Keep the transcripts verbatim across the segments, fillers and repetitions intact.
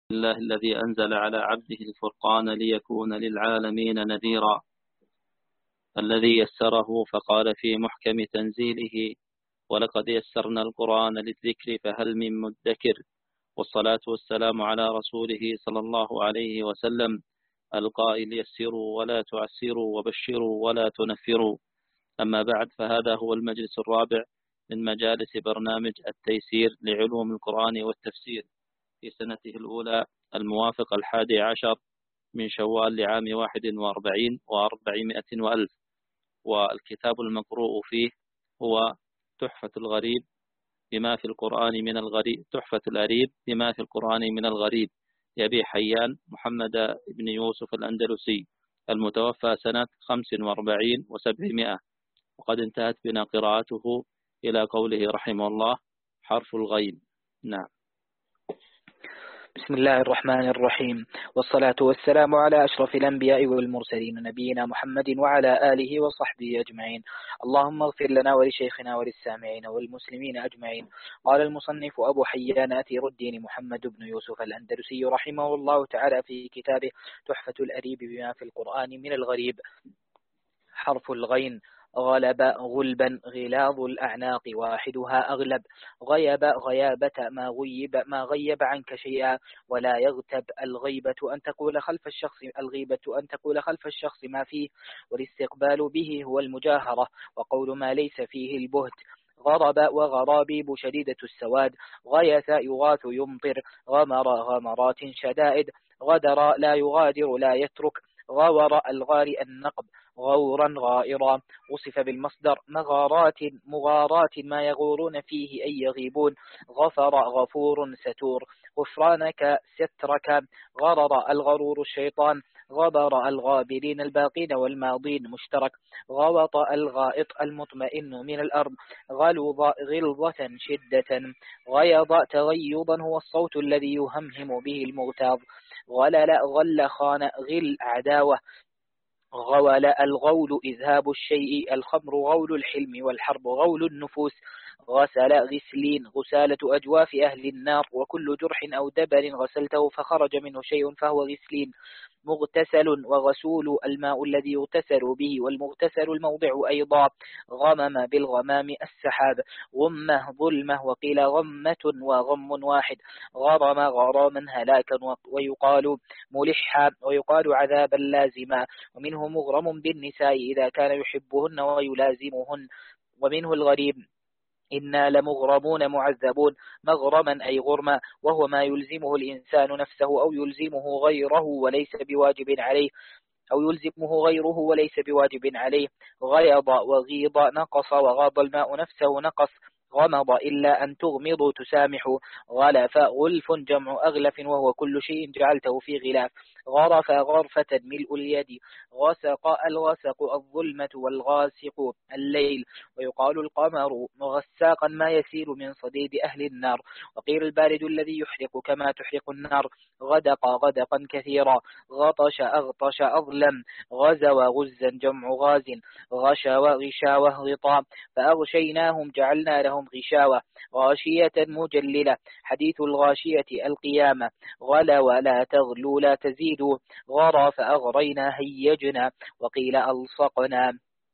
الله الذي أنزل على عبده الفرقان ليكون للعالمين نذيرا، الذي يسره فقال في محكم تنزيله: ولقد يسرنا القرآن للذكر فهل من مدكر. والصلاة والسلام على رسوله صلى الله عليه وسلم القائل: يسروا ولا تعسروا وبشروا ولا تنفروا. أما بعد، فهذا هو المجلس الرابع من مجالس برنامج التيسير لعلوم القرآن والتفسير في سنته الأولى، الموافق الحادي عشر من شوال لعام واحد وأربعين وأربعمائة وألف. والكتاب المقروء فيه هو تحفة الغريب بما في القرآن من الغريب تحفة الأريب بما في القرآن من الغريب لأبي حيان محمد بن يوسف الأندلسي، المتوفى سنة خمس وأربعين وسبعمائة. وقد انتهت بنا قراءته إلى قوله رحمه الله: حرف الغين. نعم. بسم الله الرحمن الرحيم، والصلاة والسلام على أشرف الأنبياء والمرسلين نبينا محمد وعلى آله وصحبه أجمعين. اللهم اغفر لنا ولشيخنا وللسامعين والمسلمين أجمعين. قال المصنف أبو حيان أثير الدين محمد بن يوسف الأندلسي رحمه الله تعالى في كتابه تحفة الأريب بما في القرآن من الغريب: حرف الغين: غلب غلبا غلاظ الأعناق واحدها أغلب. غيب غيابة ما غيب ما غيب عنك شيئا. ولا يغتب الغيبة أن تقول خلف الشخص الغيبة أن تقول خلف الشخص ما فيه. والاستقبال به هو المجاهرة، وقول ما ليس فيه البهت. غضب وغرابيب شديدة السواد. غيث يغاث يمطر. غمر غمرات شدائد. غدر لا يغادر لا يترك. غور الغار النقب. غورا غائرا. وصف بالمصدر مغارات مغارات ما يغورون فيه أي يغيبون. غفر غفور ستور. غفرانك سترك. غرر الغرور الشيطان. غبر الغابرين الباقين والماضين مشترك. غوط الغائط المطمئن من الأرض. غلظ غلظة شدة. غيض تغيضا هو الصوت الذي يهمهم به المغتاظ. غلل غل خان غل عداوة. غول الغول إذهاب الشيء. الخمر غول الحلم والحرب غول النفوس. غسل غسلين غسالة أجواف أهل النار. وكل جرح أو دبر غسلته فخرج منه شيء فهو غسلين. مغتسل وغسول الماء الذي يغتسل به، والمغتسل الموضع أيضا. غمم بالغمام السحاب. غمة ظلمة، وقيل غمة وغم واحد. غرم غراما هلاكا، ويقال ملحا، ويقال عذابا لازما. ومنه مغرم بالنساء إذا كان يحبهن ويلازمهن. ومنه الغريب: إنا لمغرمون معذبون. مغرما أي غرما، وهو ما يلزمه الإنسان نفسه أو يلزمه غيره وليس بواجب عليه أو يلزمه غيره وليس بواجب عليه. غيض وغيض نقص، وغاض الماء نفسه نقص. غمض إلا أن تغمضوا تسامحوا. غلف غلف جمع أغلف، وهو كل شيء جعلته في غلاف. غرف غرفة ملء اليد. غسق الغسق الظلمة، والغاسق الليل. ويقال القمر غساقا ما يسيل من صديد أهل النار. وقيل البارد الذي يحرق كما تحرق النار. غدق غدقا كثيرا. غطش أغطش أظلم. غزو غزا جمع غاز. غشاوى غشاوة غطاء. فأغشيناهم جعلنا لهم غشاوة. غاشية مجللة. حديث الغاشية القيامة. غلا ولا تغلو لا تزيدوا. غرى فأغرينا هيجنا. وقيل ألصقنا.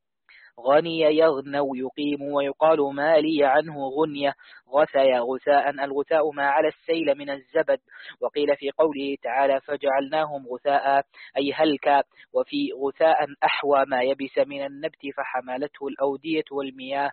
غني يغنو يقيم، ويقال ما لي عنه غنية. غثي غثاء، الغثاء ما على السيل من الزبد. وقيل في قوله تعالى فجعلناهم غثاء أي هلكا. وفي غثاء أحوى ما يبس من النبت فحملته الأودية والمياه.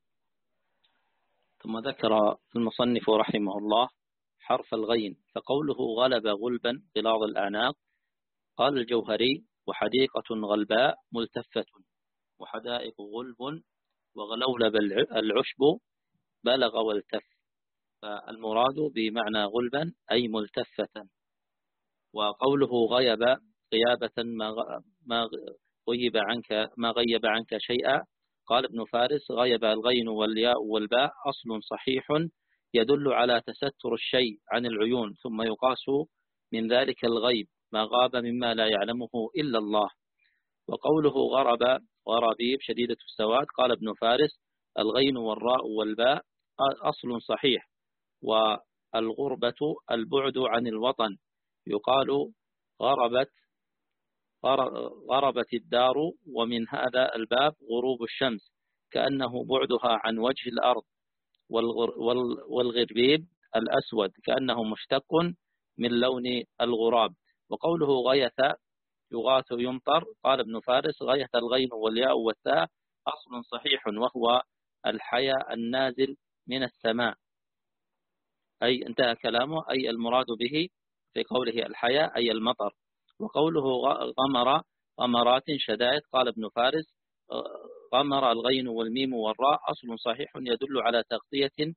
ثم ذكر المصنف رحمه الله حرف الغين، فقوله غلب غلبا غلاظ الأعناق. قال الجوهري: وحديقة غلباء ملتفة، وحدائق غلب، وغلولب العشب بلغ والتف. فالمراد بمعنى غلبا أي ملتفة. وقوله غيب غيابة ما غيب عنك ما غيب عنك شيئا. قال ابن فارس: غيب الغين والياء والباء أصل صحيح يدل على تستر الشيء عن العيون، ثم يقاس من ذلك الغيب ما غاب مما لا يعلمه إلا الله. وقوله غرب غرابيب شديدة السواد. قال ابن فارس: الغين والراء والباء أصل صحيح، والغربة البعد عن الوطن، يقال غربت غربت الدار، ومن هذا الباب غروب الشمس كأنه بعدها عن وجه الأرض، والغربيب الأسود كأنه مشتق من لون الغراب. وقوله غيث يغاث يمطر، قال ابن فارس غيث الغين والياء والتاء أصل صحيح، وهو الحياء النازل من السماء، أي انتهى كلامه، أي المراد به في قوله الحياء أي المطر. وقوله غمر غمرات شدائد، قال ابن فارس غمر الغين والميم والراء أصل صحيح يدل على تغطية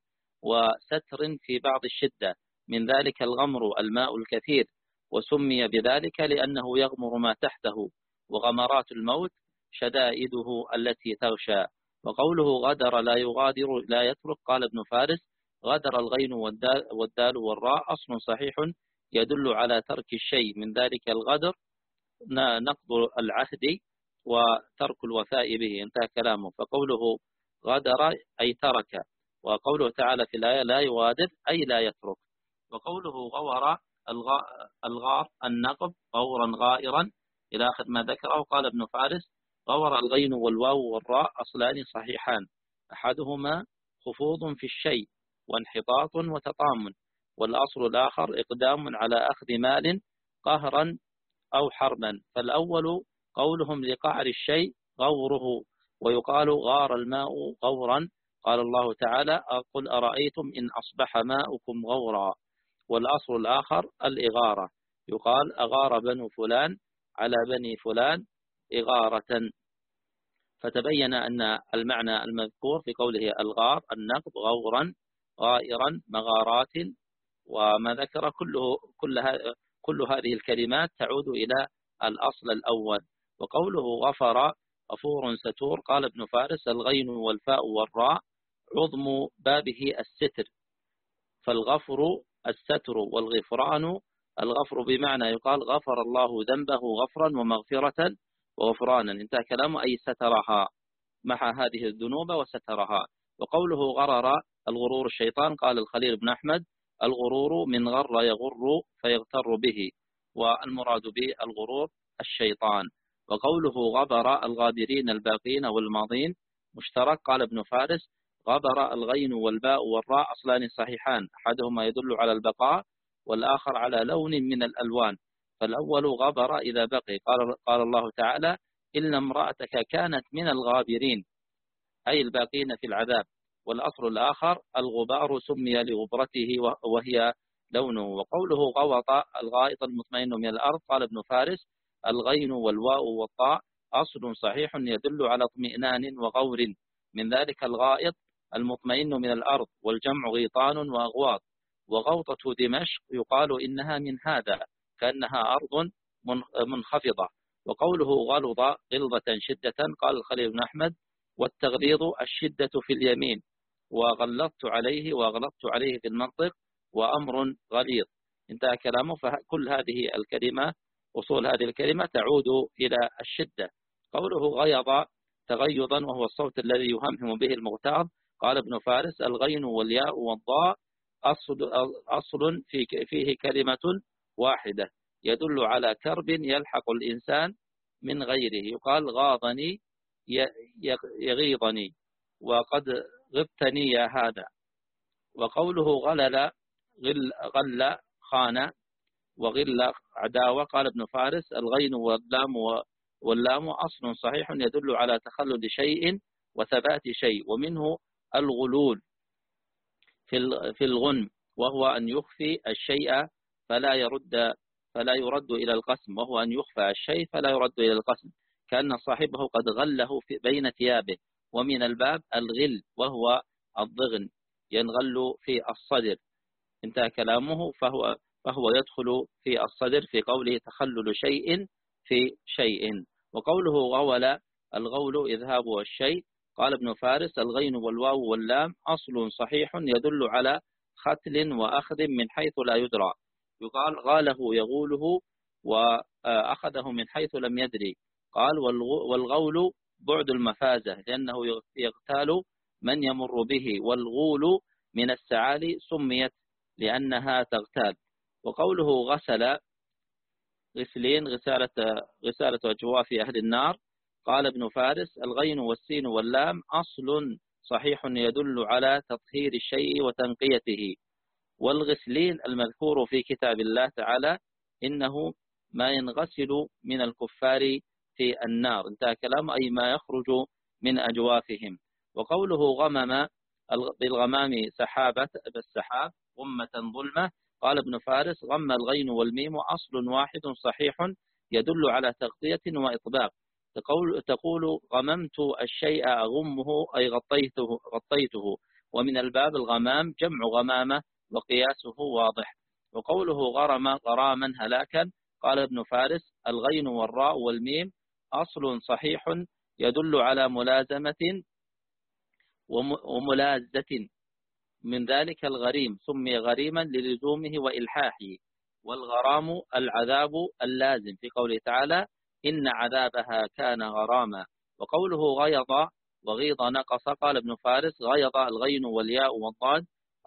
وستر في بعض الشدة، من ذلك الغمر الماء الكثير، وسمي بذلك لأنه يغمر ما تحته. وغمرات الموت شدائده التي تغشى. وقوله غدر لا يغادر لا يترك، قال ابن فارس غدر الغين والدال, والدال والراء أصل صحيح يدل على ترك الشيء، من ذلك الغدر نقض العهد وترك الوفاء به، انتهى كلامه. فقوله غدر أي ترك، وقوله تعالى في الآية لا يغادر أي لا يترك. وقوله غور الغار النقب غورا غائرا إلى آخر ما ذكره، قال ابن فارس غور الغين والواو والراء أصلان صحيحان، أحدهما خفوض في الشيء وانحطاط وتطامن، والأصل الآخر إقدام على أخذ مال قهرا أو حربا. فالأول قولهم لقعر الشيء غوره، ويقال غار الماء غورا، قال الله تعالى قل أرأيتم إن أصبح ماؤكم غورا. والأصل الآخر الإغارة، يقال أغار بنو فلان على بني فلان إغارة. فتبين أن المعنى المذكور في قوله الغار النقب غورا غائرا مغارات، وما ذكر كله كل, كل هذه الكلمات تعود إلى الأصل الأول. وقوله غفر غفور ستور، قال ابن فارس الغين والفاء والراء عظم بابه الستر، فالغفر الستر والغفران، الغفر بمعنى يقال غفر الله ذنبه غفرا ومغفرة وغفرانا، انتهى كلامه، أي سترها مع هذه الذنوب وسترها. وقوله غرر الغرور الشيطان، قال الخليل بن أحمد الغرور من غر يغر فيغتر به، والمراد به الغرور الشيطان. وقوله غبر الغابرين الباقين والماضين مشترك، قال ابن فارس غبر الغين والباء والراء أصلان صحيحان، أحدهما يدل على البقاء والآخر على لون من الألوان. فالأول غبر إذا بقي، قال, قال الله تعالى إن امرأتك كانت من الغابرين أي الباقين في العذاب. والأصل الآخر الغبار سمي لغبرته وهي لونه. وقوله غوط الغائط المطمئن من الأرض، قال ابن فارس الغين والواو والطاء أصل صحيح يدل على اطمئنان وغور، من ذلك الغائط المطمئن من الأرض، والجمع غيطان وأغواط. وغوطة دمشق يقال إنها من هذا كأنها أرض منخفضة. وقوله غلظ غلظة شدة، قال الخليل بن أحمد والتغليظ الشدة في اليمين، وغلظت عليه وأغلظت عليه في المنطق وأمر غليظ، انتهى كلامه. فكل هذه الكلمة أصول هذه الكلمة تعود إلى الشدة. قوله غيظ تغيظا وهو الصوت الذي يهمهم به المغتاظ، قال ابن فارس الغين والياء والضاء أصل, أصل في فيه كلمة واحدة يدل على كرب يلحق الإنسان من غيره، يقال غاضني يغيظني وقد غبتني يا هذا. وقوله غلل غل, غل خان وغل عداوة، قال ابن فارس الغين واللام واللام أصل صحيح يدل على تخلد شيء وثبات شيء، ومنه الغلول في الغنم، وهو أن يخفي الشيء فلا يرد فلا يرد إلى القسم، وهو أن يخفى الشيء فلا يرد إلى القسم، كأن صاحبه قد غله في بين ثيابه. ومن الباب الغل وهو الضغن ينغل في الصدر، انتهى كلامه. فهو فهو يدخل في الصدر في قوله تخلل شيء في شيء. وقوله غول الغول إذهاب الشيء، قال ابن فارس الغين والواو واللام أصل صحيح يدل على ختل وأخذ من حيث لا يدرى، يقال غاله يغوله وأخذه من حيث لم يدري. قال والغول بعد المفازة لأنه يغتال من يمر به، والغول من السعالي سميت لأنها تغتال. وقوله غسل غسلين غسالة, غسالة أجواف أهل النار. قال ابن فارس: الغين والسين واللام أصل صحيح يدل على تطهير الشيء وتنقيته. والغسلين المذكور في كتاب الله تعالى إنه ما ينغسل من الكفار في النار، انتهى كلام، أي ما يخرج من أجوافهم. وقوله غمم بالغمام سحابة بالسحاب غمة ظلمة. قال ابن فارس: غم الغين والميم أصل واحد صحيح يدل على تغطية وإطباق. تقول, تقول غممت الشيء أغمه أي غطيته, غطيته ومن الباب الغمام جمع غمامة وقياسه واضح. وقوله غرم غراما هلاكا. قال ابن فارس: الغين والراء والميم أصل صحيح يدل على ملازمة وملازة، من ذلك الغريم سمي غريما للزومه وإلحاحه. والغرام العذاب اللازم في قوله تعالى: إن عذابها كان غراما. وقوله غيض وغيض نقص. قال ابن فارس: غيض الغين والياء والضاد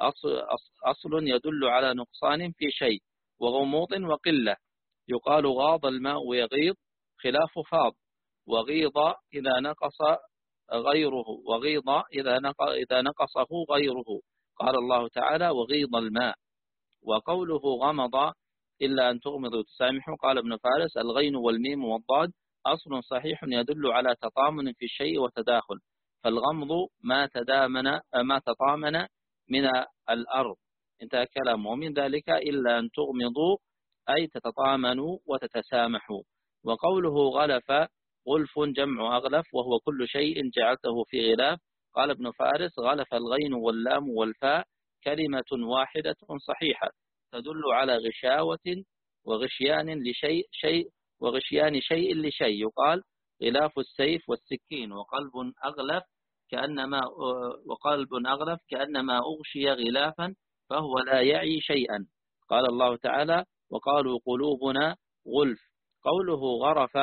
أصل يدل على نقصان في شيء وغموض وقلة. يقال غاض الماء ويغيض خلاف فاض. وغيض إذا نقص غيره، وغيض إذا نقصه غيره. قال الله تعالى: وغيض الماء. وقوله غمض إلا أن تغمضوا تسامحوا. قال ابن فارس: الغين والميم والضاد أصل صحيح يدل على تطامن في الشيء وتداخل. فالغمض ما تدامن ما تطامن من الأرض، انتهى كلامه. ومن ذلك إلا أن تغمضوا أي تتطامنوا وتتسامحوا. وقوله غلف غلف جمع أغلف وهو كل شيء جعلته في غلاف. قال ابن فارس: غلف الغين واللام والفاء كلمة واحدة صحيحة تدل على غشاوة وغشيان لشيء شيء وغشيان شيء لشيء. يقال غلاف السيف والسكين. وقلب أغلف كأنما وقلب أغلف كأنما أغشي غلافا فهو لا يعي شيئا. قال الله تعالى: وقالوا قلوبنا غلف. قوله غرف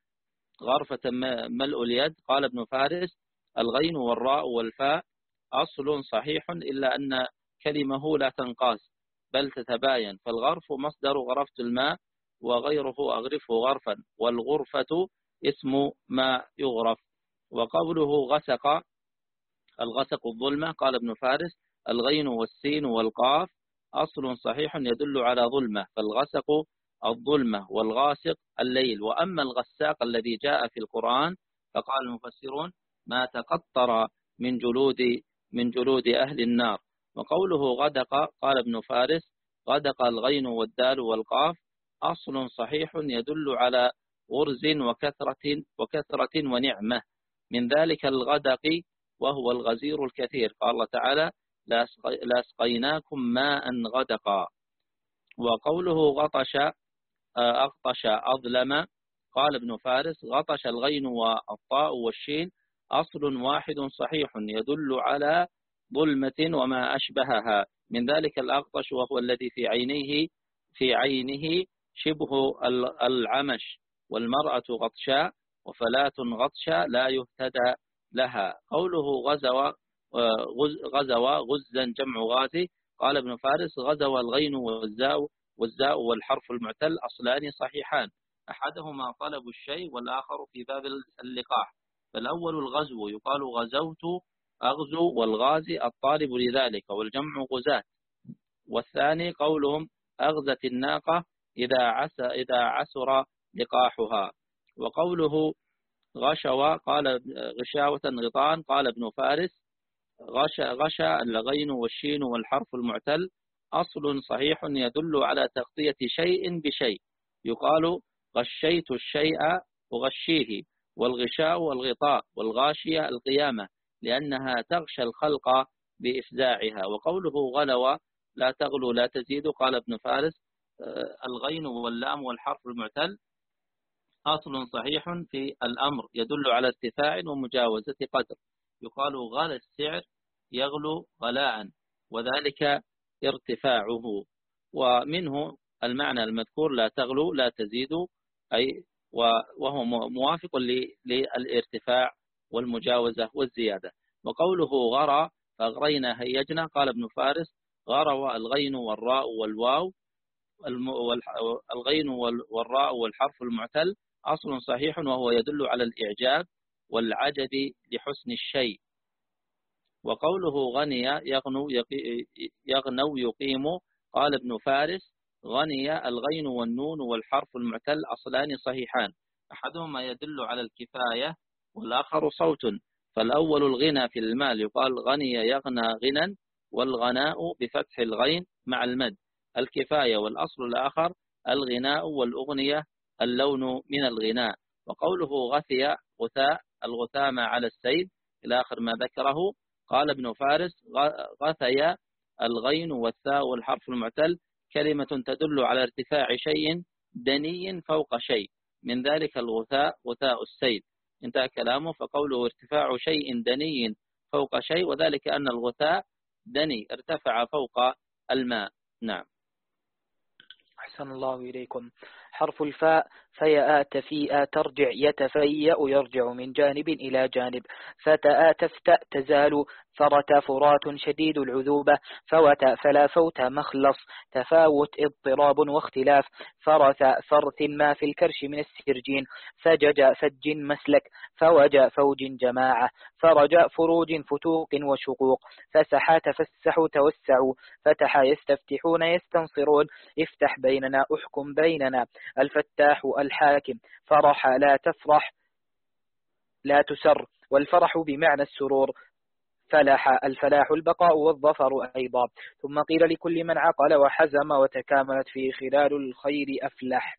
غرفة ملء اليد. قال ابن فارس: الغين والراء والفاء أصل صحيح إلا أن كلمه لا تنقاس بل تتباين. فالغرف مصدر غرفت الماء وغيره أغرفه غرفا، والغرفة اسم ما يغرف. وقوله غسق الغسق الظلمة. قال ابن فارس: الغين والسين والقاف أصل صحيح يدل على ظلمة، فالغسق الظلمة والغاسق الليل. وأما الغساق الذي جاء في القرآن فقال المفسرون: ما تقطر من جلود من جلود أهل النار. وقوله غدق. قال ابن فارس: غدق الغين والدال والقاف أصل صحيح يدل على غرز وكثرة وكثرة ونعمة، من ذلك الغدق وهو الغزير الكثير. قال الله تعالى: لا سقيناكم ماء غدقا. وقوله غطش أغطش أظلم. قال ابن فارس: غطش الغين والطاء والشين أصل واحد صحيح يدل على ظلمة وما أشبهها، من ذلك الأغطش وهو الذي في عينيه في عينه شبه العمش. والمرأة غطشاء وفلاة غطشاء لا يهتدى لها. قوله غزوى غزوى غزا جمع غازي. قال ابن فارس: غزوى الغين والزاء والزاء والحرف المعتل أصلان صحيحان، أحدهما طلب الشيء والآخر في باب اللقاح. فالأول الغزو يقال غزوت أغزو، والغازي الطالب لذلك، والجمع غزاة. والثاني قولهم أغزت الناقة إذا عس إذا عسر لقاحها. وقوله غشوى قال غشاوة غطان. قال ابن فارس: غش غشى الغين والشين والحرف المعتل أصل صحيح يدل على تغطية شيء بشيء. يقال غشيت الشيء وغشيه. والغشاء والغطاء والغاشية القيامة لأنها تغشى الخلق بإفزاعها. وقوله غلوى لا تغلو لا تزيد. قال ابن فارس: الغين واللام والحرف المعتل أصل صحيح في الأمر يدل على ارتفاع ومجاوزة قدر. يقال غلى السعر يغلو غلاء، وذلك ارتفاعه. ومنه المعنى المذكور لا تغلو لا تزيد، أي وهو موافق للارتفاع والمجاوزة والزيادة. وقوله غرى فأغرينا هيجنا. قال ابن فارس: غرى الغين والراء والواو الغين والراء والحرف المعتل أصل صحيح، وهو يدل على الإعجاب والعجب لحسن الشيء. وقوله غني يغنو يغنو يقيم، قال ابن فارس: غني الغين والنون والحرف المعتل أصلان صحيحان، أحدهما يدل على الكفاية والآخر صوت. فالأول الغنى في المال، يقال غني يغنى غنى، والغناء بفتح الغين مع المد الكفاية، والأصل الآخر الغناء والأغنية اللون من الغناء. وقوله غثي غثاء الغثامة على السيل إلى آخر ما ذكره. قال ابن فارس: غثي الغين والثاء والحرف المعتل كلمة تدل على ارتفاع شيء دني فوق شيء، من ذلك الغثاء غثاء السيل. انتهى كلامه. فقوله ارتفاع شيء دني فوق شيء، وذلك أن الغثاء دني ارتفع فوق الماء. نعم. أحسن الله إليكم. حرف الفاء: فياء تفيء ترجع يتفيأ يرجع من جانب إلى جانب. فتاء تفتأ تزال فرت فرات شديد العذوبة. فوت فلا فوت مخلص تفاوت اضطراب واختلاف. فرث فرث ما في الكرش من السرجين. فجج فج مسلك. فوج فوج جماعة. فرج فروج فتوق وشقوق. فسح تفسحوا توسعوا. فتح يستفتحون يستنصرون. افتح بيننا احكم بيننا. الفتاح الحاكم. فرح لا تفرح لا تسر، والفرح بمعنى السرور. فلاح الفلاح البقاء والظفر أيضا. ثم قيل لكل من عقل وحزم وتكاملت فيه خلال الخير أفلح.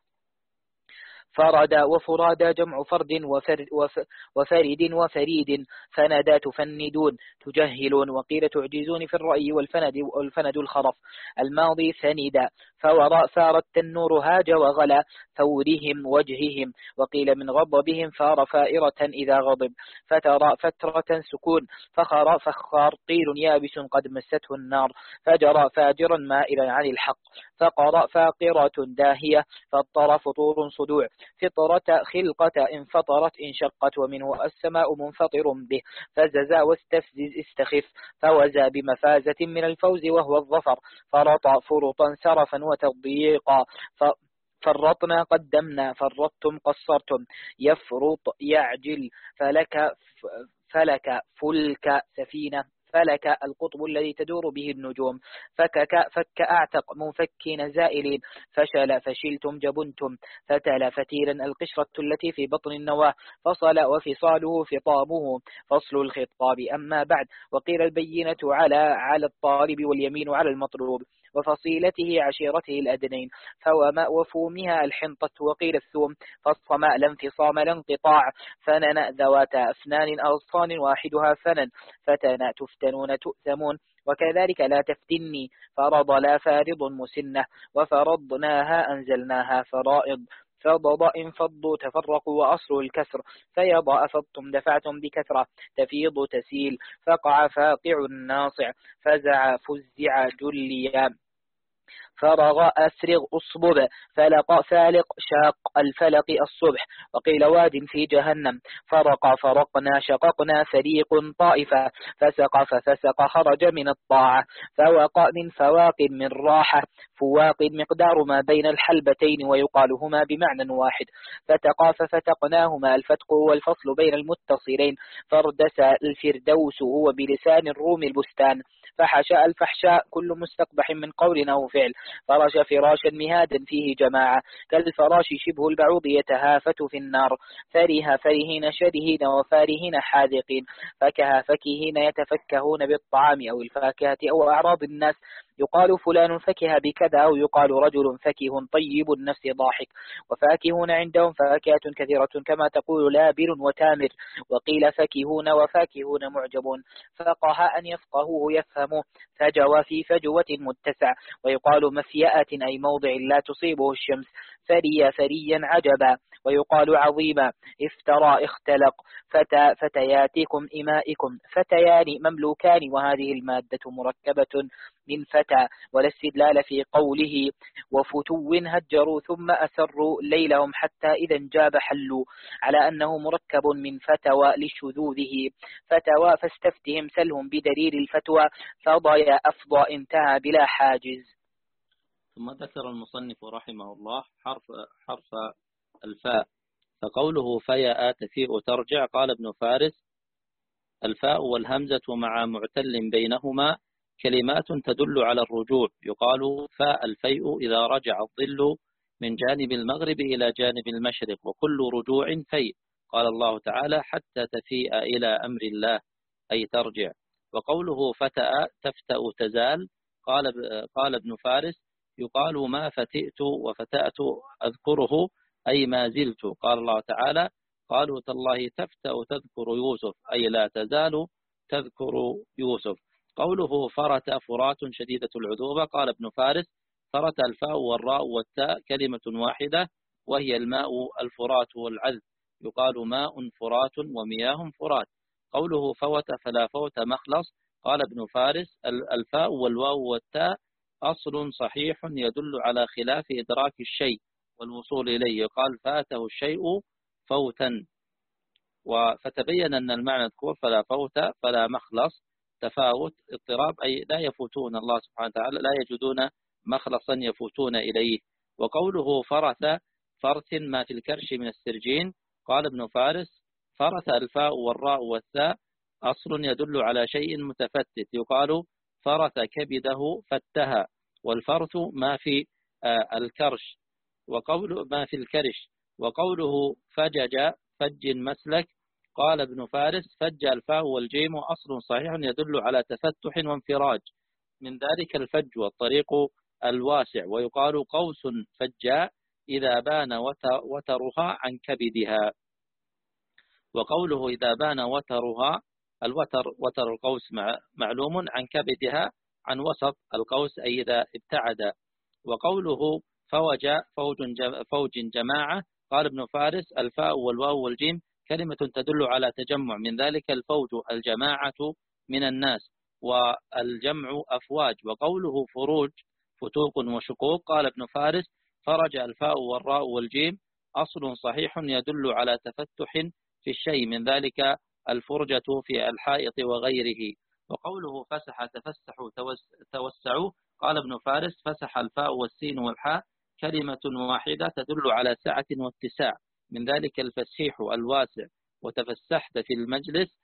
فرد وفراد جمع فرد وفرد, وفرد وفريد. فنادى تفندون تجهلون. وقيل تعجزون في الرأي والفند, والفند الخرف. الماضي سند. فوراء سارت النور هاج وغلا. ثورهم وجههم. وقيل من غضبهم فار فائرة إذا غضب. فترى فترة سكون. فخر فخار قيل يابس قد مسته النار. فجرى فاجرا مائلا عن الحق. فقر فاقرة داهية. فاضطر فطور صدوع. فطرة خلقة انفطرت انشقت. ومنه السماء منفطر به. فززا واستفزز استخف. فوزا بمفازة من الفوز وهو الظفر. فرط فرطا سرفا وتضييقا. فرطنا قدمنا. فرطتم قصرتم. يفرط يعجل. فلك فلك فلك سفينة. فلك القطب الذي تدور به النجوم. فكك فك أعتق منفكين زائلين. فشل فشلتم جبنتم. فتل فتيلا القشرة التي في بطن النواة. فصل وفصاله فطامه. فصل الخطاب. أما بعد. وقيل البينة على على الطالب واليمين على المطلوب. وفصيلته عشيرته الأدنين. فوما وفومها الحنطة. وقيل الثوم. فالصماء لا انفصام لا انقطاع. فنن ذوات أفنان أغصان واحدها فنن. فتنا تفتنون تؤثمون. وكذلك لا تفتني. فرض لا فارض مسنة. وفرضناها أنزلناها فرائض. فضض انفضوا تفرقوا وأصل الكسر. فيض أفضتم دفعتم بكثرة. تفيض تسيل. فقع فاقع ناصع. فزع فزع جليا. فرغ أفرغ أصبب. فلق فالق شاق الفلق الصبح. وقيل واد في جهنم. فرق فرقنا شققنا فريق طائفة. فسق ففسق خرج من الطاعة. فوق من فواق من راحة. فواق مقدار ما بين الحلبتين ويقال هما بمعنى واحد. فتقى ففتقناهما الفتق والفصل بين المتصلين. فردس الفردوس هو بلسان الروم البستان. فحشاء الفحشاء كل مستقبح من قول أو فعل. فرش فراشا مهادا فيه جماعة. كالفراش شبه البعوض يتهافت في النار. فرها فرهين شرهين وفارهين حاذقين. فكها فكهين يتفكهون بالطعام أو الفاكهة أو أعراض الناس. يقال فلان فكه بكذا، أو يقال رجل فكه طيب النفس ضاحك. وفاكهون عندهم فاكهة كثيرة كما تقول لابر وتامر. وقيل فكهون وفاكهون معجبون. فقه أن يفقهوه يفهموه. فجوى في فجوة متسع. ويقال مفيئة أي موضع لا تصيبه الشمس. فري فريا عجبا. ويقال عظيما. افترى اختلق. فتى فتياتكم إمائكم. فتيان مملوكان. وهذه المادة مركبة من فتى. ولا استدلال في قوله وفتو هجروا ثم أسروا ليلهم حتى إذا انجاب حلوا، على أنه مركب من فتوى لشذوذه. فتوى فاستفتهم سلهم بدليل الفتوى. فضى أفضى انتهى بلا حاجز. ثم ذكر المصنف رحمه الله حرف حرف الفاء، فقوله فيا تفيء ترجع. قال ابن فارس: الفاء والهمزة مع معتل بينهما كلمات تدل على الرجوع، يقال فاء الفيء إذا رجع الظل من جانب المغرب إلى جانب المشرق، وكل رجوع فيء. قال الله تعالى: حتى تفيء إلى أمر الله، أي ترجع. وقوله فتأ تفتأ تزال، قال قال ابن فارس: يقال ما فتئت وفتأت أذكره، أي ما زلت. قال الله تعالى: قالوا تالله تفتأ تذكر يوسف، أي لا تزال تذكر يوسف. قوله فرت فرات شديدة العذوبة، قال ابن فارس: فرت الفاء والراء والتاء كلمة واحدة، وهي الماء الفرات والعذب، يقال ماء فرات ومياه فرات. قوله فوت فلا فوت مخلص، قال ابن فارس: الفاء والواو والتاء أصل صحيح يدل على خلاف إدراك الشيء والوصول إليه، يقال فاته الشيء فوتا. فتبين أن المعنى مذكور: فلا فوت فلا مخلص، تفاوت اضطراب، أي لا يفوتون الله سبحانه وتعالى، لا يجدون مخلصا يفوتون إليه. وقوله فرث فرث ما في الكرش من السرجين، قال ابن فارس: فرث الفاء والراء والثاء أصل يدل على شيء متفتت، يقال فرث كبده فتها. والفرث ما في الكرش، وقول ما في الكرش. وقوله فجج فج مسلك، قال ابن فارس: فج الفاء والجيم أصل صحيح يدل على تفتح وانفراج، من ذلك الفج والطريق الواسع. ويقال قوس فجاء إذا بان وترها عن كبدها. وقوله إذا بان وترها، الوتر وتر القوس معلوم، عن كبدها عن وسط القوس، أي إذا ابتعد. وقوله فوج فوج فوج جماعة، قال ابن فارس: الفاء والواو والجيم كلمة تدل على تجمع، من ذلك الفوج الجماعة من الناس، والجمع أفواج. وقوله فروج فتوق وشقوق، قال ابن فارس: فرج الفاء والراء والجيم أصل صحيح يدل على تفتح في الشيء، من ذلك الفرجة في الحائط وغيره. وقوله فسح تفسحوا توسعوا، قال ابن فارس: فسح الفاء والسين والحاء كلمة واحدة تدل على سعة واتساع، من ذلك الفسيح الواسع. وتفسحت في المجلس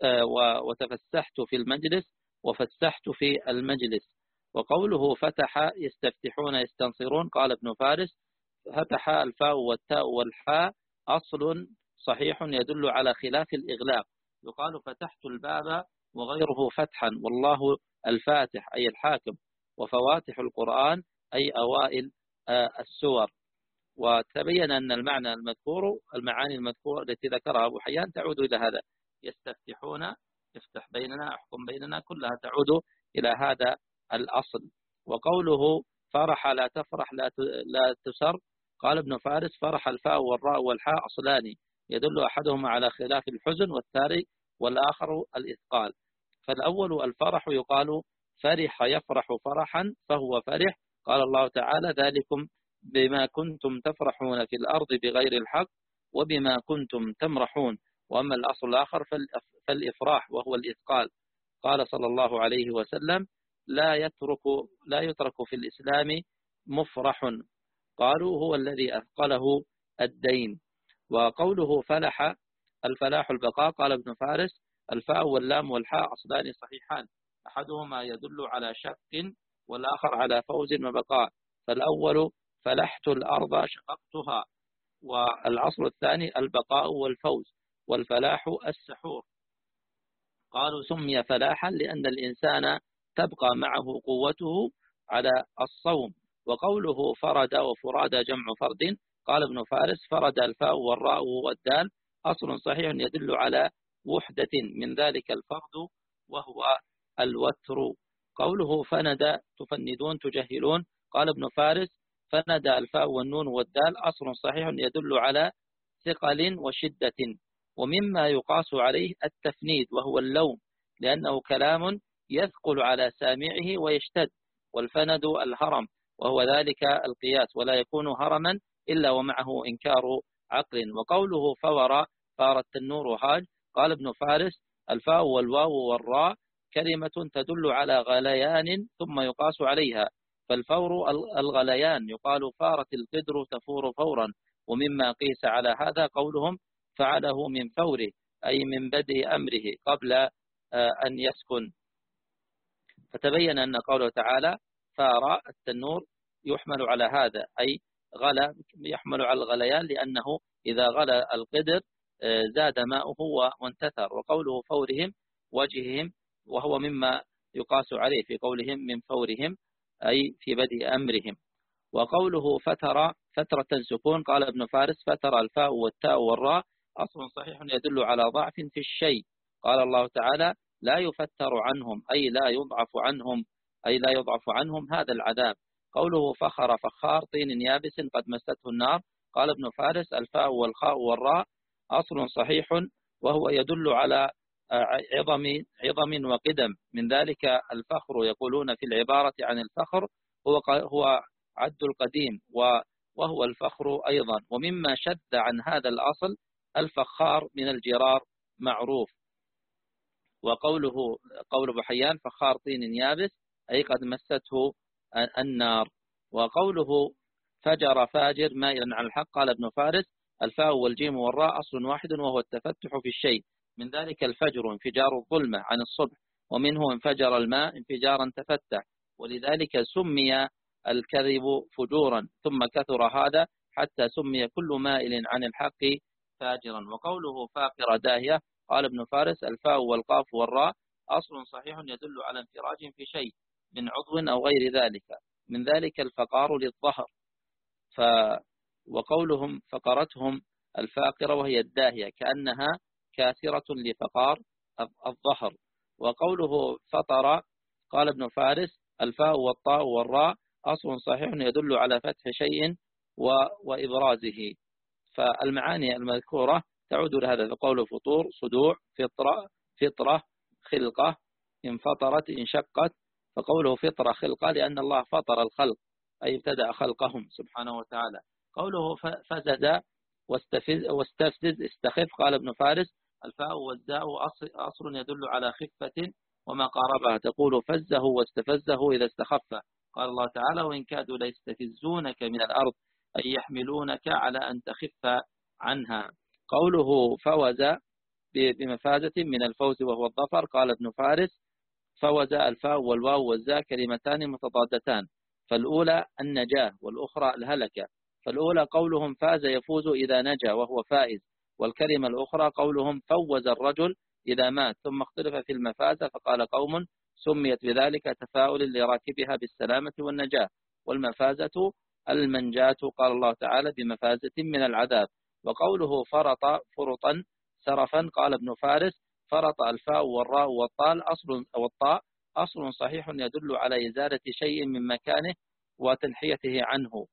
وتفسحت في المجلس وفسحت في المجلس. وقوله فتح يستفتحون يستنصرون، قال ابن فارس: فتح الفاء والتاء والحاء أصل صحيح يدل على خلاف الإغلاق، يقال فتحت الباب وغيره فتحا، والله الفاتح أي الحاكم، وفواتح القرآن أي أوائل السور. وتبين أن المعنى المذكور المعاني المذكورة التي ذكرها أبو حيان تعود إلى هذا: يستفتحون افتح بيننا احكم بيننا، كلها تعود إلى هذا الأصل. وقوله فرح لا تفرح لا لا تسر، قال ابن فارس: فرح الفاء والراء والحاء أصلان يدل أحدهما على خلاف الحزن، والثاني والآخر الإثقال. فالأول الفرح، يقال فرح يفرح فرحا فهو فرح، قال الله تعالى: ذلكم بما كنتم تفرحون في الأرض بغير الحق وبما كنتم تمرحون. وأما الأصل الآخر فالإفراح وهو الإثقال، قال صلى الله عليه وسلم: لا يترك لا يترك في الإسلام مفرح، قالوا هو الذي أثقله الدين. وقوله فلح الفلاح البقاء، قال ابن فارس: الفاء واللام والحاء أصلان صحيحان، أحدهما يدل على شق والآخر على فوز وبقاء. فالأول فلحت الأرض شققتها، والأصل الثاني البقاء والفوز، والفلاح السحور. قالوا سمي فلاحا لأن الإنسان تبقى معه قوته على الصوم. وقوله فرد وفراد جمع فرد، قال ابن فارس: فرد الفاء والراء والدال أصل صحيح يدل على وحدة، من ذلك الفرد وهو الوتر. قوله فند تفندون تجهلون، قال ابن فارس: فند الفاء والنون والدال أصل صحيح يدل على ثقل وشدة. ومما يقاس عليه التفنيد وهو اللوم، لأنه كلام يثقل على سامعه ويشتد، والفند الهرم وهو ذلك القياس، ولا يكون هرما إلا ومعه إنكار عقل. وقوله فور فار التنور هاج، قال ابن فارس: الفاء والواو والراء كلمة تدل على غليان ثم يقاس عليها، فالفور الغليان، يقال فارت القدر تفور فورا. ومما قيس على هذا قولهم فعله من فوره، أي من بدء أمره قبل أن يسكن. فتبين أن قوله تعالى فار التنور يحمل على هذا، أي غلى، يحمل على الغليان، لأنه إذا غلى القدر زاد ماؤه وانتثر. وقوله فورهم وجههم، وهو مما يقاس عليه في قولهم من فورهم، أي في بدء أمرهم. وقوله فتر فترة سكون، قال ابن فارس فتر الفاء والتاء والراء أصل صحيح يدل على ضعف في الشيء. قال الله تعالى لا يفتر عنهم، أي لا يضعف عنهم، أي لا يضعف عنهم هذا العذاب. قوله فخر فخار طين يابس قد مسته النار، قال ابن فارس الفاء والخاء والراء أصل صحيح، وهو يدل على عظم عظم وقدم. من ذلك الفخر، يقولون في العبارة عن الفخر هو هو عد القديم، وهو الفخر أيضا. ومما شد عن هذا الأصل الفخار من الجرار معروف. وقوله قول ابو حيان فخار طين يابس، أي قد مسته النار. وقوله فجر فاجر مائلا على الحق، قال ابن فارس الفاء والجيم والراء أصل واحد، وهو التفتح في الشيء. من ذلك الفجر انفجار الظلمة عن الصبح، ومنه انفجر الماء انفجارا تفتح، ولذلك سمي الكذب فجورا، ثم كثر هذا حتى سمي كل مائل عن الحق فاجرا. وقوله فاقر داهية، قال ابن فارس الفاء والقاف والراء أصل صحيح يدل على انفراج في شيء من عضو أو غير ذلك. من ذلك الفقار للظهر. ف وقولهم فقرتهم الفاقرة وهي الداهية، كأنها كاثرة لفقار الظهر. وقوله فطر، قال ابن فارس الفاء والطاء والراء أصل صحيح يدل على فتح شيء وإبرازه. فالمعاني المذكورة تعود لهذا، قوله فطور صدوع، فطرة فطرة خلقة، انفطرت انشقت. فقوله فطرة خلقة لأن الله فطر الخلق، أي ابتدأ خلقهم سبحانه وتعالى. قوله فزد واستفز واستفزز استخف، قال ابن فارس الفاء والزاء أصل يدل على خفة وما قاربها، تقول فزه واستفزه إذا استخف. قال الله تعالى وإن كادوا ليستفزونك من الأرض، أي يحملونك على أن تخف عنها. قوله فوز بمفازة من الفوز وهو الظفر، قال ابن فارس فوز الفاء والواو والزاء كلمتان متضادتان، فالأولى النجاة والأخرى الهلكة. فالأولى قولهم فاز يفوز إذا نجا وهو فائز، والكلمة الأخرى قولهم فوز الرجل إذا مات. ثم اختلف في المفازة، فقال قوم سميت بذلك تفاؤل لراكبها بالسلامة والنجاة، والمفازة المنجاة، قال الله تعالى بمفازة من العذاب. وقوله فرط فرطا سرفا، قال ابن فارس فرط الفاء والراء والطاء أصل والطاء أصل صحيح يدل على إزالة شيء من مكانه وتنحيته عنه.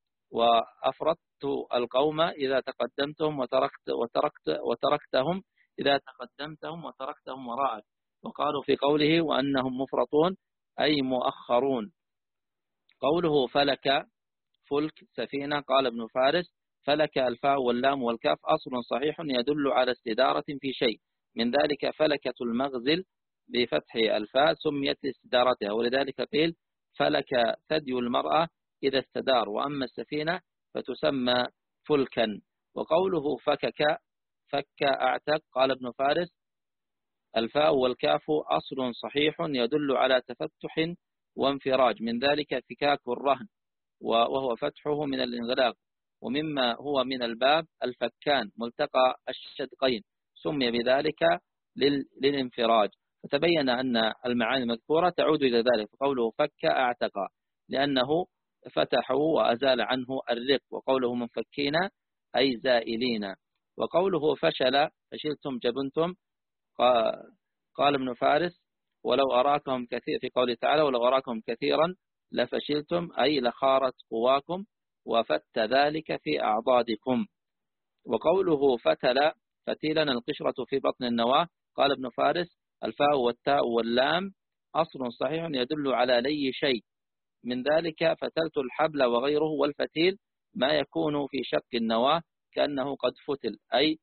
وأفرطت القوم إذا تقدمتهم وتركت وتركت وتركتهم إذا تقدمتهم وتركتهم وراءك. وقالوا في قوله وأنهم مفرطون أي مؤخرون. قوله فلك فلك سفينة، قال ابن فارس فلك الفاء واللام والكاف أصل صحيح يدل على استدارة في شيء. من ذلك فلكة المغزل بفتح الفاء سميت لاستدارتها، ولذلك قيل فلك ثدي المرأة إذا استدار. وأما السفينة فتسمى فلكا. وقوله فكك فك أعتق، قال ابن فارس الفاء والكاف أصل صحيح يدل على تفتح وانفراج. من ذلك فكاك الرهن وهو فتحه من الانغلاق. ومما هو من الباب الفكان ملتقى الشدقين، سمي بذلك للانفراج. فتبين أن المعاني المذكورة تعود إلى ذلك. قوله فك أعتق لأنه فتحوا وأزال عنه الرق، وقوله منفكين أي زائلين. وقوله فشل فشلتم جبنتم، قال ابن فارس ولو أراكم كثير في قوله تعالى ولو أراكم كثيرا لفشلتم أي لخارت قواكم وفت ذلك في أعضادكم. وقوله فتل فتيلا القشرة في بطن النواة، قال ابن فارس الفاء والتاء واللام أصل صحيح يدل على لي شيء. من ذلك فتلت الحبل وغيره. والفتيل ما يكون في شق النواة كأنه قد فتل، أي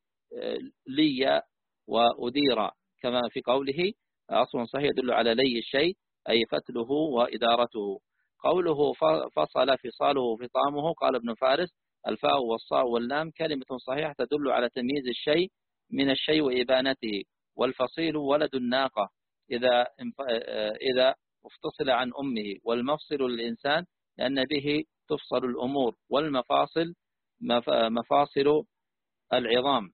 لي وأدير، كما في قوله أصل صحيح يدل على لي الشيء أي فتله وإدارته. قوله فصل فصاله فطامه، قال ابن فارس الفاء والصاء واللام كلمة صحيحة تدل على تمييز الشيء من الشيء وإبانته، والفصيل ولد الناقة إذا إذا افتصل عن أمه، والمفصل للإنسان لأن به تفصل الأمور، والمفاصل مفاصل العظام.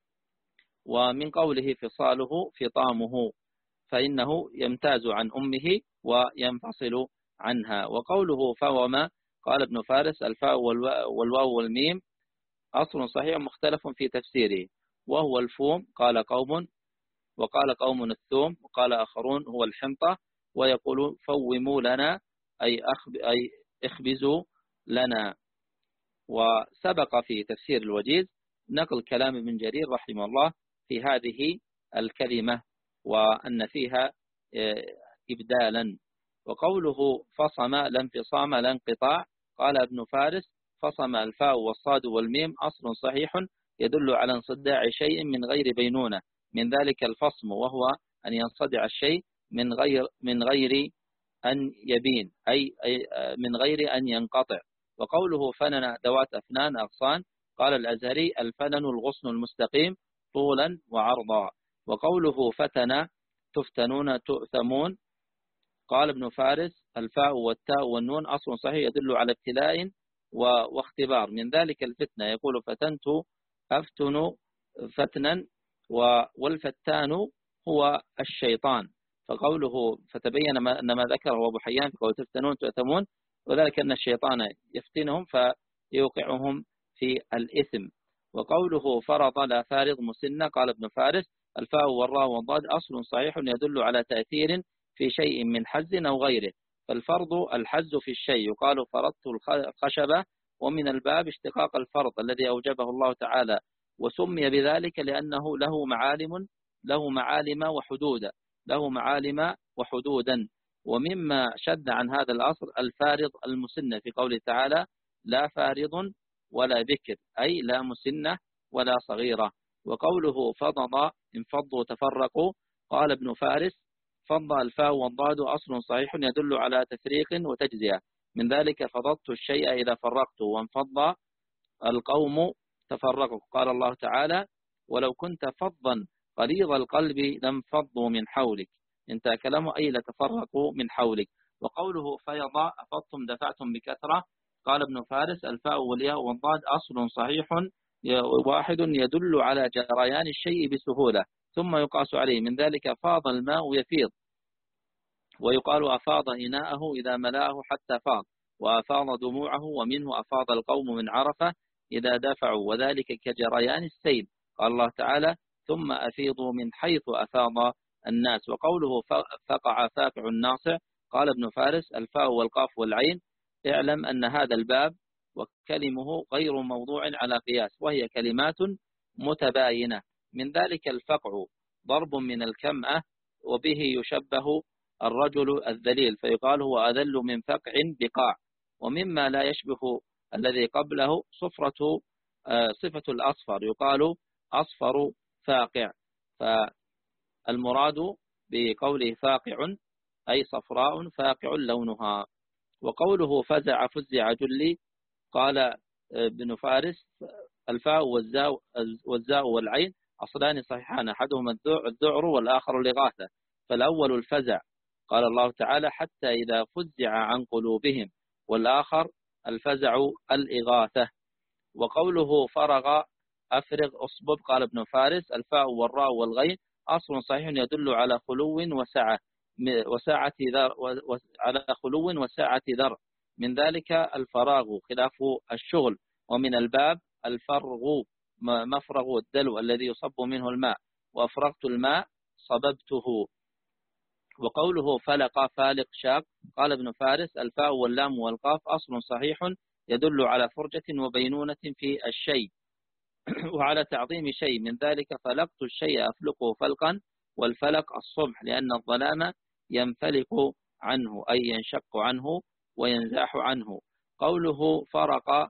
ومن قوله فصاله فطامه فإنه يمتاز عن أمه وينفصل عنها. وقوله فوما، قال ابن فارس الفاء والواو والميم أصل صحيح مختلف في تفسيره، وهو الفوم قال قوم، وقال قوم الثوم، وقال آخرون هو الحنطة، ويقول فوموا لنا أي أي اخبزوا لنا. وسبق في تفسير الوجيز نقل كلام ابن جرير رحمه الله في هذه الكلمة، وأن فيها إبدالا. وقوله فصم لا انفصام لا انقطاع، قال ابن فارس فصم الفاء والصاد والميم أصل صحيح يدل على انصداع شيء من غير بينونة، من ذلك الفصم وهو أن ينصدع الشيء من غير من غير أن يبين، أي, أي من غير أن ينقطع. وقوله فنن ذوات أفنان أغصان، قال الأزهري الفنن الغصن المستقيم طولا وعرضا. وقوله فتن تفتنون تؤثمون، قال ابن فارس الفاء والتاء والنون أصل صحيح يدل على ابتلاء واختبار، من ذلك الفتنة، يقول فتنت أفتن فتنا، والفتان هو الشيطان. فقوله فتبين أن ما ذكره أبو حيان في قول تفتنون تؤثمون، وذلك أن الشيطان يفتنهم فيوقعهم في الإثم. وقوله فرط لا فارض مسنة، قال ابن فارس الفاء والراء والضاد أصل صحيح يدل على تأثير في شيء من حز أو غيره، فالفرض الحز في الشيء، يقال فرضت الخشبة، ومن الباب اشتقاق الفرض الذي أوجبه الله تعالى، وسمي بذلك لأنه له معالم له معالم وحدودا له معالم وحدودا. ومما شد عن هذا الأصل الفارض المسنة في قوله تعالى لا فارض ولا بكر، أي لا مسنة ولا صغيرة. وقوله فضض انفضوا تفرقوا، قال ابن فارس فض الفاء والضاد أصل صحيح يدل على تفريق وتجزئة، من ذلك فضضت الشيء إذا فرقت، وانفض القوم تفرقوا. قال الله تعالى ولو كنت فظا غليظ القلب لانفضوا من حولك، انتهى كلامه أي لتفرقوا من حولك. وقوله فيض أفضتم دفعتم بكثرة، قال ابن فارس الفاء والياء والضاد أصل صحيح واحد يدل على جريان الشيء بسهولة ثم يقاس عليه، من ذلك فاض الماء يفيض، ويقال أفاض إناءه إذا ملاه حتى فاض، وأفاض دموعه، ومنه أفاض القوم من عرفة إذا دفعوا، وذلك كجريان السيل. قال الله تعالى ثم أفيضوا من حيث أفاض الناس. وقوله فقع فاقع الناصع، قال ابن فارس الفاء والقاف والعين، اعلم أن هذا الباب وكلمه غير موضوع على قياس، وهي كلمات متباينة، من ذلك الفقع ضرب من الكمأة، وبه يشبه الرجل الذليل فيقال هو أذل من فقع بقاع. ومما لا يشبه الذي قبله صفرة صفة الأصفر، يقال أصفر فاقع، فالمراد بقوله فاقع أي صفراء فاقع لونها. وقوله فزع فزع جلي، قال ابن فارس الفاء والزاء والزاء والعين أصلان صحيحان، أحدهما الذعر والآخر الإغاثة، فالأول الفزع قال الله تعالى حتى إذا فزع عن قلوبهم، والآخر الفزع الإغاثة. وقوله فرغ أفرغ أصبب، قال ابن فارس الفاء والراء والغين أصل صحيح يدل على خلو وسعة وساعة ذر على خلو وساعة ذر، من ذلك الفراغ خلاف الشغل. ومن الباب الفرغ مفرغ الدلو الذي يصب منه الماء، وأفرغت الماء صببته. وقوله فلق فالق شاق، قال ابن فارس الفاء واللام والقاف أصل صحيح يدل على فرجة وبينونة في الشيء وعلى تعظيم شيء، من ذلك فلقت الشيء أفلقه فلقا، والفلق الصبح لأن الظلام ينفلق عنه أي ينشق عنه وينزاح عنه. قوله فرق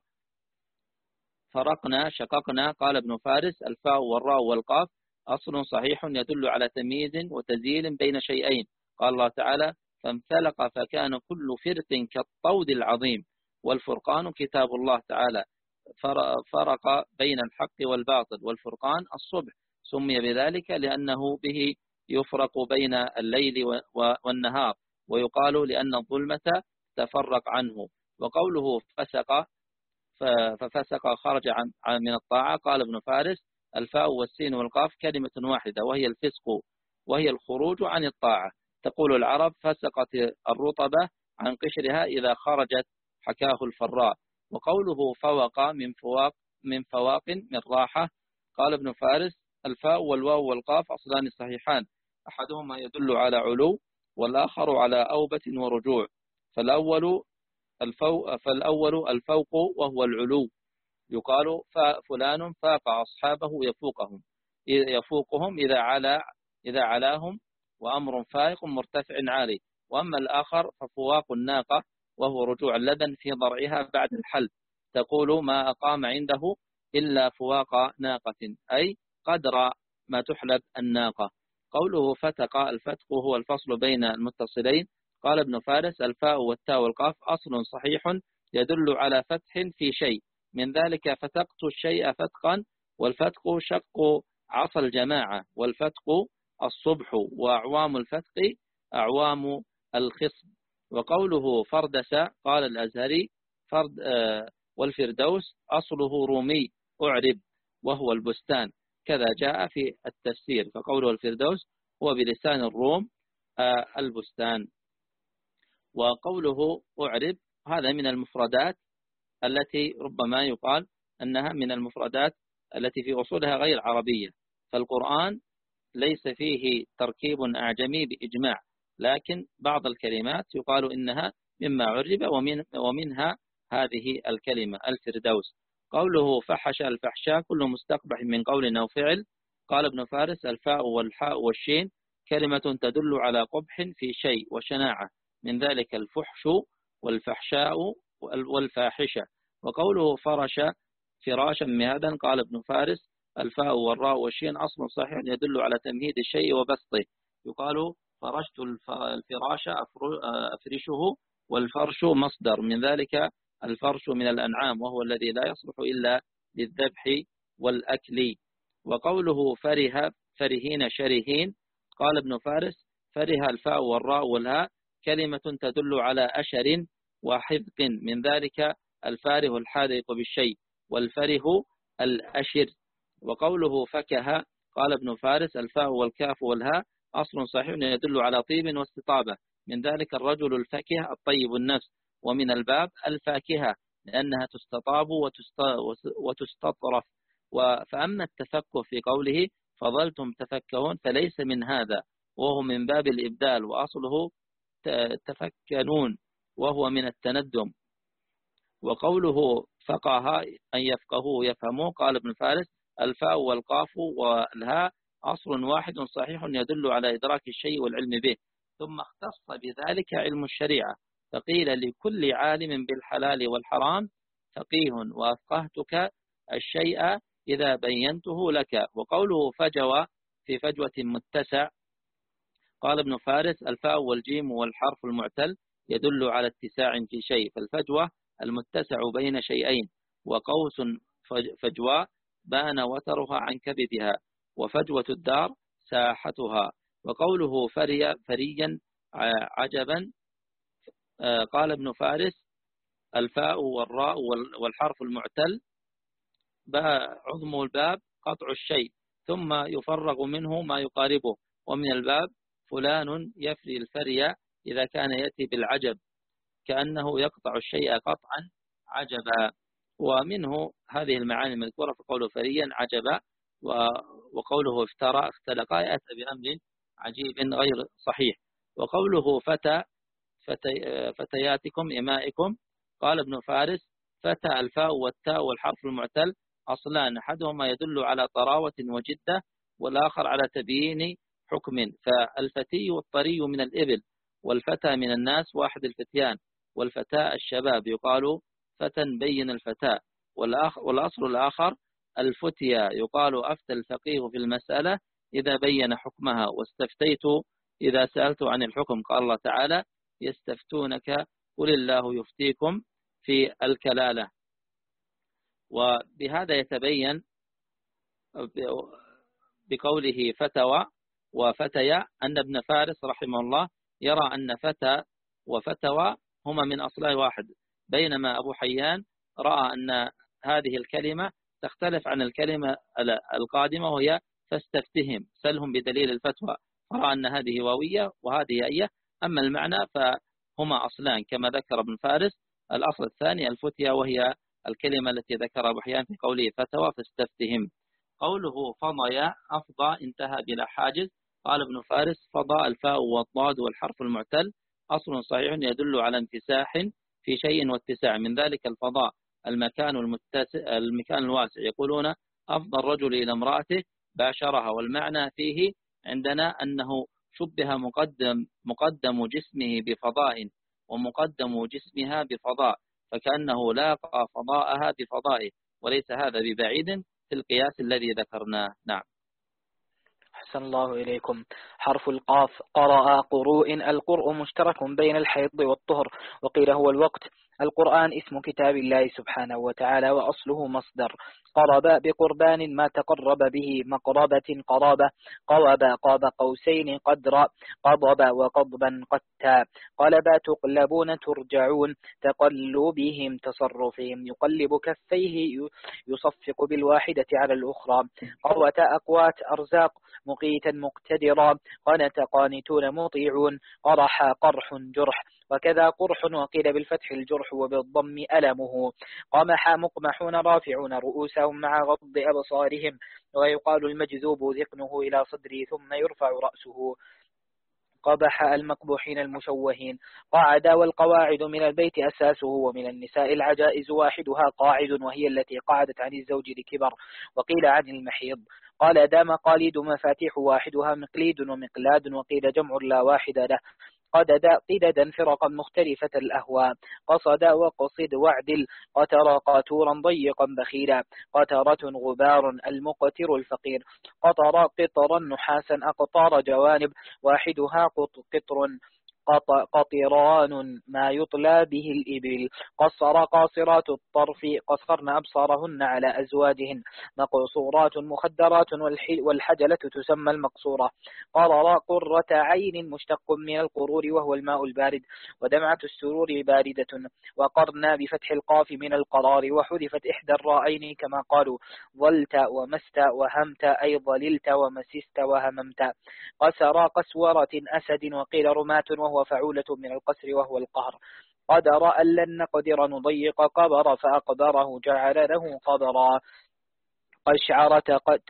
فرقنا شققنا، قال ابن فارس الفاء والراء والقاف أصل صحيح يدل على تمييز وتزييل بين شيئين، قال الله تعالى فانفلق فكان كل فرق كالطود العظيم. والفرقان كتاب الله تعالى، فرق بين الحق والباطل، والفرقان الصبح سمي بذلك لأنه به يفرق بين الليل والنهار، ويقال لأن الظلمة تفرق عنه. وقوله فسق ففسق خرج عن من الطاعة، قال ابن فارس الفاء والسين والقاف كلمة واحدة وهي الفسق، وهي الخروج عن الطاعة. تقول العرب فسقت الرطبة عن قشرها إذا خرجت، حكاه الفراء. وقوله فوق من فواق من فواق من راحة، قال ابن فارس الفاء والواو والقاف أصلان صحيحان، أحدهما يدل على علو والآخر على أوبة ورجوع. فالأول الفوق, فالأول الفوق وهو العلو، يقال فلان فاق أصحابه يفوقهم يفوقهم إذا علا إذا علاهم، وأمر فائق مرتفع عالي. وأما الآخر ففواق الناقة وهو رجوع اللبن في ضرعها بعد الحلب، تقول ما أقام عنده إلا فواق ناقة، أي قدر ما تحلب الناقة. قوله فتق، الفتق هو الفصل بين المتصلين. قال ابن فارس الفاء والتاء والقاف أصل صحيح يدل على فتح في شيء، من ذلك فتقت الشيء فتقا، والفتق شق عصا الجماعة، والفتق الصبح، وأعوام الفتق أعوام الخصم. وقوله فردس، قال الأزهري فرد آه والفردوس أصله رومي أعرب وهو البستان، كذا جاء في التفسير. فقوله الفردوس هو بلسان الروم آه البستان. وقوله أعرب هذا من المفردات التي ربما يقال أنها من المفردات التي في أصولها غير عربية. فالقرآن ليس فيه تركيب أعجمي بإجماع، لكن بعض الكلمات يقال إنها مما عرب، ومن ومنها هذه الكلمة الفردوس. قوله فحش، الفحشاء كل مستقبح من قول أو فعل. قال ابن فارس الفاء والحاء والشين كلمة تدل على قبح في شيء وشناعة، من ذلك الفحش والفحشاء والفاحشة. وقوله فرش فراشا مهادا، قال ابن فارس الفاء والراء والشين أصل صحيح يدل على تمهيد الشيء وبسطه، يقال فرشت الفراش أفرشه، والفرش مصدر، من ذلك الفرش من الأنعام وهو الذي لا يصلح إلا للذبح والأكل. وقوله فره فرهين شرهين، قال ابن فارس فره الفاء والراء والهاء كلمة تدل على أشر وحذق، من ذلك الفاره الحاذق بالشيء، والفره الأشر. وقوله فكه، قال ابن فارس الفاء والكاف والهاء أصل صحيح يدل على طيب واستطابة، من ذلك الرجل الفكه الطيب النفس، ومن الباب الفاكهة لأنها تستطاب وتستطرف. فأما التفكه في قوله فظلتم تفكهون فليس من هذا، وهو من باب الإبدال، وأصله تفكنون وهو من التندم. وقوله فقه أن يفقهوا يفهموا، قال ابن فارس الفاء والقاف والهاء أصل واحد صحيح يدل على إدراك الشيء والعلم به، ثم اختص بذلك علم الشريعة، فقيل لكل عالم بالحلال والحرام فقيه، وأفقهتك الشيء إذا بينته لك. وقوله فجوى في فجوة متسع، قال ابن فارس الفاء والجيم والحرف المعتل يدل على اتساع في شيء، فالفجوة المتسع بين شيئين، وقوس فجوى بان وترها عن كبدها، وفجوة الدار ساحتها. وقوله فري فريا عجبا، قال ابن فارس الفاء والراء والحرف المعتل عظم الباب قطع الشيء ثم يفرغ منه ما يقاربه، ومن الباب فلان يفري الفري إذا كان يأتي بالعجب كأنه يقطع الشيء قطعا عجبا. ومنه هذه المعاني المذكورة، فقوله فريا عجبا، وقوله افترى اختلق يأتي بأمر عجيب غير صحيح. وقوله فتى فتي فتياتكم إمائكم، قال ابن فارس فتى الفاء والتاء والحرف المعتل أصلان، أحدهما يدل على طراوة وجدة، والآخر على تبيين حكم. فالفتي والطري من الإبل، والفتى من الناس واحد الفتيان، والفتاة الشباب، يقال فتى بين الفتاة. والأصل الآخر الفتيا، يقال أفتى الفقيه في المسألة إذا بين حكمها، واستفتيت إذا سألت عن الحكم قال الله تعالى يستفتونك قل الله يفتيكم في الكلالة. وبهذا يتبين بقوله فتوى وفتيا أن ابن فارس رحمه الله يرى أن فتى وفتوى هما من أصلين واحد، بينما أبو حيان رأى أن هذه الكلمة تختلف عن الكلمة القادمة وهي فاستفتهم سلهم بدليل الفتوى، فرأى أن هذه واوية وهذه أية. أما المعنى فهما أصلان كما ذكر ابن فارس. الأصل الثاني الفتية وهي الكلمة التي ذكر أبو حيان في قوله فتوى فاستفتهم. قوله فضيا أفضى انتهى بلا حاجز. قال ابن فارس فضى الفاء والضاد والحرف المعتل أصل صحيح يدل على انفساح في شيء واتساع، من ذلك الفضاء المكان المتسع المكان الواسع. يقولون أفضى الرجل إلى امرأته باشرها، والمعنى فيه عندنا أنه شبه مقدم مقدم جسمه بفضاء ومقدم جسمها بفضاء، فكأنه لاقى فضاءها بفضائه، وليس هذا ببعيد في القياس الذي ذكرناه. نعم. أحسن الله إليكم. حرف القاف قرأ قروء. القرء مشترك بين الحيض والطهر، وقيل هو الوقت. القرآن اسم كتاب الله سبحانه وتعالى وأصله مصدر. قرب بقربان ما تقرب به مقربة قرابة. قوب قاب قوسين قدر. قضب وقضبا قتا. قلب تقلبون ترجعون. تقلبهم تصرفهم. يقلب كفيه يصفق بالواحدة على الأخرى. قوت أقوات أرزاق. مقيتا مقتدرا. قنت قانتون مطيعون. قرح قرح جرح، وكذا قرح وقيل بالفتح الجرح وبالضم ألمه. قمح مقمحون رافعون رؤوسهم مع غض أبصارهم، ويقال المجذوب ذقنه إلى صدره ثم يرفع رأسه. قبح المقبوحين المشوهين. قعد والقواعد من البيت أساسه، ومن النساء العجائز واحدها قاعد وهي التي قعدت عن الزوج لكبر، وقيل عن المحيض. قال دام قاليد مفاتيح واحدها مقليد ومقلاد، وقيل جمع لا واحد له. قدد قددا فرقا مختلفة الأهواء. قصد وقصد وعدل. قتر قاتورا ضيقا بخيلا. قترة غبار المقتر الفقير. قطر قطرا نحاسا أقطار جوانب واحدها قطر قطران ما يطلى به الإبل. قصر قاصرات الطرف قصرن أبصارهن على أزواجهن. مقصورات مخدرات والحجلة تسمى المقصورة. قرر قرة عين مشتق من القرور وهو الماء البارد، ودمعة السرور باردة. وقرنا بفتح القاف من القرار، وحذفت إحدى الرائين كما قالوا ظلت ومست وهمت أي ظللت ومسست وهممت. قسر قسورة أسد، وقيل رماة وهو فعولة من القسر وهو القهر. قدر أن لن نقدر نضيق قبر فأقدره جعل له قدرا. قشعر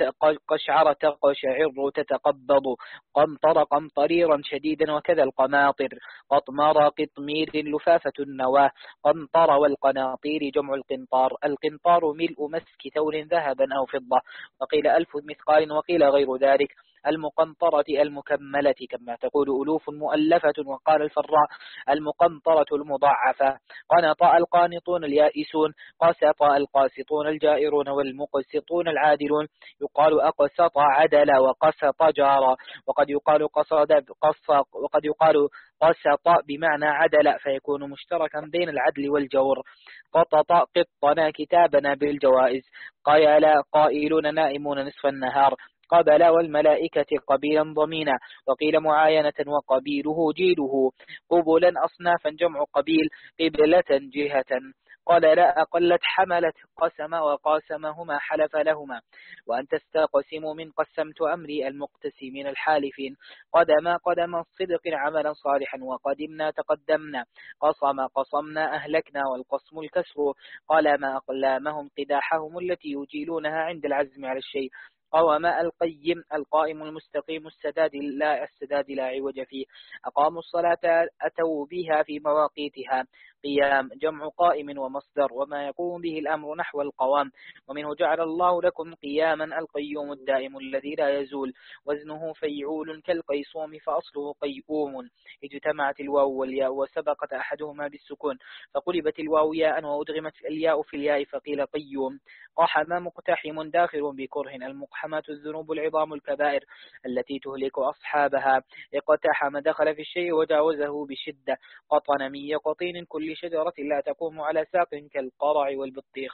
قشعر تقشعر تتقبض. قمطر قمطريرا شديدا، وكذا القناطر. قطمر قطمير لفافة النواة. قنطر والقناطير جمع القنطار. القنطار ملء مسك ثور ذهبا أو فضة، وقيل ألف مثقال وقيل غير ذلك. المقنطرة المكملة كما تقول ألوف مؤلفة. وقال الفراء المقنطرة المضاعفة. قنط القانطون اليائسون. قسط القاسطون الجائرون والمقسطون العادلون. يقال أقسط عدل وقسط جار، وقد يقال قصد قصق، وقد يقال قسط بمعنى عدل، فيكون مشتركا بين العدل والجور. قطط قطنا كتابنا بالجوائز. قيل قائلون نائمون نصف النهار. قبل والملائكة قبيلا ضمينا، وقيل معاينة وقبيله جيله. قبلا أصنافا جمع قبيل. قبلة جهة. قال لا أقلت حملت قسم وقاسمهما حلف لهما. وأن تستقسموا من قسمت أمري المقتسي من الحالفين. قدم قدم الصدق عملا صالحا، وقدمنا تقدمنا. قصم قصمنا أهلكنا، والقصم الكسر. قال ما أقلامهم قداحهم التي يجيلونها عند العزم على الشيء. قوم القيم القائم المستقيم السداد لا السداد لا عوج فيه. أقاموا الصلاة أتوا بها في مواقيتها. قيام جمع قائم ومصدر، وما يقوم به الأمر نحو القوام. ومنه جعل الله لكم قياما القيوم الدائم الذي لا يزول، وزنه فيعول كالقيصوم فأصله قيوم. اجتمعت الواو والياء وسبقت أحدهما بالسكون فقلبت الواو ياء وأدغمت الياء في الياء فقيل قيوم. قحم مقتحم داخل بكره، المقحمات الذنوب العظام الكبائر التي تهلك أصحابها. اقتحم دخل في الشيء وجاوزه بشدة. قطن من يقطين كل شجرة لا تقوم على ساق كالقرع والبطيخ.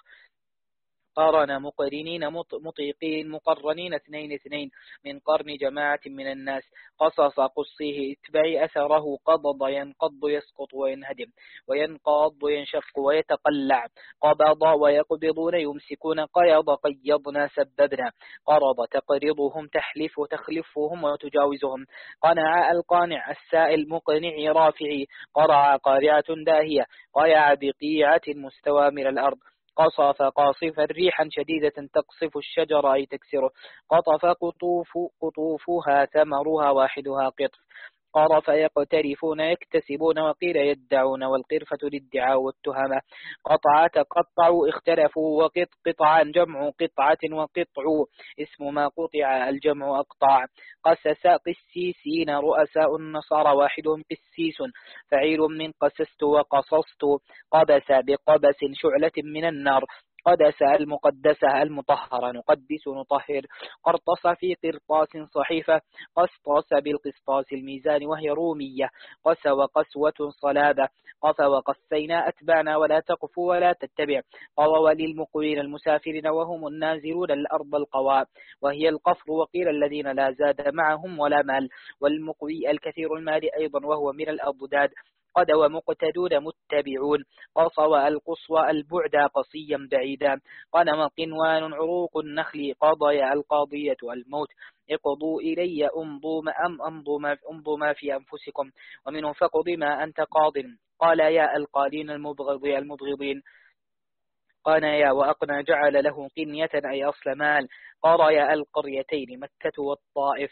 قارن مقرنين مطيقين مقرنين اثنين اثنين من قرن جماعة من الناس. قصص قصيه اتبع أثره. قبض ينقض يسقط وينهدم وينقض ينشق ويتقلع. قبض ويقبضون يمسكون. قيض قيضنا سببنا. قرض تقرضهم تحلف تخلفهم وتجاوزهم. قنع القانع السائل مقنع رافعي. قرع قارعة داهية. قيع بقيعة مستوى من الأرض. قصف قاصفا ريحا شديدة تقصف الشجر أي تكسره. قطف قطوف قطوفها ثمرها واحدها قطف. قرف يقترفون يكتسبون وقيل يدعون والقرفة للدعاء والتهمة. قطع تقطعوا اختلفوا وقط قطعا جمع قطعة وقطع اسم ما قطع الجمع أقطع. قسس قسيسين رؤساء النصارى واحدهم قسيس فعيل من قسست وقصصت. قبس بقبس شعلة من النار. قدس المقدسة المطهرة نقدس نطهر. قرطس في قرطاس صحيفة. قسطاس بالقسطاس الميزان وهي رومية. قس وقسوة صلابة. قف وقفينا أتبعنا ولا تقف ولا تتبع. قوى للمقوين المسافرين وهم النازلون الأرض القوى وهي القفر. وقيل الذين لا زاد معهم ولا مال. والمقوي الكثير المال أيضا وهو من الأضداد. قد ومقتدون متبعون. قصوى القصوى البعد قصيا بعيدا. قنم قنوان عروق النخل. قضي القاضية الموت. اقضوا إلي أمضوا ما, أم أمضوا ما, أمضوا ما في أنفسكم. ومنه فقض ما أنت قاض. قال يا القالين المبغضين المبغضين. قنايا وأقنى جعل له قنية أي أصل مال. قريا القريتين مكة والطائف.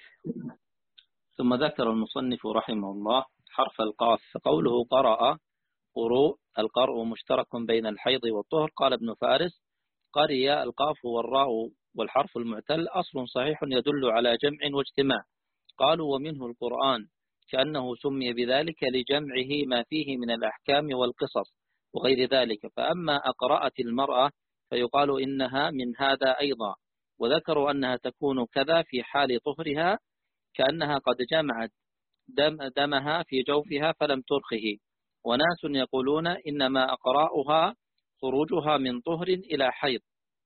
ثم ذكر المصنف رحمه الله حرف القاف. فقوله قرأ قروء. القرء مشترك بين الحيض والطهر. قال ابن فارس قرية القاف والراء والحرف المعتل أصل صحيح يدل على جمع واجتماع. قالوا ومنه القرآن كأنه سمي بذلك لجمعه ما فيه من الأحكام والقصص وغير ذلك. فأما أقرأت المرأة فيقال إنها من هذا أيضا. وذكروا أنها تكون كذا في حال طهرها كأنها قد جمعت دم دمها في جوفها فلم ترخه. وناس يقولون إنما أقراؤها خروجها من طهر إلى حيض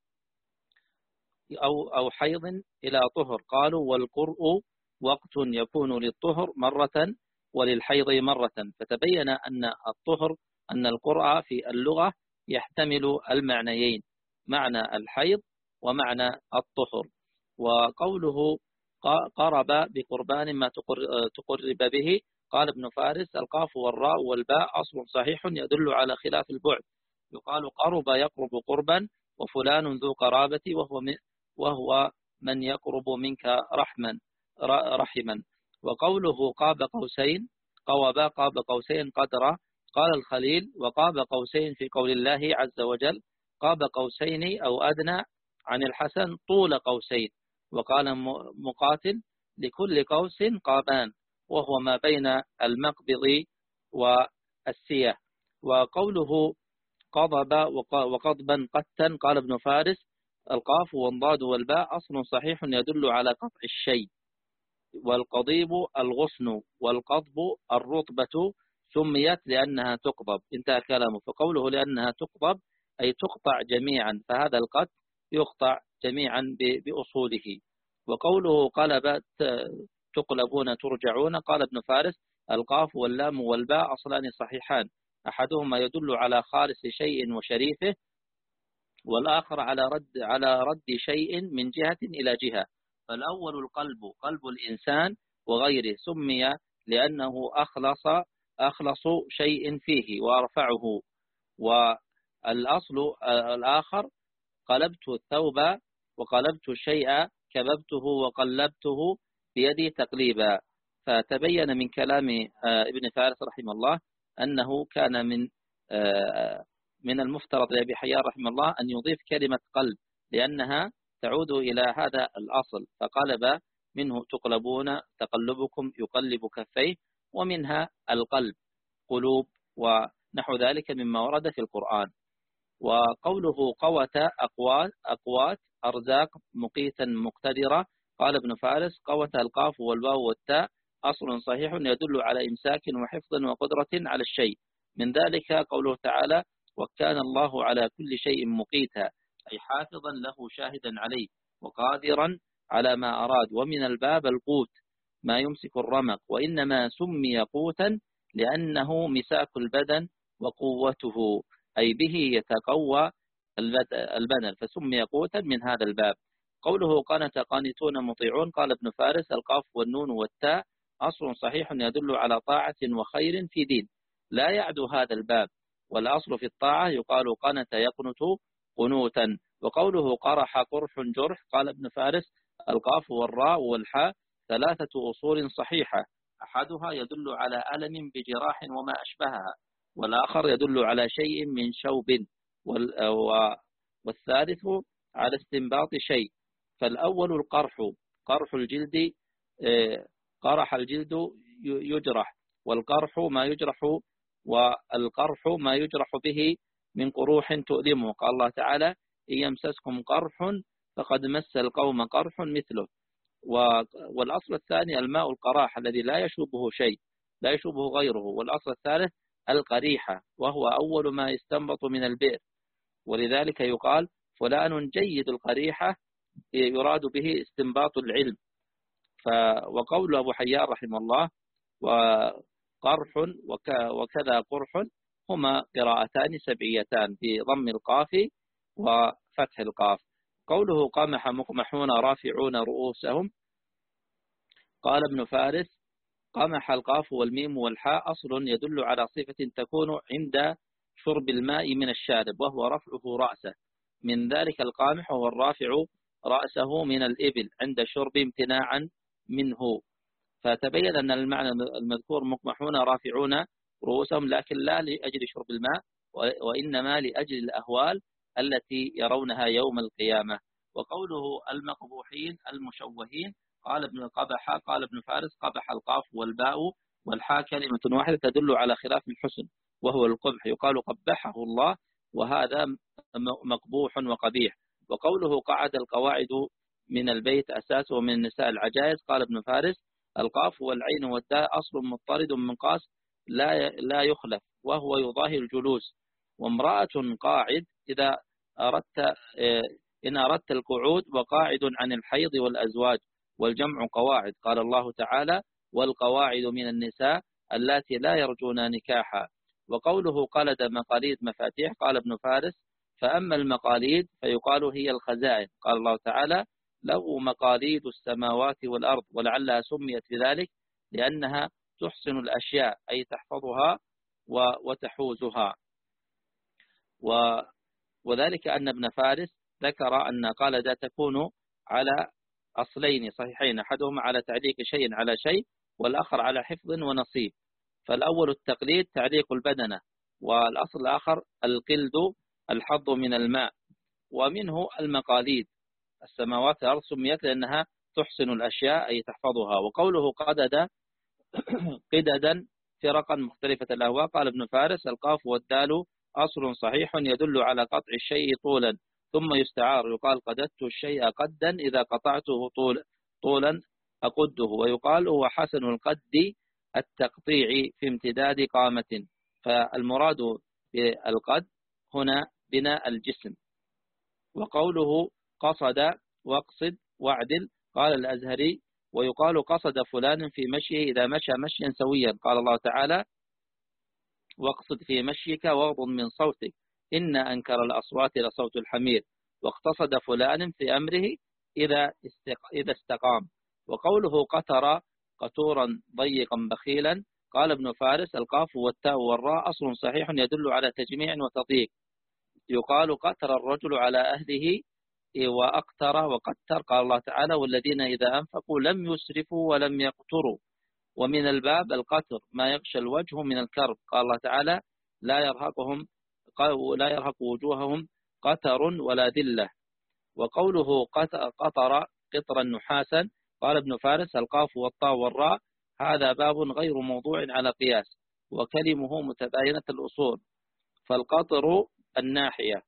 أو أو حيض إلى طهر. قالوا والقرء وقت يكون للطهر مرة وللحيض مرة. فتبين أن الطهر أن القرء في اللغة يحتمل المعنيين معنى الحيض ومعنى الطهر. وقوله قرب بقربان ما تقرب به. قال ابن فارس القاف والراء والباء أصل صحيح يدل على خلاف البعد. يقال قرب يقرب قربا وفلان ذو قرابة وهو وهو من يقرب منك رحما رحما. وقوله قاب قوسين قوبا قاب قوسين قدرا. قال الخليل وقاب قوسين في قول الله عز وجل قاب قوسين أو أدنى عن الحسن طول قوسين. وقال مقاتل لكل قوس قابان وهو ما بين المقبض والسية. وقوله قضب وقضبا قتا. قال ابن فارس القاف والضاد والباء أصل صحيح يدل على قطع الشيء. والقضيب الغصن والقضب الرطبة سميت لأنها تقضب. انتهى كلامه. فقوله لأنها تقضب أي تقطع جميعا فهذا القط يقطع جميعا بأصوله. وقوله قلبت تقلبون ترجعون. قال ابن فارس القاف واللام والباء أصلان صحيحان أحدهما يدل على خالص شيء وشريفه والآخر على رد على رد شيء من جهة إلى جهة. فالأول القلب قلب الإنسان وغيره سمي لأنه أخلص أخلص شيء فيه وأرفعه. والأصل الآخر قلبت الثوب وقلبت الشيء كببته وقلبته بيدي تقليبا. فتبين من كلام ابن فارس رحمه الله أنه كان من من المفترض لأبي حيان رحمه الله أن يضيف كلمة قلب، لأنها تعود إلى هذا الأصل، فقلب منه تقلبون، تقلبكم يقلب كفيه، ومنها القلب قلوب ونحو ذلك مما ورد في القرآن. وقوله قوت أقوات أقوات أرزاق مقيتا مقتدرة، قال ابن فارس قوت القاف والواو والتاء أصل صحيح يدل على إمساك وحفظ وقدرة على الشيء، من ذلك قوله تعالى وكان الله على كل شيء مقيتا، أي حافظا له شاهدا عليه وقادرا على ما أراد. ومن الباب القوت ما يمسك الرمق، وإنما سمي قوتا لأنه مساك البدن وقوته، أي به يتقوى البدن، فسمي قوتا من هذا الباب. قوله قنت قانتون مطيعون، قال ابن فارس القاف والنون والتاء أصل صحيح يدل على طاعة وخير في دين، لا يعدو هذا الباب، والأصل في الطاعة يقال قنت يقنت قنوتا. وقوله قرح قرح جرح، قال ابن فارس القاف والراء والحاء ثلاثة أصول صحيحة، أحدها يدل على ألم بجراح وما أشبهها، والآخر يدل على شيء من شوب، والثالث على استنباط شيء. فالأول القرح، قرح الجلد، قرح الجلد يجرح، والقرح ما يجرح، والقرح ما يجرح به من قروح تؤلمه، قال الله تعالى إن يمسسكم قرح فقد مس القوم قرح مثله. والأصل الثاني الماء القراح الذي لا يشوبه شيء، لا يشوبه غيره. والأصل الثالث القريحة، وهو أول ما يستنبط من البئر، ولذلك يقال فلان جيد القريحة، يراد به استنباط العلم. وقول أبو حيان رحمه الله وقرح وكذا قرح هما قراءتان سبعيتان بضم القاف وفتح القاف. قوله قمح مقمحون رافعون رؤوسهم، قال ابن فارس قمح القاف والميم والحاء أصل يدل على صفة تكون عند شرب الماء من الشارب، وهو رفعه رأسه، من ذلك القامح هو الرافع رأسه من الإبل عند شرب امتناعا منه. فتبين أن المعنى المذكور مقمحون رافعون رؤوسهم، لكن لا لأجل شرب الماء، وإنما لأجل الأهوال التي يرونها يوم القيامة. وقوله المقبوحين المشوهين، قال ابن قبح قال ابن فارس قبح القاف والباء والحاء كلمة واحدة تدل على خلاف الحسن، وهو القبح، يقال قبحه الله، وهذا مقبوح وقبيح. وقوله قعد القواعد من البيت أساسه من النساء العجائز، قال ابن فارس القاف والعين والداء أصل مضطرد من قاس لا لا يخلف، وهو يضاهي الجلوس. وامرأة قاعد إذا أردت إن أردت القعود، وقاعد عن الحيض والأزواج، والجمع قواعد، قال الله تعالى والقواعد من النساء اللاتي لا يرجون نكاحا. وقوله قلد مقاليد مفاتيح، قال ابن فارس فأما المقاليد فيقال هي الخزائن، قال الله تعالى له مقاليد السماوات والأرض، ولعلها سميت بذلك لأنها تحسن الأشياء، أي تحفظها وتحوزها. وذلك أن ابن فارس ذكر أن قالد تكون على أصلين صحيحين، أحدهما على تعليق شيء على شيء، والآخر على حفظ ونصيب. فالأول التقليد تعليق البدنة، والأصل الآخر القلد الحظ من الماء. ومنه المقاليد السماوات والأرض سميت لأنها تحسن الأشياء أي تحفظها. وقوله قدد قددا فرقا مختلفة الأهواء، قال ابن فارس القاف والدال أصل صحيح يدل على قطع الشيء طولا، ثم يستعار، يقال قددت الشيء قدا إذا قطعته طول طولا أقده. ويقال هو حسن القد التقطيع في امتداد قامة، فالمراد بالقد هنا بناء الجسم. وقوله قصد واقصد واعدل، قال الأزهري ويقال قصد فلان في مشيه إذا مشى مشيا سويا، قال الله تعالى واقصد في مشيك واغض من صوتك إن أنكر الأصوات لصوت الحمير. واقتصد فلان في أمره إذا إذا استقام. وقوله قتر قتورا ضيقا بخيلا، قال ابن فارس القاف والتاء والراء أصل صحيح يدل على تجميع وتضييق، يقال قتر الرجل على أهله وأقتر وقتر، قال الله تعالى والذين إذا أنفقوا لم يسرفوا ولم يقتروا. ومن الباب القتر ما يغشى الوجه من الكرب، قال الله تعالى لا يرهقهم لا يرهق وجوههم قتر ولا ذلة. وقوله قطر قطرا نحاسا، قال ابن فارس: القاف والطاء والراء هذا باب غير موضوع على قياس، وكلمه متباينة الأصول، فالقطر الناحية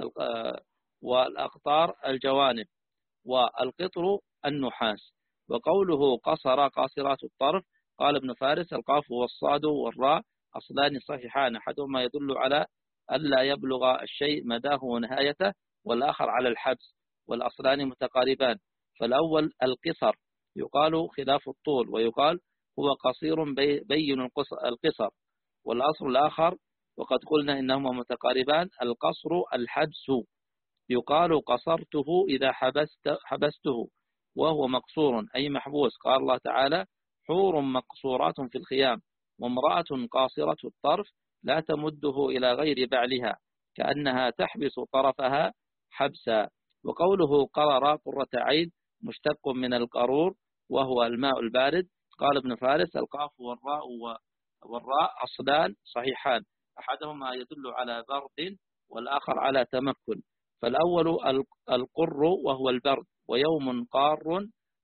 والأقطار الجوانب، والقطر النحاس. وقوله قصر قاصرات الطرف، قال ابن فارس: القاف والصاد والراء أصلان صحيحان، أحدهما يدل على ألا يبلغ الشيء مداه ونهايته، والآخر على الحبس، والأصلان متقاربان. فالأول القصر يقال خلاف الطول، ويقال هو قصير بين القصر. والأصل الآخر وقد قلنا إنهما متقاربان، القصر الحبس، يقال قصرته إذا حبست حبسته، وهو مقصور أي محبوس. قال الله تعالى: حور مقصورات في الخيام، وامرأة قاصرة الطرف لا تمده إلى غير بعلها، كأنها تحبس طرفها حبسا. وقوله قرر قرة عين مشتق من القرور، وهو الماء البارد. قال ابن فارس: القاف والراء والراء أصلان صحيحان، أحدهما يدل على برد والآخر على تمكن. فالأول القر وهو البرد، ويوم قار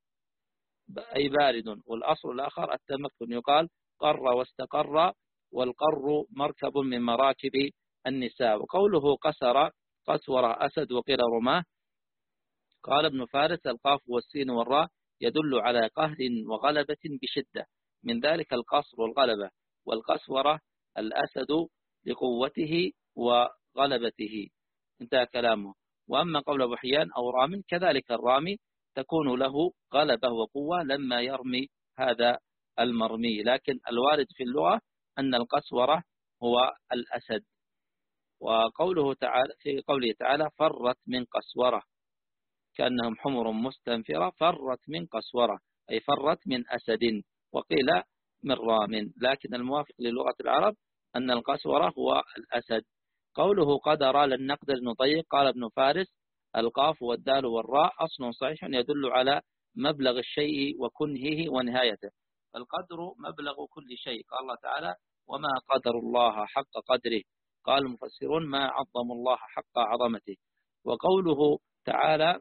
أي بارد، والأصل الآخر التمكن، يقال قر واستقر، والقر مركب من مراكب النساء. وقوله قسر قسور أسد وقيل رماه، قال ابن فارس: القاف والسين والراء يدل على قهر وغلبة بشدة، من ذلك القصر والغلبة. والقسورة الأسد لقوته وغلبته. انتهى كلامه. وأما قول أبو حيان أو رام، كذلك الرامي تكون له غلبة وقوة لما يرمي هذا المرمي، لكن الوارد في اللغة أن القسورة هو الأسد. وقوله تعالى في قوله تعالى: فرت من قسورة، كأنهم حمر مستنفرة، فرت من قسورة أي فرت من أسد، وقيل من رام، لكن الموافق للغة العرب أن القسورة هو الأسد. قوله قدر لن نقدر نضيق، قال ابن فارس: القاف والدال والراء أصل صحيح يدل على مبلغ الشيء وكنهه ونهايته. القدر مبلغ كل شيء، قال الله تعالى: وما قدر الله حق قدره. قال المفسرون: ما عظم الله حق عظمته. وقوله تعالى: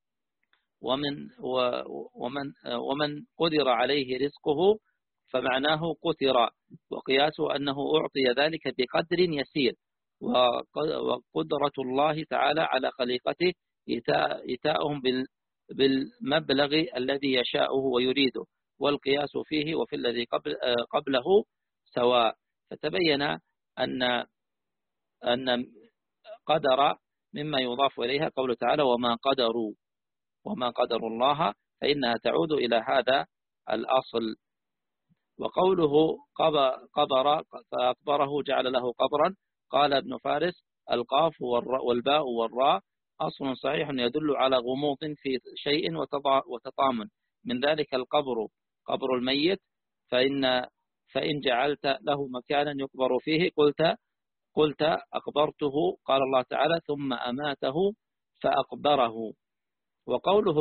ومن ومن ومن قدر عليه رزقه، فمعناه قتر، وقياسه أنه أعطي ذلك بقدر يسير. وقدرة الله تعالى على خليقته إيتاؤهم بالمبلغ الذي يشاءه ويريده، والقياس فيه وفي الذي قبل قبله سواء. فتبين أن أن قدر مما يضاف إليها قوله تعالى: وما قدروا وما قدروا الله، فإنها تعود إلى هذا الأصل. وقوله قبر فأقبره جعل له قبرا، قال ابن فارس: القاف والباء والراء أصل صحيح يدل على غموض في شيء وتطامن، من ذلك القبر قبر الميت، فإن فإن جعلت له مكانا يقبر فيه قلت قلت أقبرته. قال الله تعالى: ثم أماته فأقبره. وقوله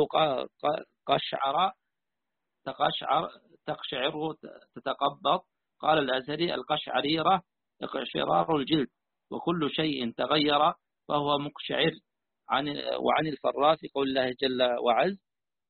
قشعر تقشعر تقشعر تتقبض، قال الأزهري: القشعريرة اقشرار الجلد، وكل شيء تغير فهو مقشعر. عن وعن الفراء في قول الله جل وعز: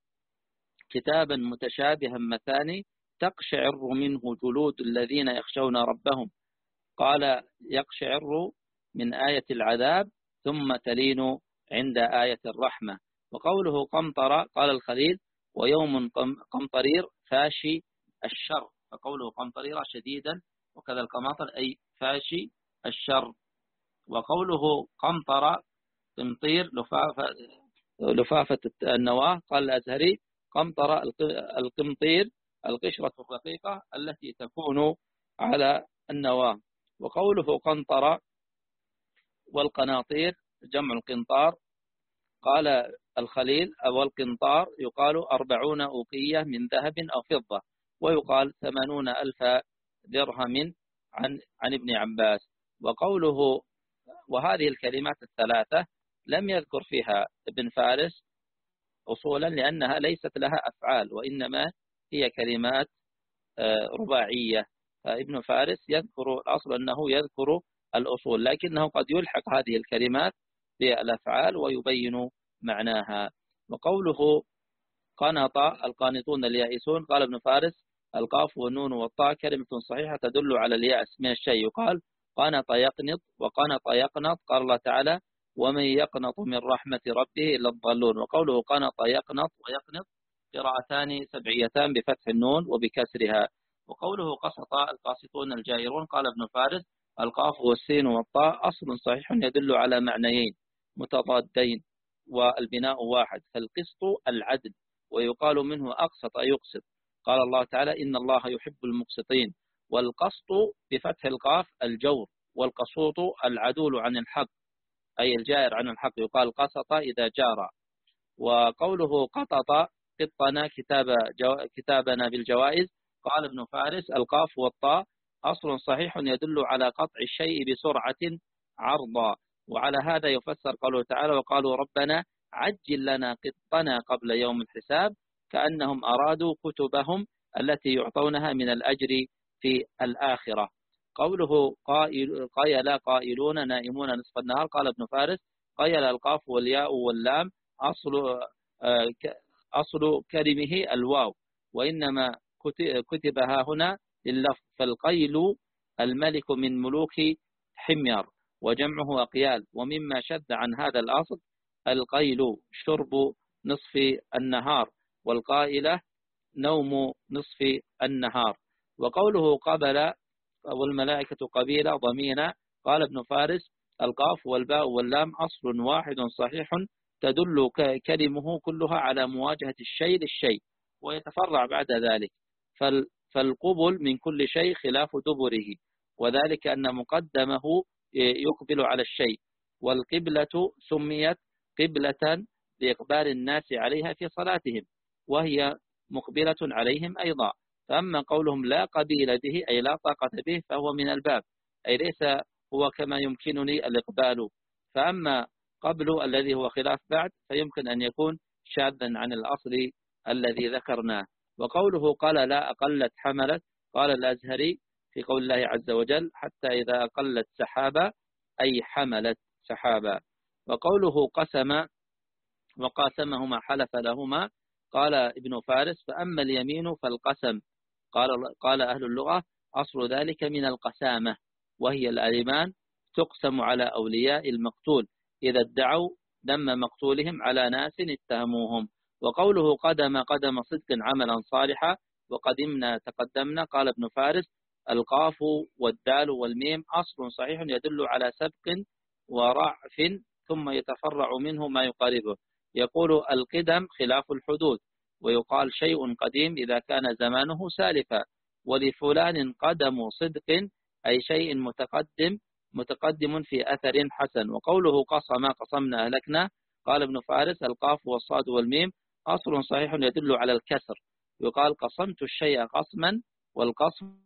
كتابا متشابها مثاني تقشعر منه جلود الذين يخشون ربهم. قال: يقشعر من آية العذاب، ثم تلين عند آية الرحمة. وقوله قمطر، قال الخليل: ويوم قمطرير فاشي الشر، فقوله قمطرير شديدا، وكذا القماطر أي فاشي الشر. وقوله قمطر قمطير لفافة, لفافة النواة، قال الأزهري: قمطر القمطير القشرة الرقيقة التي تكون على النواة. وقوله قنطر والقناطير جمع القنطار، قال الخليل: والقنطار يقال أربعون أوقية من ذهب أو فضة، ويقال ثمانون ألف درهم عن عن ابن عباس. وقوله وهذه الكلمات الثلاثة لم يذكر فيها ابن فارس أصولا، لأنها ليست لها أفعال، وإنما هي كلمات رباعية. فابن فارس يذكر الأصل أنه يذكر الأصول، لكنه قد يلحق هذه الكلمات بالأفعال ويبين معناها. وقوله قنط القانطون اليائسون، قال ابن فارس القاف والنون والطاء كلمة صحيحة تدل على اليأس من الشيء، يقال قنط يقنط وقنط يقنط. قال الله تعالى ومن يقنط من رحمة ربه إلا الضالون. وقوله قنط يقنط ويقنط قراءتان سبعيتان بفتح النون وبكسرها. وقوله قسط القاسطون الجائرون، قال ابن فارس القاف والسين والطاء أصل صحيح يدل على معنيين متضادين والبناء واحد، فالقسط العدل ويقال منه أقسط يقسط. قال الله تعالى إن الله يحب المقسطين. والقسط بفتح القاف الجور، والقسوط العدول عن الحق أي الجائر عن الحق، يقال قسط إذا جار. وقوله قطط قطنا كتاب جو... كتابنا بالجوائز، قال ابن فارس القاف والطاء أصل صحيح يدل على قطع الشيء بسرعة عرضا. وعلى هذا يفسر قوله تعالى وقالوا ربنا عجل لنا قطنا قبل يوم الحساب، كأنهم أرادوا كتبهم التي يعطونها من الأجر في الآخرة. قوله قائل قيل قائلون نائمون نصف النهار، قال ابن فارس قيل القاف والياء واللام أصل أصل كلمه الواو، وإنما كتبها هنا لللفظ، فالقيل الملك من ملوك حمير وجمعه أقيال. ومما شد عن هذا الأصل القيل شرب نصف النهار، والقائلة نوم نصف النهار. وقوله قبل والملائكة قبيلة ضمينا، قال ابن فارس القاف والباء واللام أصل واحد صحيح تدل كلمه كلها على مواجهة الشيء للشيء، ويتفرع بعد ذلك. فالقبل من كل شيء خلاف دبره، وذلك أن مقدمه يقبل على الشيء. والقبلة سميت قبلة لإقبال الناس عليها في صلاتهم، وهي مقبلة عليهم أيضا. فأما قولهم لا قبيل به أي لا طاقة به فهو من الباب، أي ليس هو كما يمكنني الإقبال. فأما قبل الذي هو خلاف بعد فيمكن أن يكون شاذا عن الأصل الذي ذكرناه. وقوله قال لا أقلت حملت، قال الأزهري في قول الله عز وجل حتى إذا أقلت سحابا أي حملت سحابا. وقوله قسم وقاسمهما حلف لهما، قال ابن فارس فأما اليمين فالقسم. قال قال أهل اللغة أصل ذلك من القسامة، وهي الأيمان تقسم على أولياء المقتول إذا ادعوا دم مقتولهم على ناس اتهموهم. وقوله قدم قدم صدق عملا صالحا وقدمنا تقدمنا، قال ابن فارس القاف والدال والميم أصل صحيح يدل على سبق ورعف ثم يتفرع منه ما يقاربه. يقول القدم خلاف الحدوث، ويقال شيء قديم إذا كان زمانه سالفا. ولفلان قدم صدق أي شيء متقدم متقدم في أثر حسن. وقوله قصم قصمنا أهلكنا، قال ابن فارس القاف والصاد والميم أصل صحيح يدل على الكسر، يقال قصمت الشيء قصما، والقصم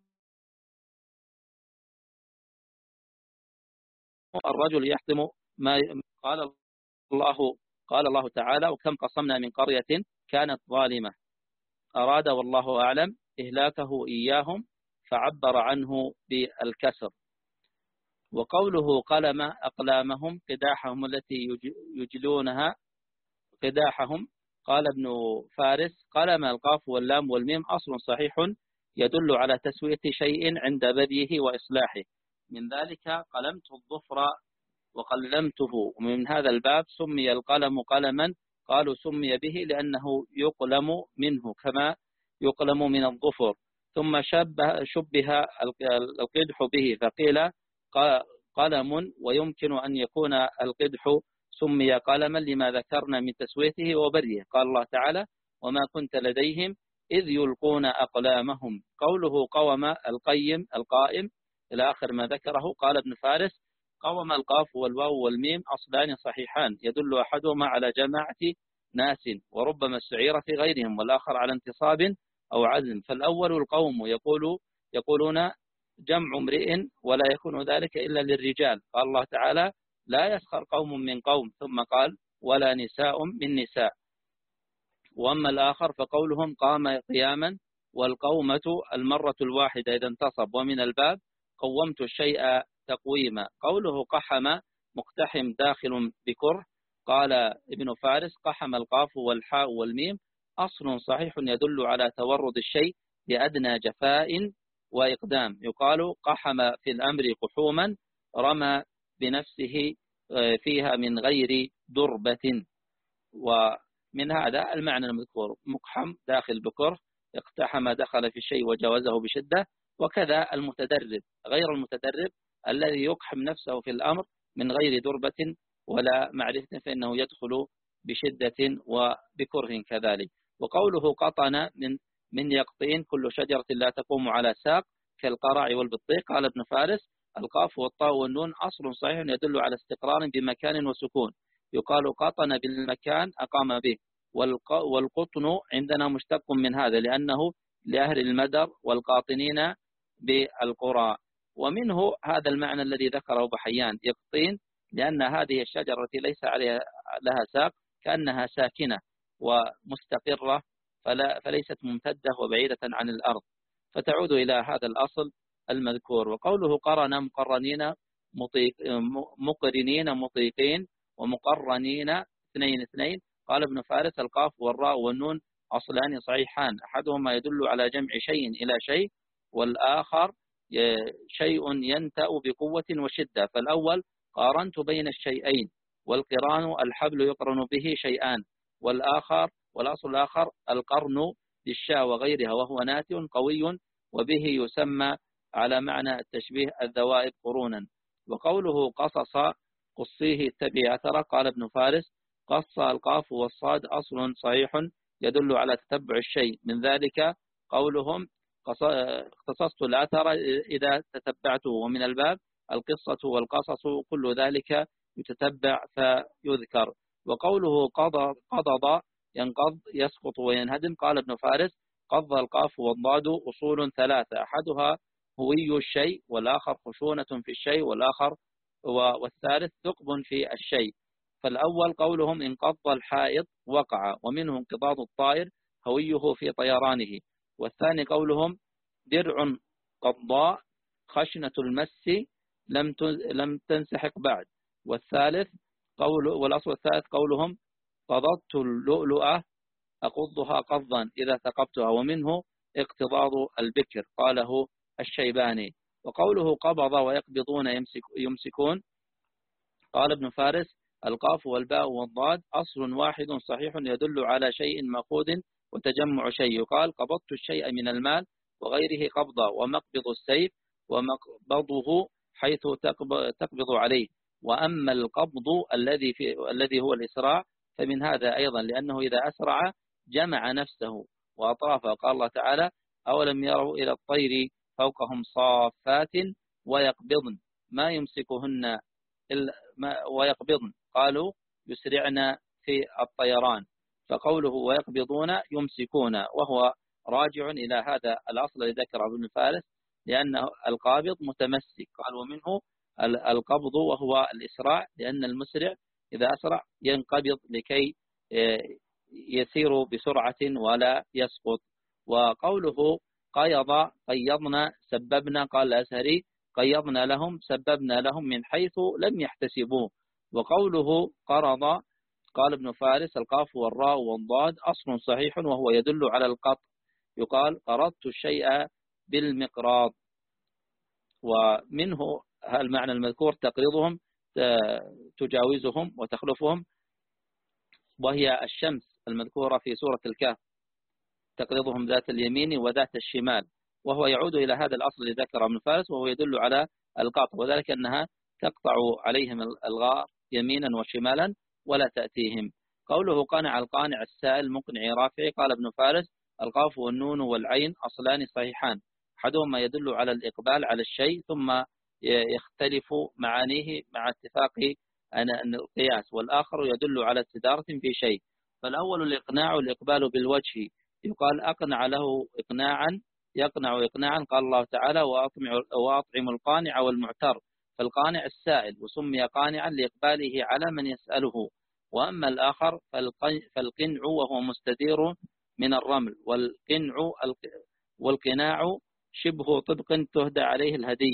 الرجل يحتم ما قال الله قال الله تعالى وكم قصمنا من قرية كانت ظالمة، أراد والله أعلم إهلاكه إياهم فعبر عنه بالكسر. وقوله قلم أقلامهم قداحهم التي يجلونها قداحهم، قال ابن فارس قلم القاف واللام والميم أصل صحيح يدل على تسوية شيء عند بديه وإصلاحه، من ذلك قلمت الظفر وقلمته. ومن هذا الباب سمي القلم قلما، قالوا سمي به لأنه يقلم منه كما يقلم من الظفر. ثم شبه, شبه القدح به فقيل قلم، ويمكن أن يكون القدح سمي قلما لما ذكرنا من تسويته وبريه. قال الله تعالى وما كنت لديهم إذ يلقون أقلامهم. قوله قوم القيم القائم إلى آخر ما ذكره. قال ابن فارس قوم القاف والواو والميم أصلان صحيحان يدل أحدهما على جماعة ناس وربما استعير في غيرهم، والآخر على انتصاب أو عزم. فالأول القوم يقول يقولون جمع امرئ ولا يكون ذلك إلا للرجال. قال الله تعالى لا يسخر قوم من قوم، ثم قال ولا نساء من نساء. وأما الآخر فقولهم قام قياما، والقومة المرة الواحدة إذا انتصب. ومن الباب قومت الشيء تقويما. قوله قحم مقتحم داخل بكره، قال ابن فارس قحم القاف والحاء والميم أصل صحيح يدل على تورد الشيء بأدنى جفاء وإقدام. يقال قحم في الأمر قحوما، رمى بنفسه فيها من غير دربة. ومن هذا المعنى المذكور، مقحم داخل بكره، اقتحم دخل في الشيء وجاوزه بشدة. وكذا المتدرب غير المتدرب الذي يقحم نفسه في الأمر من غير دربة ولا معرفة فإنه يدخل بشدة وبكره كذلك. وقوله قطن من من يقطين كل شجرة لا تقوم على ساق كالقرع والبطيق، قال ابن فارس القاف والطاء والنون أصل صحيح يدل على استقرار بمكان وسكون. يقال قطن بالمكان أقام به، والقطن عندنا مشتق من هذا لأنه لأهل المدر والقاطنين بالقرى. ومنه هذا المعنى الذي ذكره بحيان يقطين، لأن هذه الشجرة التي ليس عليها لها ساق كأنها ساكنة ومستقرة، فلا فليست ممتدة وبعيدة عن الأرض، فتعود إلى هذا الأصل المذكور. وقوله قرن مقرنين مطيق مقرنين مطيقين ومقرنين اثنين اثنين، قال ابن فارس القاف والراء والنون أصلان صحيحان، أحدهما يدل على جمع شيء إلى شيء، والآخر شيء ينتأ بقوة وشدة. فالأول قارنت بين الشيئين، والقران الحبل يقرن به شيئان، والآخر والأصل الآخر القرن للشاء وغيرها وهو ناتئ قوي، وبه يسمى على معنى التشبيه الذوائب قرونا. وقوله قصص قصيه اتبع أثره، قال ابن فارس قص القاف والصاد أصل صحيح يدل على تتبع الشيء، من ذلك قولهم اختصصت الأثر إذا تتبعته، ومن الباب القصة والقصص كل ذلك يتتبع فيذكر. وقوله قضض قضض ينقض يسقط وينهدم، قال ابن فارس قض القاف والضاد أصول ثلاثة، أحدها هوي الشيء، والآخر خشونة في الشيء، والآخر والثالث ثقب في الشيء. فالأول قولهم انقض الحائط وقع، ومنه انقضاض الطائر هويه في طيرانه. والثاني قولهم درع قضاء خشنة المس لم لم تنسحق بعد. والثالث قول والأصل الثالث قولهم قضضت اللؤلؤة أقضها قضا إذا ثقبتها، ومنه اقتضاض البكر، قاله الشيباني. وقوله قبض ويقبضون يمسك يمسكون، قال ابن فارس القاف والباء والضاد أصل واحد صحيح يدل على شيء مأخوذ وتجمع شيء. يقال قبضت الشيء من المال وغيره قبضة، ومقبض السيف ومقبضه حيث تقبض عليه. وأما القبض الذي في الذي هو الإسراع فمن هذا أيضا، لأنه إذا أسرع جمع نفسه وأطرافه. قال الله تعالى أولم يروا إلى الطير فوقهم صافات ويقبضن ما يمسكهن ويقبضن، قالوا يسرعن في الطيران، فقوله ويقبضون يمسكون وهو راجع إلى هذا الأصل الذي ذكره ابن فارس، لأن القابض متمسك. قال ومنه القبض وهو الإسراع، لأن المسرع إذا أسرع ينقبض لكي يسير بسرعة ولا يسقط. وقوله قيض قيضنا سببنا، قال الأزهري قيضنا لهم سببنا لهم من حيث لم يحتسبوه. وقوله قرض قال ابن فارس القاف والراء والضاد أصل صحيح وهو يدل على القطع، يقال قرضت الشيء بالمقراض. ومنه المعنى المذكور تقرضهم تجاوزهم وتخلفهم، وهي الشمس المذكورة في سورة الكهف تقرضهم ذات اليمين وذات الشمال، وهو يعود إلى هذا الأصل الذي ذكره ابن فارس وهو يدل على القطع، وذلك أنها تقطع عليهم الغار يمينا وشمالا ولا تأتيهم. قوله قانع القانع السائل مقنع رافع، قال ابن فارس القاف والنون والعين أصلان صحيحان، أحدهما يدل على الإقبال على الشيء ثم يختلف معانيه مع اتفاق القياس، والآخر يدل على استدارة في شيء. فالأول الإقناع الإقبال بالوجه، يقال أقنع له إقناعا يقنع إقناعا، قال الله تعالى وأطعم القانع والمعتر، فالقانع السائل وسمي قانعا لإقباله على من يسأله. وأما الآخر فالقنع وهو مستدير من الرمل، والقنع والقناع شبه طبق تهدى عليه الهدية،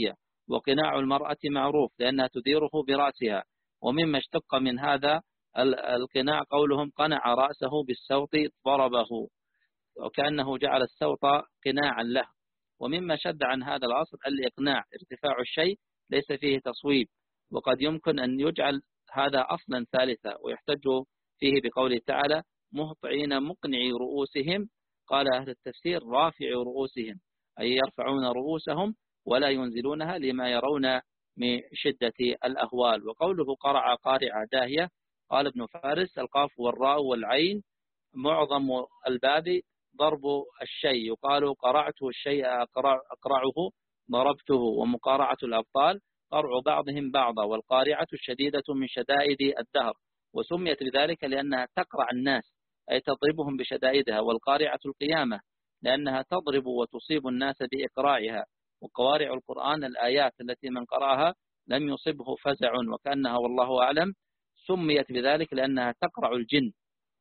وقناع المرأة معروف لأنها تديره برأسها. ومما اشتق من هذا القناع قولهم قنع رأسه بالسوط ضربه، وكأنه جعل السوط قناعا له. ومما شد عن هذا الأصل الإقناع، ارتفاع الشيء ليس فيه تصويب، وقد يمكن أن يجعل هذا أصلا ثالثا، ويحتج فيه بقوله تعالى مهطعين مقنعي رؤوسهم. قال أهل التفسير رافع رؤوسهم، أي يرفعون رؤوسهم ولا ينزلونها لما يرون من شدة الأهوال. وقوله قرع قارعة داهية، قال ابن فارس القاف والراء والعين معظم الباب ضرب الشيء، يقال قرعته الشيء أقرع أقرعه ضربته. ومقارعة الأبطال قرع بعضهم بعضا، والقارعة الشديدة من شدائد الدهر، وسميت بذلك لأنها تقرع الناس أي تضربهم بشدائدها. والقارعة القيامة لأنها تضرب وتصيب الناس بإقراعها. وقوارع القرآن الآيات التي من قرأها لم يصبه فزع وكأنها والله أعلم سميت بذلك لأنها تقرع الجن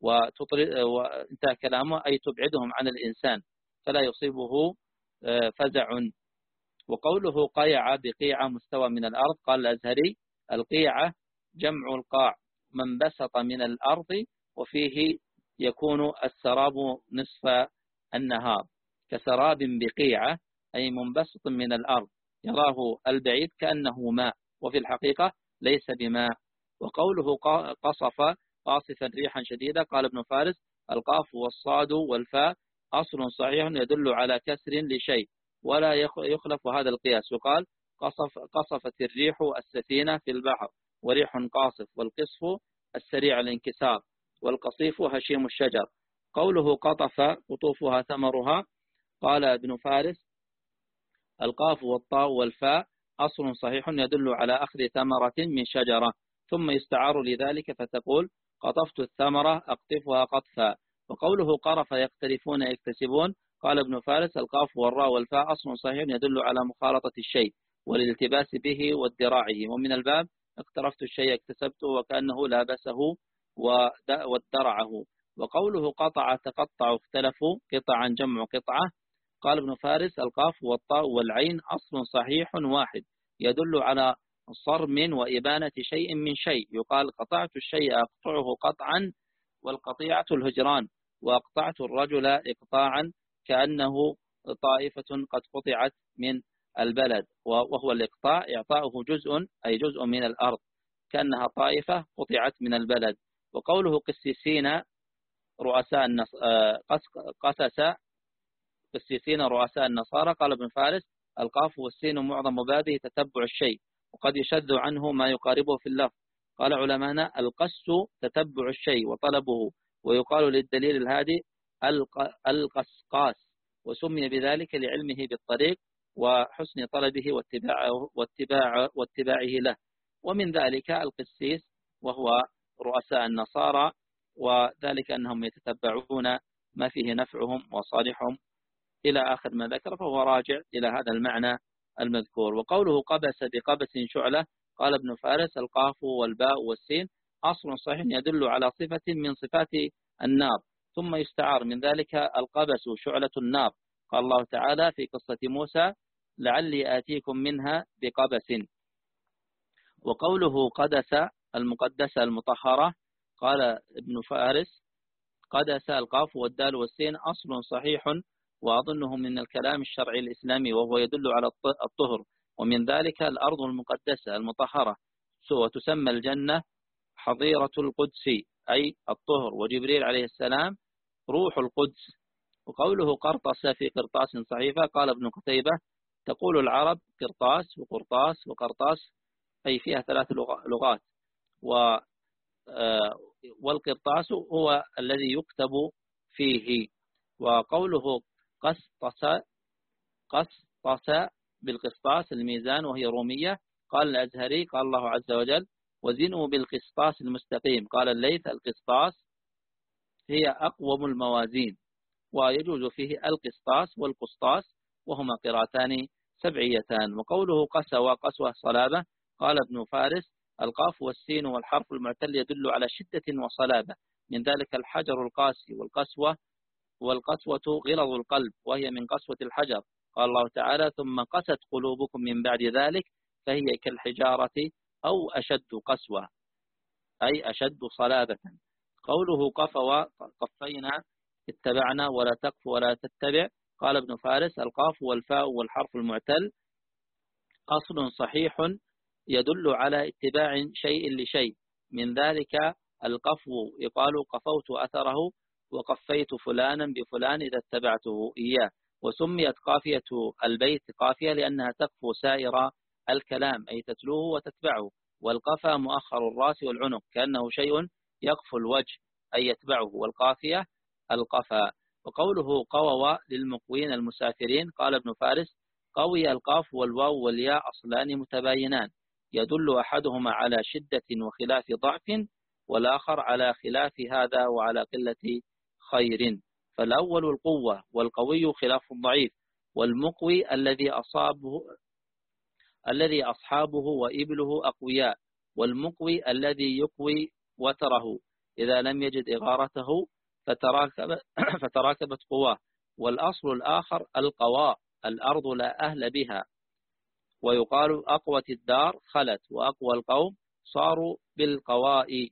وانتهى كلامه أي تبعدهم عن الإنسان فلا يصيبه فزع. وقوله قيع بقيعة مستوى من الأرض، قال الأزهري القيعة جمع القاع منبسط من الأرض وفيه يكون السراب نصف النهار، كسراب بقيعة أي منبسط من الأرض يراه البعيد كأنه ماء وفي الحقيقة ليس بماء. وقوله قصف قاصفا ريحا شديدة، قال ابن فارس القاف والصاد والفاء أصل صحيح يدل على كسر لشيء ولا يخلف هذا القياس. وقال قصف قصفت الريح السفينة في البحر وريح قاصف، والقصف السريع الانكسار، والقصيف هشيم الشجر. قوله قطف قطوفها ثمرها، قال ابن فارس القاف والطاء والفاء أصل صحيح يدل على أخذ ثمرة من شجرة ثم يستعار لذلك فتقول قطفت الثمرة أقطفها قطفا. وقوله قرف يقترفون يكتسبون، قال ابن فارس القاف والراء والفاء أصل صحيح يدل على مخالطة الشيء والالتباس به وادراعه. ومن الباب اقترفت الشيء اكتسبته وكأنه لابسه وادرعه. وقوله قطع تقطع اختلفوا قطعا جمع قطعة، قال ابن فارس القاف والطاء والعين أصل صحيح واحد يدل على صرم وإبانة شيء من شيء، يقال قطعت الشيء أقطعه قطعا، والقطيعة الهجران، وأقطعت الرجل إقطاعا كأنه طائفة قد قطعت من البلد، وهو الإقطاع إعطاؤه جزء أي جزء من الأرض كأنها طائفة قطعت من البلد. وقوله قسيسين رؤساء النص... قسس قسيسين رؤساء النصارى، قال ابن فارس القاف والسين معظم بابه تتبع الشيء وقد يشذ عنه ما يقاربه في اللفظ. قال علمانا القس تتبع الشيء وطلبه، ويقال للدليل الهادي القسقاس، وسمي بذلك لعلمه بالطريق وحسن طلبه واتباعه, واتباع واتباعه له. ومن ذلك القسيس وهو رؤساء النصارى، وذلك أنهم يتتبعون ما فيه نفعهم وصالحهم إلى آخر ما ذكر، فهو راجع إلى هذا المعنى المذكور. وقوله قبس بقبس شعلة، قال ابن فارس القاف والباء والسين أصل صحيح يدل على صفة من صفات النار ثم يستعار من ذلك القبس شعلة النار. قال الله تعالى في قصة موسى لعلي آتيكم منها بقبس. وقوله قدس المقدسة المطهرة، قال ابن فارس قدس القاف والدال والسين أصل صحيح وأظنه من الكلام الشرعي الإسلامي وهو يدل على الطهر، ومن ذلك الأرض المقدسة المطهرة، وتسمى الجنة حظيرة القدس أي الطهر، وجبريل عليه السلام روح القدس. وقوله قرطس في قرطاس صحيفة، قال ابن قتيبة تقول العرب قرطاس وقرطاس وقرطاس أي فيها ثلاث لغات، والقرطاس هو الذي يكتب فيه. وقوله قسطس قسطس بالقسطاس الميزان وهي رومية، قال الأزهري قال الله عز وجل وزنوا بالقسطاس المستقيم، قال الليث القسطاس هي أقوم الموازين، ويجوز فيه القسطاس والقسطاس وهما قراءتان سبعيتان. وقوله قسوة قسوة صلابة، قال ابن فارس القاف والسين والحرف المعتل يدل على شدة وصلابة، من ذلك الحجر القاسي والقسوة، والقسوة غلظ القلب وهي من قسوة الحجر. قال الله تعالى ثم قست قلوبكم من بعد ذلك فهي كالحجارة أو أشد قسوة أي أشد صلابة. قوله قفوا قفينا اتبعنا ولا تقف ولا تتبع، قال ابن فارس القاف والفاء والحرف المعتل أصل صحيح يدل على اتباع شيء لشيء، من ذلك القفو يقال قفوت أثره وقفيت فلانا بفلان إذا اتبعته إياه. وسميت قافية البيت قافية لأنها تقفو سائر الكلام أي تتلوه وتتبعه، والقفا مؤخر الرأس والعنق كأنه شيء يقفو الوجه أي يتبعه، والقافية القفا. وقوله قووا للمقوين المسافرين، قال ابن فارس قوي القاف والواو والياء أصلان متباينان يدل أحدهما على شدة وخلاف ضعف، والآخر على خلاف هذا وعلى قلة خير. فالأول القوة، والقوي خلاف الضعيف، والمقوي الذي أصابه الذي أصحابه وإبله أقوياء، والمقوي الذي يقوي وتره إذا لم يجد إغارته فتراكب فتراكبت قواه. والأصل الآخر القواء، الأرض لا أهل بها، ويقال أقوت الدار خلت، وأقوى القوم صاروا بالقواء.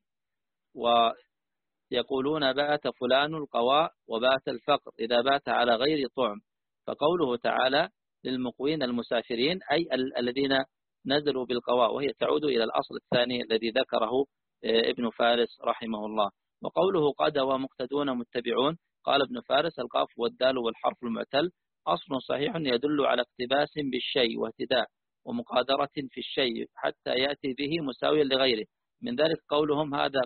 ويقولون بات فلان القواء وبات الفقر إذا بات على غير طعم. فقوله تعالى للمقوين المسافرين أي الذين نزلوا بالقواء، وهي تعود إلى الأصل الثاني الذي ذكره ابن فارس رحمه الله. وقوله قد ومقتدون متبعون، قال ابن فارس القاف والدال والحرف المعتل أصل صحيح يدل على اقتباس بالشيء واهتداء ومقادرة في الشيء حتى يأتي به مساويا لغيره، من ذلك قولهم هذا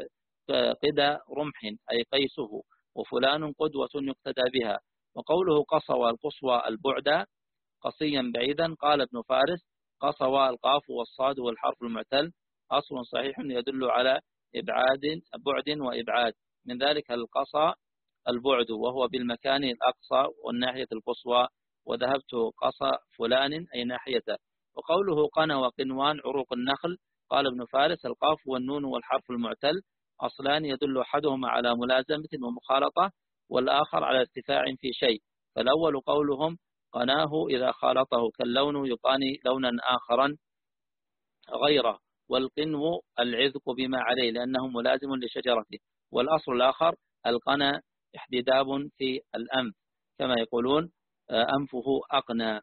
قدى رمح أي قيسه، وفلان قدوة يقتدى بها. وقوله قصوى القصوى البعد قصيا بعيدا، قال ابن فارس قصوى القاف والصاد والحرف المعتل أصل صحيح يدل على إبعاد بعد وإبعاد، من ذلك القصى البعد وهو بالمكان الأقصى والناحية القصوى، وذهبت قصى فلان أي ناحيته. وقوله قنا وقنوان عروق النخل، قال ابن فارس القاف والنون والحرف المعتل أصلان يدل أحدهما على ملازمة ومخالطة، والآخر على ارتفاع في شيء. فالأول قولهم قناه إذا خالطه كاللون يقاني لونا آخرا غيره، والقنو العذق بما عليه لأنه ملازم لشجرته. والأصل الآخر القنا احتداب في الأنف كما يقولون أنفه أقنى.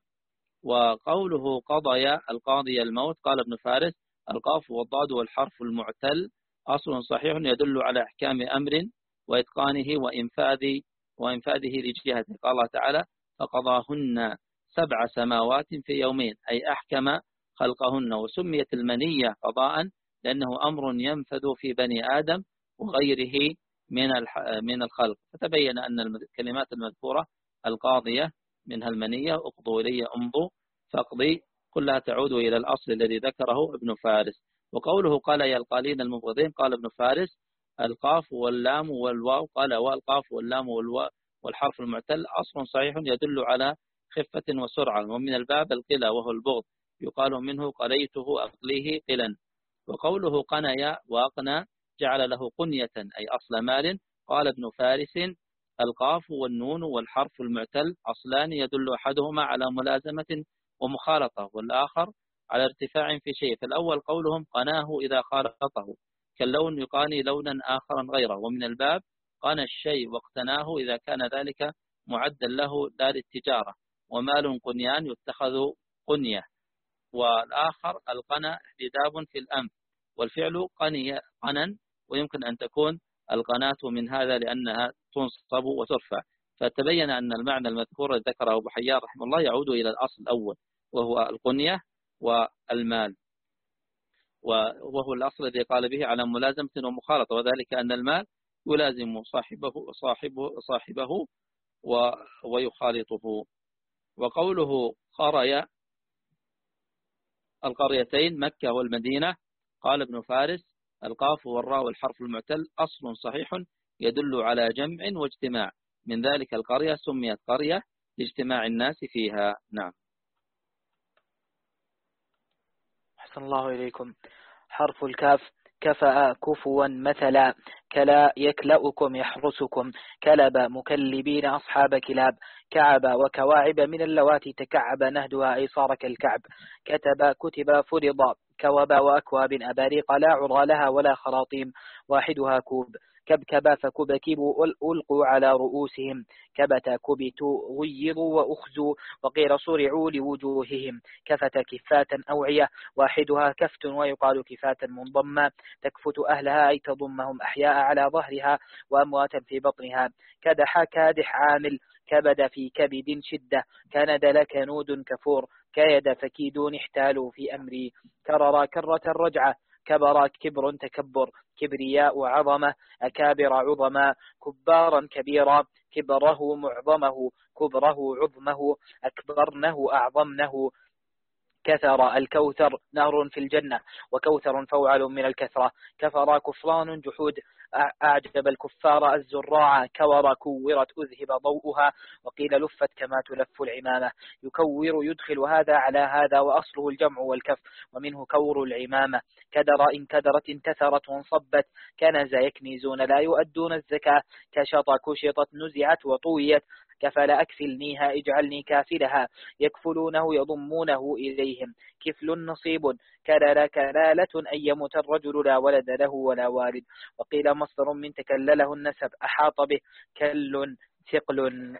وقوله قضي القاضي الموت، قال ابن فارس القاف والضاد والحرف المعتل أصل صحيح يدل على إحكام أمر وإتقانه وإنفاذ وإنفاذه لجهته. قال الله تعالى فقضاهن سبع سماوات في يومين أي أحكم خلقهن. وسميت المنية قضاء لأنه أمر ينفذ في بني آدم وغيره من من الخلق. فتبين أن الكلمات المذكورة القاضية منها المنية اقضوا لي امضوا فاقضي كلها تعود إلى الأصل الذي ذكره ابن فارس. وقوله قال يا القالين المبغضين، قال ابن فارس القاف واللام والواو، قال والقاف واللام والواو والحرف المعتل أصل صحيح يدل على خفة وسرعة، ومن الباب القلة وهو البغض يقال منه قليته أقليه قلا. وقوله قنيا وأقنى جعل له قنية أي أصل مال، قال ابن فارس القاف والنون والحرف المعتل أصلان يدل أحدهما على ملازمة ومخالطة، والآخر على ارتفاع في شيء. فالأول قولهم قناه إذا خالطه كاللون يقاني لونا آخرا غيره، ومن الباب قنى الشيء واقتناه إذا كان ذلك معدا له لا للتجارة، ومال قنيان يتخذ قنية. والآخر القنا احتداب في الأنف، والفعل قني قنا، ويمكن أن تكون القناة من هذا لأنها تنصب وترفع. فتبين أن المعنى المذكور ذكره أبو حيان رحمه الله يعود إلى الأصل الأول وهو القنية والمال، وهو الأصل الذي قال به على ملازمة ومخالطة، وذلك أن المال يلازم صاحبه صاحبه صاحبه ويخالطه. وقوله قرية القريتين مكة والمدينة، قال ابن فارس القاف والراء والحرف المعتل أصل صحيح يدل على جمع واجتماع، من ذلك القرية سميت قرية لاجتماع الناس فيها. نعم. أحسن الله إليكم. حرف الكاف كفأ كفوا مثلا كلا يكلأكم يحرسكم. كلب مكلبين أصحاب كلاب. كعب وكواعب من اللواتي تكعب نهدها أي صار كالكعب. كتب كتب فرض. كوب وأكواب أباريق لا عرى لها ولا خراطيم واحدها كوب. كبكب فكبكبوا ألقوا على رؤوسهم. كبت كبتوا غيروا وأخزوا وقيل صرعوا لوجوههم. كفت كفات أوعية واحدها كفت ويقال كفات منضمة تكفت أهلها أي تضمهم أحياء على ظهرها وأمواتا في بطنها. كدح كادح عامل. كبد في كبد شدة. كند لكنود كفور. كيد فكيدون احتالوا في أمري. كرر كرة رجعة. كبر كبر تكبر. كبرياء عظمة. أكابر عظما. كبارا كبيرا. كبره معظمه. كبره عظمه. أكبرنه أعظمنه. كثر الكوثر نهر في الجنة وكوثر فوعل من الكثرة. كفر كفران جحود. أعجب الكفار الزراع. كور كورت أذهب ضوءها وقيل لفت كما تلف العمامة. يكور يدخل هذا على هذا وأصله الجمع والكف ومنه كور العمامة. كدر إن كدرت انتثرت وانصبت. كنز يكنزون لا يؤدون الزكاة. كشط كشطت نزعت وطويت. كفل أكفلنيها اجعلني كافلها. يكفلونه يضمونه إليهم. كفل نصيب. كلل كلالة أن يموت الرجل لا ولد له ولا والد. وقيل مصدر من تكلله النسب أحاط به. كل ثقل.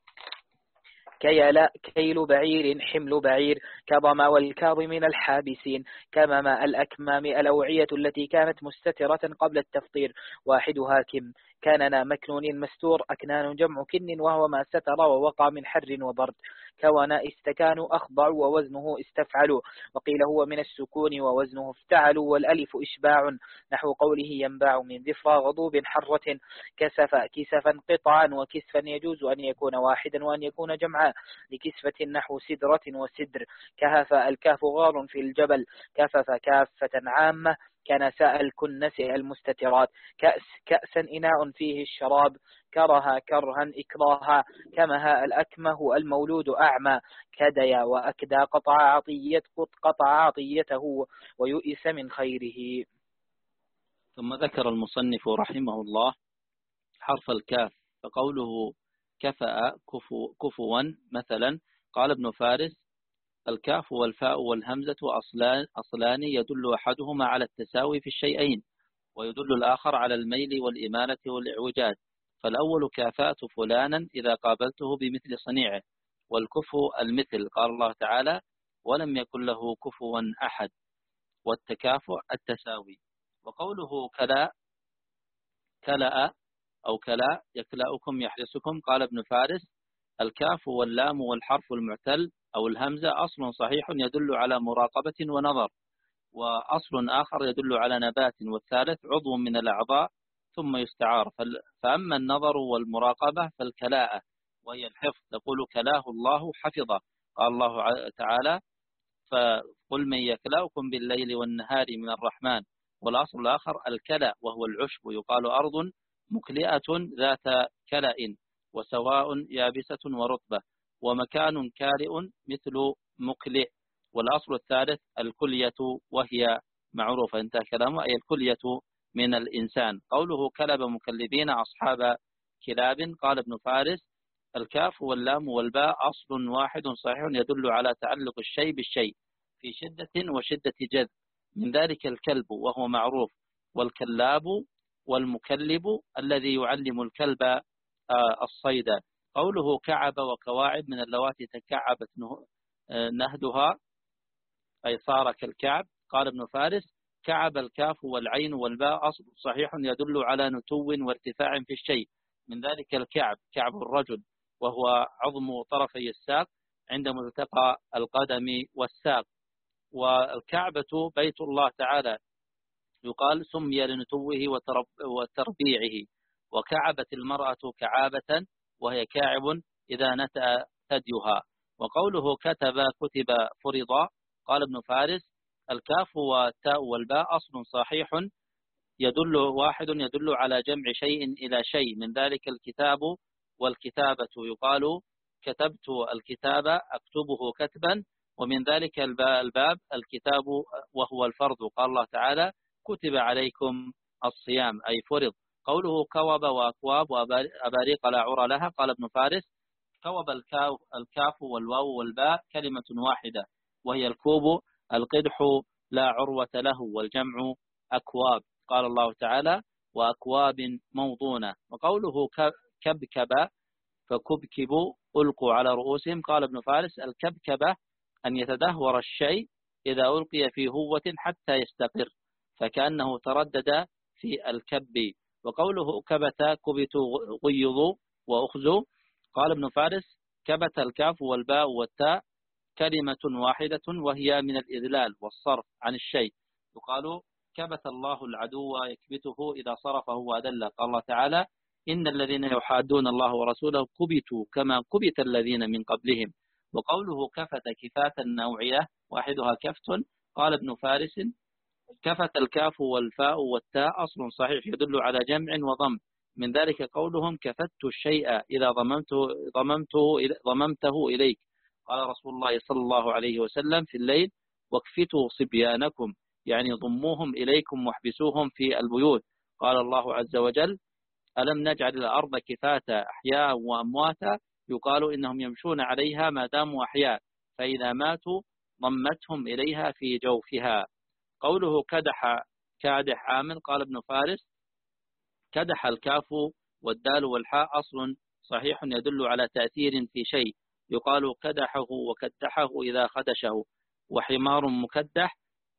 كيل كيل بعير حمل بعير. كظم والكاظمين الحابسين. كمم الأكمام الأوعية التي كانت مستترة قبل التفطير واحدها كم. كاننا مكنون مستور. أكنان جمع كن وهو ما ستر ووقع من حر وبرد. كونا استكانوا أخضعوا ووزنه استفعلوا. وقيل هو من السكون ووزنه افتعلوا والألف إشباع نحو قوله ينباع من ذفرى غضوب حرة. كسف كسفا قطعا وكسفا يجوز أن يكون واحدا وأن يكون جمعا لكسفة نحو سدرة وسدر. كهف الكهف غار في الجبل. كفف كافة عامة. كنساء الكنس المستترات. كأس كأسا إناء فيه الشراب. كره كرها إكراها. كمها الأكمه المولود أعمى. كديا وأكدى قطع عطية قطع عطيته ويؤس من خيره. ثم ذكر المصنف رحمه الله حرف الكاف فقوله كفأ كفو كفوا مثلا. قال ابن فارس الكاف والفاء والهمزة أصلان, أصلان يدل أحدهما على التساوي في الشيئين ويدل الآخر على الميل والإمالة والإعوجاج. فالأول كافأت فلانا إذا قابلته بمثل صنيعه. والكفو المثل قال الله تعالى ولم يكن له كفوا أحد. والتكافؤ التساوي. وقوله كلا كلا أو كلا يكلأكم يحرسكم. قال ابن فارس الكاف واللام والحرف المعتل أو الهمزة أصل صحيح يدل على مراقبة ونظر. وأصل آخر يدل على نبات. والثالث عضو من الأعضاء ثم يستعار. فأما النظر والمراقبة فالكلاءة وهي الحفظ. تقول كلاه الله حفظه. قال الله تعالى فقل من يكلأكم بالليل والنهار من الرحمن. والأصل الآخر الكلأ وهو العشب. يقال أرض مكلئة ذات كلأ وسواء يابسة ورطبة. ومكان كارئ مثل مكلئ. والأصل الثالث الكلية وهي معروفة. انتهى كلامه أي الكلية من الإنسان. قوله كلب مكلبين أصحاب كلاب. قال ابن فارس الكاف واللام والباء أصل واحد صحيح يدل على تعلق الشيء بالشيء في شدة وشدة جذب. من ذلك الكلب وهو معروف. والكلاب والمكلب الذي يعلم الكلب الصيد. قوله كعب وكواعب من اللواتي تكعبت نهدها أي صار كالكعب. قال ابن فارس كعب الكاف والعين والباء أصل صحيح يدل على نتو وارتفاع في الشيء. من ذلك الكعب كعب الرجل وهو عظم طرفي الساق عند ملتقى القدم والساق. والكعبة بيت الله تعالى يقال سمي لنتوه وتربيعه. وكعبت المرأة كعابة وهي كاعب إذا نتأ ثديها. وقوله كتب كتب فرضا. قال ابن فارس الكاف والتاء والباء أصل صحيح يدل واحد يدل على جمع شيء إلى شيء. من ذلك الكتاب والكتابة يقال كتبت الكتاب أكتبه كتبا. ومن ذلك الباب الكتاب وهو الفرض. قال الله تعالى كتب عليكم الصيام أي فرض. قوله كوب وأكواب وأباريق لا عرى لها. قال ابن فارس: كوب الكاف والواو والباء كلمة واحدة، وهي الكوب القدح لا عروة له، والجمع أكواب. قال الله تعالى: وأكواب موضونة. وقوله كبكب فكبكبوا ألقوا على رؤوسهم. قال ابن فارس: الكبكبة أن يتدهور الشيء إذا ألقي في هوة حتى يستقر، فكأنه تردد في الكب. وقوله كبت كبتوا غيظوا وأخذوا. قال ابن فارس: كبت الكاف والباء والتاء كلمة واحدة، وهي من الإذلال والصرف عن الشيء. يقال: كبت الله العدو يكبته إذا صرفه وأدله. قال الله تعالى: إن الذين يحادون الله ورسوله كبتوا كما كبت الذين من قبلهم. وقوله كفت كفاة نوعية واحدها كفت. قال ابن فارس: كفت الكاف والفاء والتاء أصل صحيح يدل على جمع وضم، من ذلك قولهم: كفت الشيء إذا ضممته, ضممته, ضممته إليك. قال رسول الله صلى الله عليه وسلم في الليل: واكفتوا صبيانكم، يعني ضموهم إليكم واحبسوهم في البيوت. قال الله عز وجل: ألم نجعل الأرض كفاتا أحياء وأمواتا. يقال إنهم يمشون عليها ما داموا أحياء، فإذا ماتوا ضمتهم إليها في جوفها. قوله كدح كادح عامل. قال ابن فارس: كدح الكاف والدال والحاء أصل صحيح يدل على تأثير في شيء. يقال كدحه وكدحه إذا خدشه، وحمار مكدح.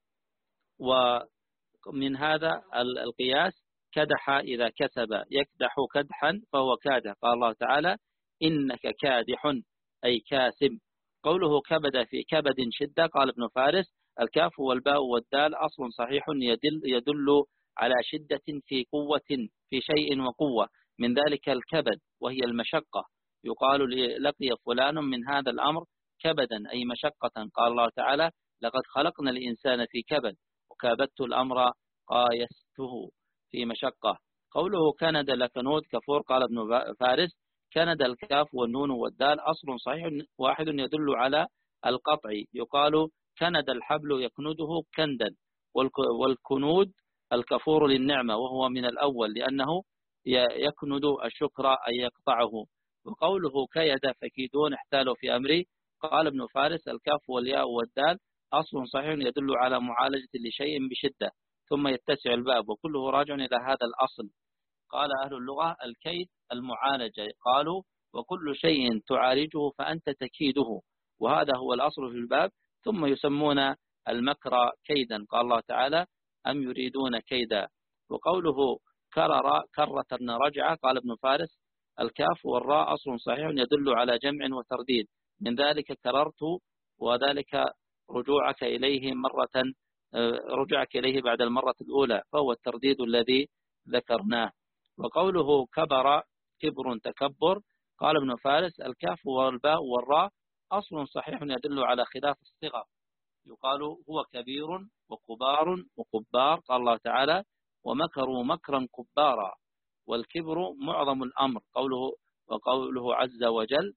ومن هذا القياس كدح إذا كسب يكدح كدحا فهو كادح. قال الله تعالى: إنك كادح أي كاسب. قوله كبد في كبد شدة. قال ابن فارس: الكاف والباء والدال أصل صحيح يدل, يدل على شدة في قوة في شيء وقوة، من ذلك الكبد وهي المشقة. يقال: لقي فلان من هذا الأمر كبدا أي مشقة. قال الله تعالى: لقد خلقنا الإنسان في كبد وكابدت الأمر قايسته في مشقة. قوله كند لكنود كفور. قال ابن فارس: كند الكاف والنون والدال أصل صحيح واحد يدل على القطع. يقال: كند الحبل يكنده كندا، والكنود الكفور للنعمة، وهو من الأول لأنه يكند الشكر أي يقطعه. وقوله كيد فكيدون احتالوا في أمري. قال ابن فارس: الكاف والياء والدال أصل صحيح يدل على معالجة لشيء بشدة، ثم يتسع الباب، وكله راجع إلى هذا الأصل. قال أهل اللغة: الكيد المعالجة. قالوا: وكل شيء تعالجه فأنت تكيده، وهذا هو الأصل في الباب. ثم يسمون المكر كيدا. قال الله تعالى: أم يريدون كيدا. وقوله كرر كرة رجعة. قال ابن فارس: الكاف والراء أصل صحيح يدل على جمع وترديد، من ذلك كررت، وذلك رجوعك إليه مرة رجعك إليه بعد المرة الأولى، فهو الترديد الذي ذكرناه. وقوله كبر كبر تكبر. قال ابن فارس: الكاف والباء والراء أصل صحيح يدل على خلاف الصغر. يقال: هو كبير وكبار وكبار. قال الله تعالى: ومكروا مكرا كبارا. والكبر معظم الأمر. قوله وقوله عز وجل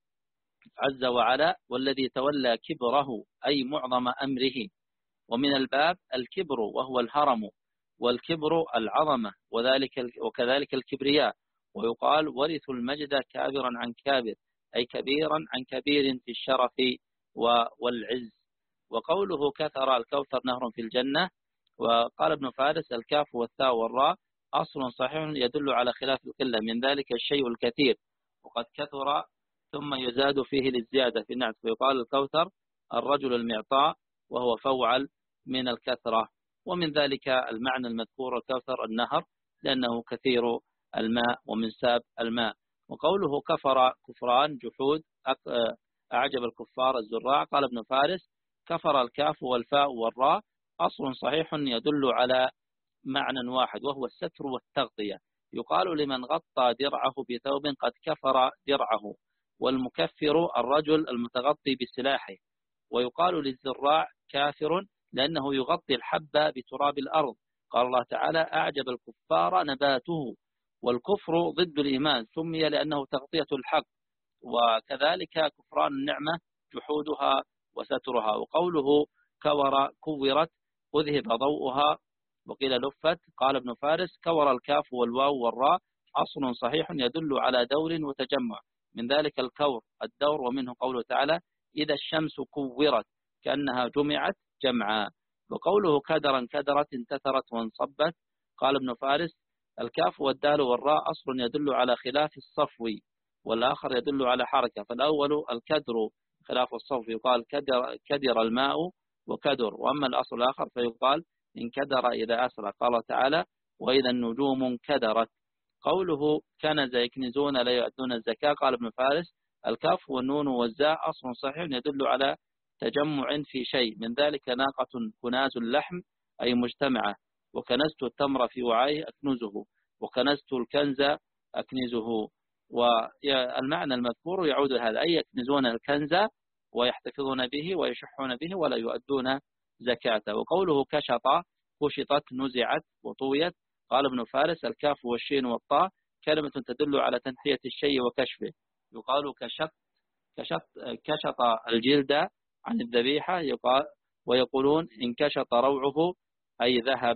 عز وعلا: والذي تولى كبره أي معظم أمره. ومن الباب الكبر وهو الهرم، والكبر العظمة، وذلك وكذلك الكبرياء. ويقال: ورثوا المجد كابرا عن كابر، أي كبيرا عن كبير في الشرف والعز. وقوله كثر الكوثر نهر في الجنة. وقال ابن فارس: الكاف والثاء والراء أصل صحيح يدل على خلاف القلة، من ذلك الشيء الكثير، وقد كثر ثم يزاد فيه للزيادة في النعت. ويقال: الكوثر الرجل المعطاء، وهو فوعل من الكثرة. ومن ذلك المعنى المذكور الكوثر النهر، لأنه كثير الماء ومن ساب الماء. وقوله كفر كفران جحود أعجب الكفار الزراع. قال ابن فارس: كفر الكاف والفاء والراء أصل صحيح يدل على معنى واحد، وهو الستر والتغطية. يقال لمن غطى درعه بثوب قد كفر درعه، والمكفر الرجل المتغطي بسلاحه. ويقال للزراع كافر لأنه يغطي الحب بتراب الأرض. قال الله تعالى: أعجب الكفار نباته. والكفر ضد الإيمان، سمي لأنه تغطية الحق، وكذلك كفران النعمة جحودها وسترها. وقوله كور كورت أذهب ضوءها وقيل لفت. قال ابن فارس: كور الكاف والواو والراء أصل صحيح يدل على دور وتجمع، من ذلك الكور الدور، ومنه قوله تعالى: إذا الشمس كورت كأنها جمعت جمعا. وقوله كدرا كدرت انتثرت وانصبت. قال ابن فارس: الكاف والدال والراء أصل يدل على خلاف الصفو، والآخر يدل على حركة. فالأول الكدر خلاف الصفو، يقال كدر, كدر الماء وكدر. وأما الأصل الآخر فيقال انكدر إذا أسرى. قال تعالى: وإذا النجوم انكدرت. قوله كنز يكنزون لا يؤدون الزكاة. قال ابن فارس: الكاف والنون والزاء أصل صحيح يدل على تجمع في شيء، من ذلك ناقة كناز اللحم أي مجتمعة، وكنزت التمر في وعائه أكنزه، وكنزت الكنز أكنزه. والمعنى المذكور يعود هذا، أي يكنزون الكنز ويحتفظون به ويشحون به ولا يؤدون زكاته. وقوله كشط كشطت نزعت وطويت. قال ابن فارس: الكاف والشين والطاء كلمة تدل على تنحية الشيء وكشفه، يقال كشط كشط كشط الجلد عن الذبيحة، يقال ويقولون انكشط روعه أي ذهب.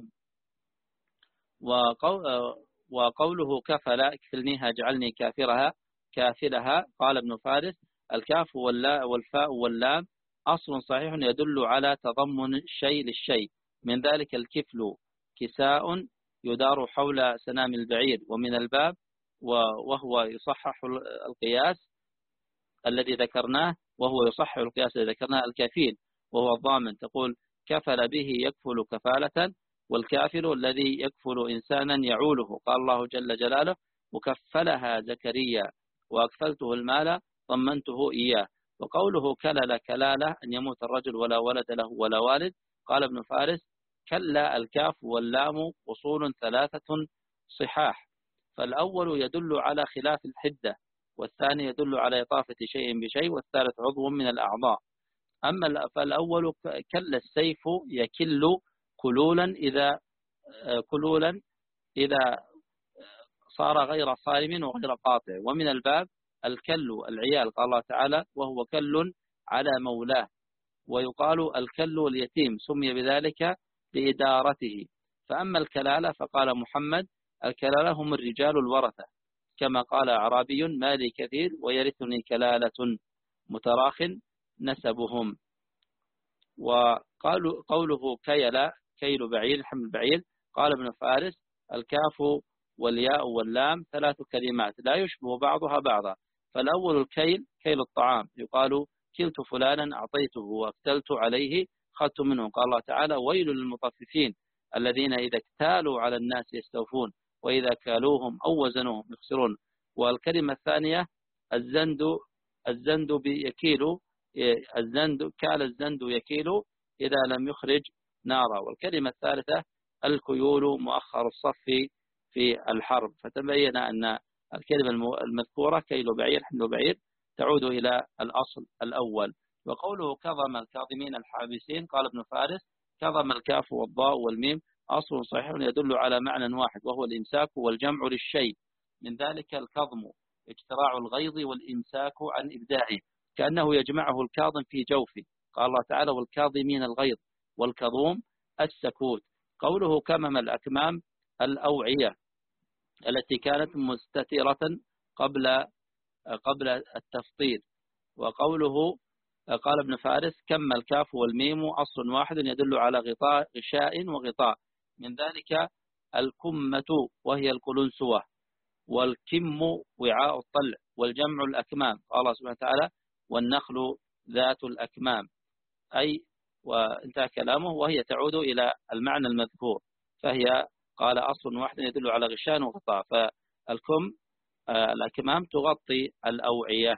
وقوله كفل اكفلنيها اجعلني كافرها كافلها. قال ابن فارس: الكاف والفاء واللام أصل صحيح يدل على تضمن الشيء للشيء، من ذلك الكفل كساء يدار حول سنام البعير. ومن الباب وهو يصحح القياس الذي ذكرناه وهو يصحح القياس الذي ذكرناه الكفيل وهو الضامن، تقول كفل به يكفل كفالة، والكافل الذي يكفل إنسانا يعوله. قال الله جل جلاله: وكفلها زكريا وأكفلته المال ضمنته إياه. وقوله كلل كلالة أن يموت الرجل ولا ولد له ولا والد. قال ابن فارس: كلا الكاف واللام أصول ثلاثة صحاح، فالأول يدل على خلاف الحدة، والثاني يدل على إطافة شيء بشيء، والثالث عضو من الأعضاء. أما فالأول كل السيف يكل كلولا إذا كلولا إذا صار غير صارم وغير قاطع. ومن الباب الكل العيال، قال الله تعالى: وهو كل على مولاه. ويقال الكل اليتيم سمي بذلك لإدارته. فأما الكلالة فقال محمد: الكلالة هم الرجال الورثة، كما قال أعرابي: مالي كثير ويرثني كلالة متراخ نسبهم. وقالوا قوله كيل كيل بعير حمل بعير. قال ابن فارس: الكاف والياء واللام ثلاث كلمات لا يشبه بعضها بعضا. فالأول الكيل كيل الطعام، يقال كلت فلانا أعطيته واكتلت عليه أخذت منه. قال الله تعالى: ويل للمطففين الذين إذا اكتالوا على الناس يستوفون وإذا كالوهم أو وزنوهم يخسرون. والكلمة الثانية الزند الزند يكيل الزند كال الزند يكيل إذا لم يخرج نارا. والكلمة الثالثة الكيول مؤخر الصف في الحرب. فتبين أن الكلمة المذكورة كيل بعير حمل بعير تعود إلى الأصل الأول. وقوله كظم الكاظمين الحابسين. قال ابن فارس: كظم الكاف والضاء والميم أصل صحيح يدل على معنى واحد، وهو الإمساك والجمع للشيء، من ذلك الكظم اجتراع الغيظ والإمساك عن إبداعه، كأنه يجمعه الكاظم في جوفه. قال الله تعالى: والكاظمين الغيظ، والكظوم السكوت. قوله كمم الأكمام الأوعية التي كانت مستترة قبل قبل التفطير. وقوله قال ابن فارس: كم الكاف والميم أصل واحد يدل على غطاء غشاء وغطاء، من ذلك الكمة وهي القلنسوة، والكم وعاء الطلع، والجمع الأكمام. قال الله سبحانه وتعالى: والنخل ذات الأكمام، أي وانتهى كلامه، وهي تعود إلى المعنى المذكور، فهي قال أصل واحد يدل على غشاء وغطاء. فالكم الأكمام تغطي الأوعية.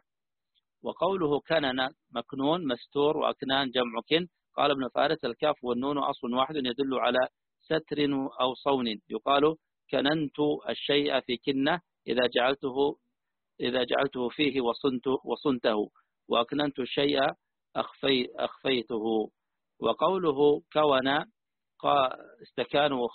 وقوله كنن مكنون مستور، وأكنان جمع كن. قال ابن فارس: الكاف والنون أصل واحد يدل على ستر أو صون، يقال كننت الشيء في كنة إذا جعلته إذا جعلته فيه وصنت وصنته، وأكننت الشيء أخفي أخفيته. وقوله كون استكانوا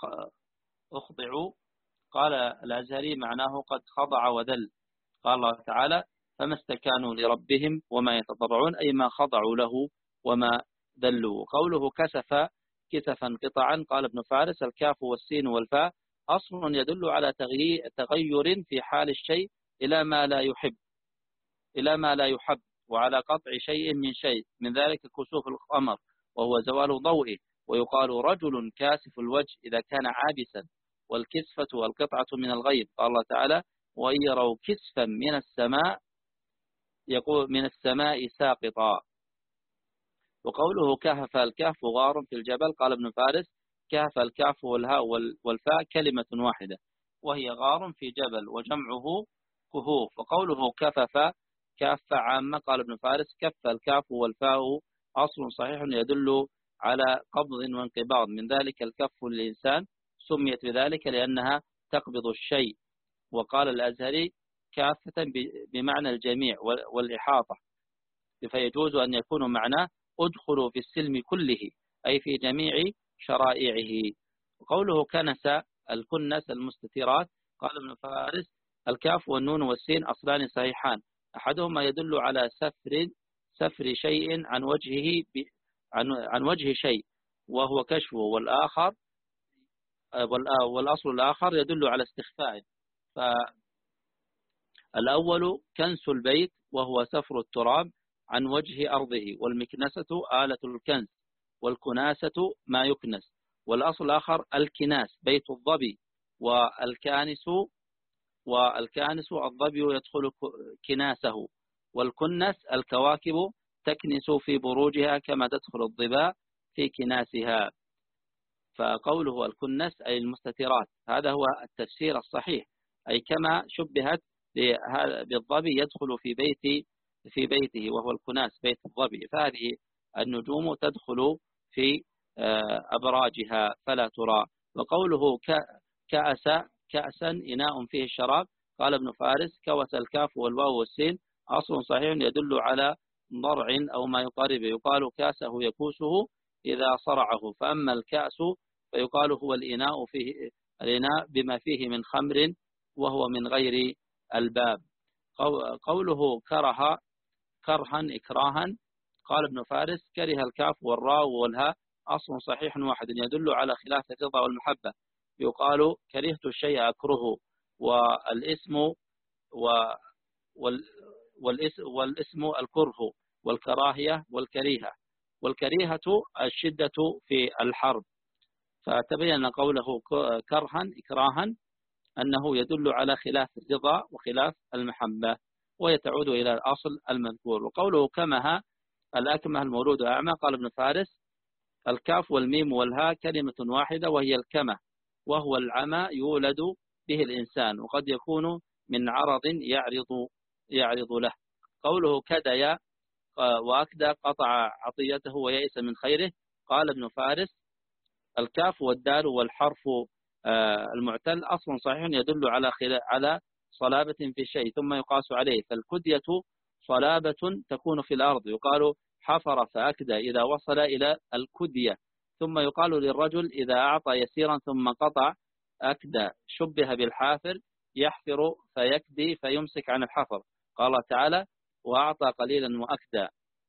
أخضعوا. قال الأزهري: معناه قد خضع وذل. قال الله تعالى: فما استكانوا لربهم وما يتضرعون، أي ما خضعوا له وما ذلوا. قوله كسف كسفا قطعا. قال ابن فارس: الكاف والسين والفاء أصل يدل على تغيير في حال الشيء إلى ما لا يحب إلى ما لا يحب وعلى قطع شيء من شيء، من ذلك كسوف القمر وهو زوال ضوئه. ويقال رجل كاسف الوجه إذا كان عابسا، والكسفة والقطعة من الغيب. قال الله تعالى: وإن يروا كسفا من السماء يقول من السماء ساقطا. وقوله كهف الكهف غار في الجبل. قال ابن فارس: كهف الكهف والهاء والفاء كلمة واحدة وهي غار في جبل، وجمعه كهوف. وقوله كفف كافة عامة. قال ابن فارس: كف الكاف والفاء أصل صحيح يدل على قبض وانقباض، من ذلك الكف للإنسان سميت بذلك لأنها تقبض الشيء. وقال الأزهري: كافة بمعنى الجميع والإحاطة، فيجوز أن يكون معناه ادخلوا في السلم كله، أي في جميع شرائعه. وقوله كنس الكنس المستترات. قال ابن فارس: الكاف والنون والسين أصلان صحيحان، أحدهما يدل على سفر سفر شيء عن وجهه عن عن وجه شيء وهو كشفه، والآخر والأصل الآخر يدل على استخفاء. فالأول كنس البيت وهو سفر التراب عن وجه أرضه، والمكنسة آلة الكنس، والكناسة ما يكنس. والأصل الآخر الكناس بيت الظبي، والكانس والكانس الظبي يدخل كناسه، والكنس الكواكب تكنس في بروجها كما تدخل الظباء في كناسها. فقوله الكنس أي المستترات، هذا هو التفسير الصحيح، أي كما شبهت بالظبي يدخل في بيت في بيته وهو الكناس بيت الظبي، فهذه النجوم تدخل في أبراجها فلا ترى. وقوله كأس كأسا إناء فيه الشراب. قال ابن فارس: كوس الكاف والواو والسين أصل صحيح يدل على ضرع أو ما يقاربه، يقال كاسه يكوسه إذا صرعه. فأما الكأس فيقال هو الإناء فيه الإناء بما فيه من خمر وهو من غير الباب. قوله كره كرها إكراها. قال ابن فارس: كره الكاف والراء والهاء أصل صحيح واحد يدل على خلاف الرضا والمحبة، يقال كرهت الشيء أكرهه. والاسم والاسم الكره والكراهية والكريهة، والكريهة الشدة في الحرب. فتبين قوله كرها إكراها أنه يدل على خلاف الرضا وخلاف المحبة، ويتعود إلى الأصل المذكور. وقوله كمها الأكمه المولود أعمى. قال ابن فارس: الكاف والميم والهاء كلمة واحدة وهي الكمه، وهو العمى يولد به الإنسان، وقد يكون من عرض يعرض يعرض له. قوله كدي وأكدى قطع عطيته ويئس من خيره. قال ابن فارس: الكاف والدال والحرف المعتل أصل صحيح يدل على على صلابة في شيء ثم يقاس عليه، فالكدية صلابة تكون في الأرض، يقال حفر فأكدى إذا وصل إلى الكدية. ثم يقال للرجل إذا أعطى يسيرا ثم قطع أكدى، شبه بالحافر يحفر فيكدي فيمسك عن الحفر. قال تعالى: وأعطى قليلا وأكدى.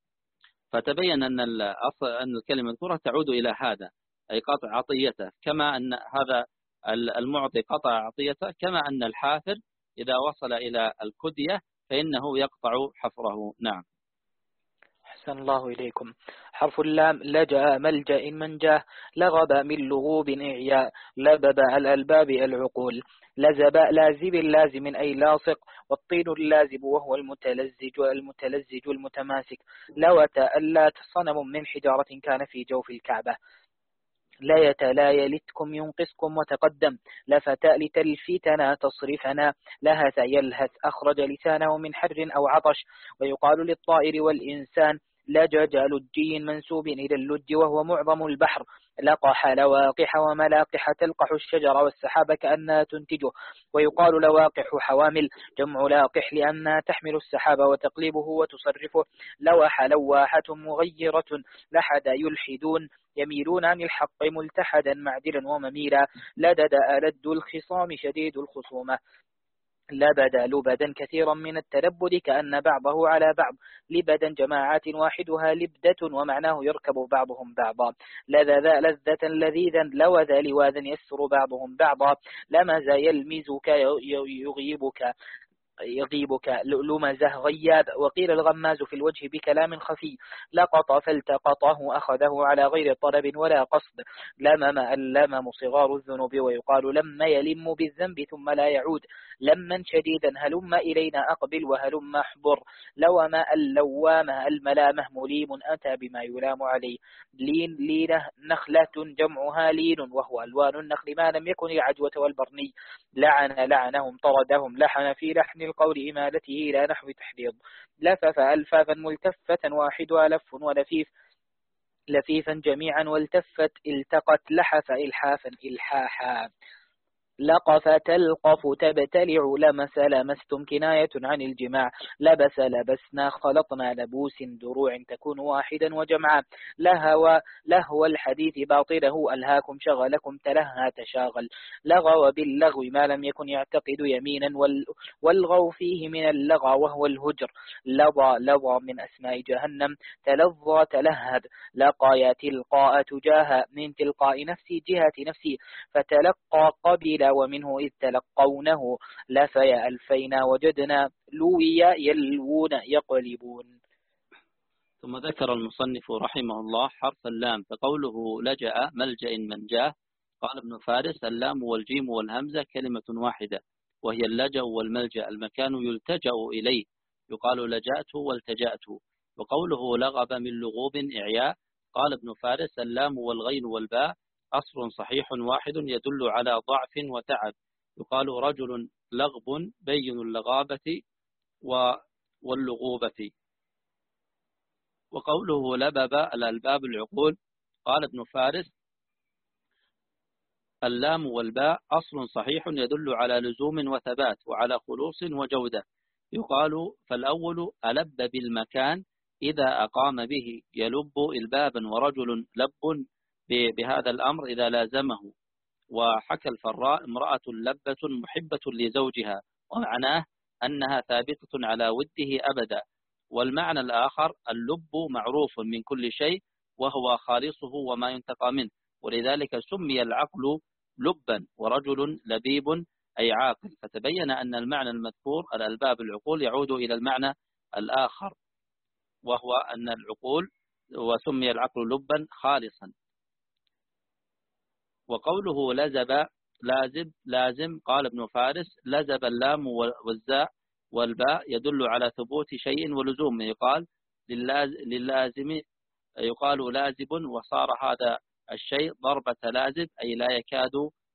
فتبين أن أن الكلمة المذكورة تعود إلى هذا، أي قطع عطيته، كما أن هذا المعطي قطع عطيته، كما أن الحافر إذا وصل إلى الكدية فإنه يقطع حفره. نعم. أحسن الله إليكم. حرف اللام: لجأ ملجأ منجاه، لغب من لغوب إعياء، لبب الألباب العقول، لزب لازب لازم أي لاصق، والطين اللازب وهو المتلزج المتلزج المتماسك، لوت اللات صنم من حجارة كان في جوف الكعبة، لا يتلا يلتكم ينقصكم وتقدم، لفت لتلفتنا تصرفنا، لهث يلهث أخرج لسانه من حر أو عطش. ويقال للطائر والإنسان لجج لجي منسوب إلى اللج وهو معظم البحر، لقح لواقح وملاقح تلقح الشجر والسحاب كأنها تنتجه. ويقال لواقح حوامل جمع لاقح لأنها تحمل السحاب وتقلبه وتصرفه. لوح لواحة مغيرة، لحد يلحدون يميلون عن الحق ملتحدا معدلا ومميلا، لدد ألد الخصام شديد الخصومة، لبد لبدا كثيرا من التلبد كأن بعضه على بعض. لبدا جماعات واحدها لبدة ومعناه يركب بعضهم بعضا. لذذا لذة لذيذا لوذا لواذا يسر بعضهم بعضا. لمز يلمزك يغيبك يغيبك لمزه غياب. وقيل الغماز في الوجه بكلام خفي. لقط فالتقطه أخذه على غير طلب ولا قصد. لمم اللمم صغار الذنوب ويقال لم يلم بالذنب ثم لا يعود. لما شديدا هلم إلينا أقبل وهلم احضر. لوم اللوام الملامه مليم أتى بما يلام عليه. لين لينه نخلة جمعها لين وهو ألوان النخل ما لم يكن العجوة والبرني. لعن لعنهم طردهم لحن في لحن القول إمالته إلى نحو تحريض. لفف ألفافا ملتفة واحدها لف ولفيف. لفيفا جميعا والتفت التقت لحف إلحافا إلحاحا. لقف تلقف تبتلع لمس لمستم كناية عن الجماع. لبس لبسنا خلطنا لبوس دروع تكون واحدا وجمعا. لهو لهو الحديث باطله ألهاكم شغلكم تلهى تشاغل. لغو باللغو ما لم يكن يعتقد يمينا والغو فيه من اللغى وهو الهجر. لضى لضى من أسماء جهنم. تلظى تلهد. لقى تلقاء تجاه من تلقاء نفسي جهة نفسي. فتلقى قبل ومنه إذ تلقونه. لفيا ألفينا وجدنا لويا يلوون يقلبون. ثم ذكر المصنف رحمه الله حرف اللام فقوله لجأ ملجأ من جاه. قال ابن فارس اللام والجيم والهمزة كلمة واحدة وهي اللجأ والملجأ المكان يلتجأ إليه يقال لجأت والتجأت. وقوله لغب من لغوب إعياء. قال ابن فارس اللام والغين والباء أصل صحيح واحد يدل على ضعف وتعب يقال رجل لغب بين اللغابة واللغوبة. وقوله لبب الألباب العقول. قال ابن فارس اللام والباء أصل صحيح يدل على لزوم وثبات وعلى خلوص وجودة يقال فالأول ألب بالمكان إذا أقام به يلب إلبابا ورجل لب بهذا الأمر إذا لازمه. وحكى الفراء امرأة لبة محبة لزوجها ومعناه أنها ثابتة على وده أبدا. والمعنى الآخر اللب معروف من كل شيء وهو خالصه وما ينتقى منه ولذلك سمي العقل لبا ورجل لبيب أي عاقل. فتبين أن المعنى المذكور الألباب العقول يعود إلى المعنى الآخر وهو أن العقول وسمي العقل لبا خالصا. وقوله لزب لازب لازم. قال ابن فارس لزب اللام والزاء والباء يدل على ثبوت شيء ولزومه يقال للازم يقال لازب وصار هذا الشيء ضربة لازب أي لا يكاد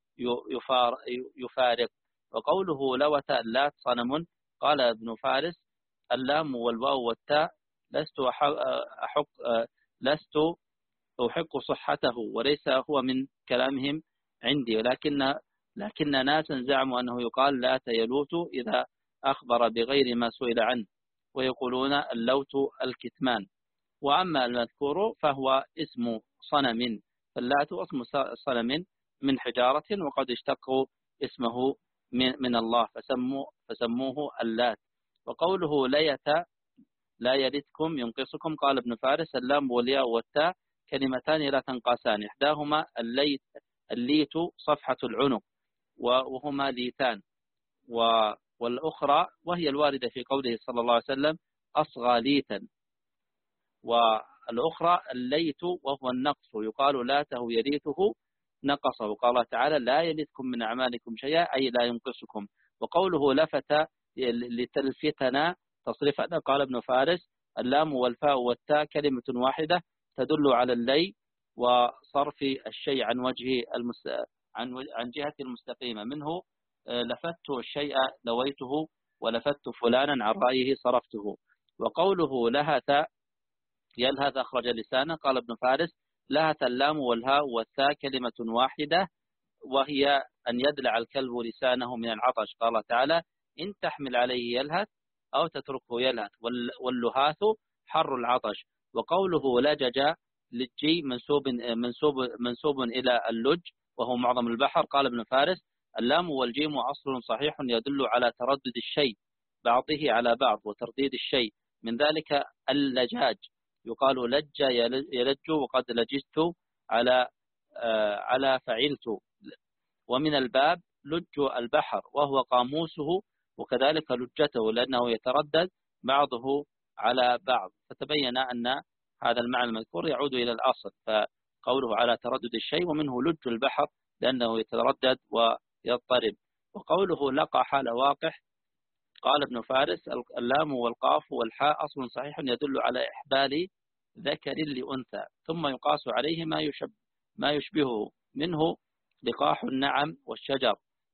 يفارق. وقوله لوت اللات صنم. قال ابن فارس اللام والواو والتاء لست أحق لست أحق صحته وليس هو من كلامهم عندي ولكن لكن ناسا زعموا أنه يقال لات يلوت إذا أخبر بغير ما سئل عنه ويقولون اللوت الكتمان. وأما المذكور فهو اسم صنم فاللات اسم صنم من حجارة وقد اشتقوا اسمه من الله فسموه, فسموه اللات. وقوله ليت لا يلتكم ينقصكم. قال ابن فارس اللام والياء والتاء كلمتان لا تنقاسان إحداهما الليت الليت صفحة العنق وهما ليتان والأخرى وهي الواردة في قوله صلى الله عليه وسلم أصغى ليتا. والأخرى الليت وهو النقص يقال لاته يليته نقصه. قال تعالى لا يلتكم من أعمالكم شيئا أي لا ينقصكم. وقوله لفت لتلفتنا تصريفنا. قال ابن فارس اللام والفاء والتاء كلمة واحدة تدل على اللي وصرف الشيء عن وجه المس... عن عن جهة المستقيمة منه لفت الشيء لويته ولفت فلانا عن رأيه صرفته. وقوله لهت يلهث أخرج لسانه. قال ابن فارس لهت اللام والهاء والثاء كلمة واحدة وهي أن يدلع الكلب لسانه من العطش. قال تعالى إن تحمل عليه يلهث أو تتركه يلهث واللهاث حر العطش. وقوله لجج لجي منسوب منسوب منسوب إلى اللج وهو معظم البحر. قال ابن فارس اللام والجيم أصل صحيح يدل على تردد الشيء بعضه على بعض وترديد الشيء، من ذلك اللجاج، يقال لج يلج وقد لجزت على على فعلت. ومن الباب لج البحر وهو قاموسه، وكذلك لجته لأنه يتردد بعضه على بعض، فتبين أن هذا المعنى المذكور يعود إلى الأصل، فقوله على تردد الشيء، ومنه لج البحر لأنه يتردد ويضطرب. وقوله لقح لواقح، قال ابن فارس اللام والقاف والحاء أصل صحيح يدل على إحبال ذكر لأنثى، ثم يقاس عليه ما يشبه ما يشبهه، منه لقاح النعم والشجر،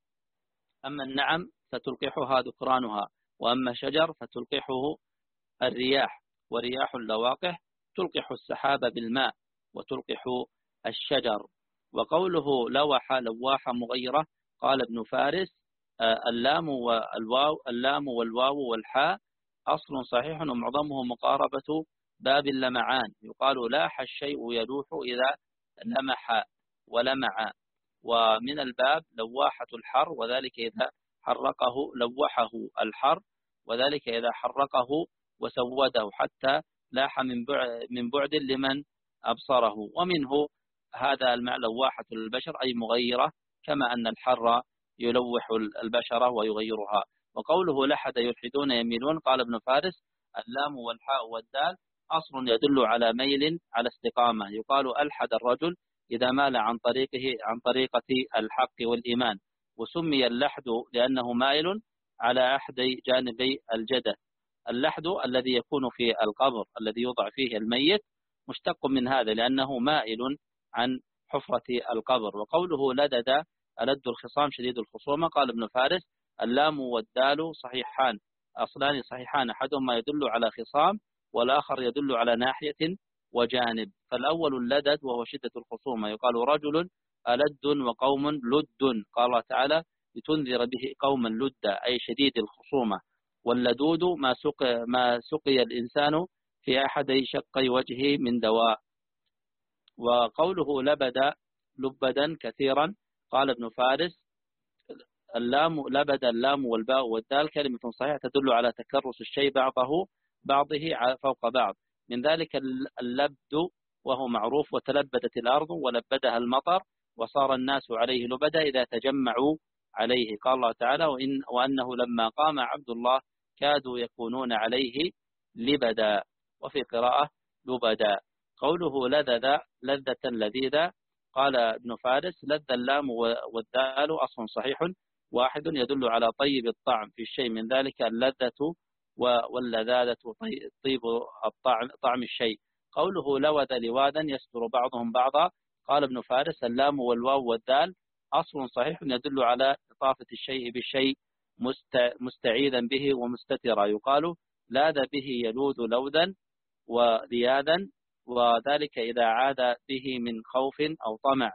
أما النعم فتلقحها ذكرانها، وأما شجر فتلقحه الرياح، ورياح اللواقح تلقح السحاب بالماء وتلقح الشجر. وقوله لوح لواح مغيرة، قال ابن فارس اللام والواو اللام والواو والحاء أصل صحيح ومعظمه مقاربة باب اللمعان، يقال لاح الشيء يلوح إذا لمح ولمع. ومن الباب لواحة الحر، وذلك إذا حرقه لوحه الحر، وذلك إذا حرقه وسوده حتى لاح من بعد, من بعد لمن أبصره. ومنه هذا المعنى لواحة البشر أي مغيرة، كما أن الحر يلوح البشرة ويغيرها. وقوله لحد يلحدون يميلون، قال ابن فارس اللام والحاء والدال أصل يدل على ميل على استقامة، يقال ألحد الرجل إذا مال عن طريقه عن طريقة الحق والإيمان، وسمي اللحد لأنه مائل على أحد جانبي الجدة. اللحد الذي يكون في القبر الذي يوضع فيه الميت مشتق من هذا لأنه مائل عن حفرة القبر. وقوله لدد ألد الخصام شديد الخصومة، قال ابن فارس اللام والدال صحيحان أصلان صحيحان، أحدهما يدل على خصام والآخر يدل على ناحية وجانب. فالأول اللدد وهو شدة الخصومة، يقال رجل ألد وقوم لد، قال الله تعالى لتنذر به قوما لدا أي شديد الخصومة. واللدود ما سقي, ما سقي الإنسان في أحد شقي وجهه من دواء. وقوله لبد لبدا كثيرا، قال ابن فارس اللام لبد اللام والباء والدال كلمة صحيحة تدل على تكرس الشيء بعضه بعضه فوق بعض، من ذلك اللبد وهو معروف، وتلبدت الأرض ولبدها المطر وصار الناس عليه لبدا إذا تجمعوا عليه، قال الله تعالى وإن وأنه لما قام عبد الله كادوا يكونون عليه لبدا، وفي قراءة لبدا. قوله لذذ لذة لذيذة، قال ابن فارس لذ اللام والدال أصل صحيح واحد يدل على طيب الطعم في الشيء، من ذلك اللذة واللذاذة طيب الطعم طعم الشيء. قوله لوذ لواذا يستر بعضهم بعضا، قال ابن فارس اللام والواو والدال أصل صحيح يدل على إطافة الشيء بالشيء مستعيذا به ومستترا، يقال لاذ به يلوذ لوذا ولياذا، وذلك إذا عاد به من خوف أو طمع.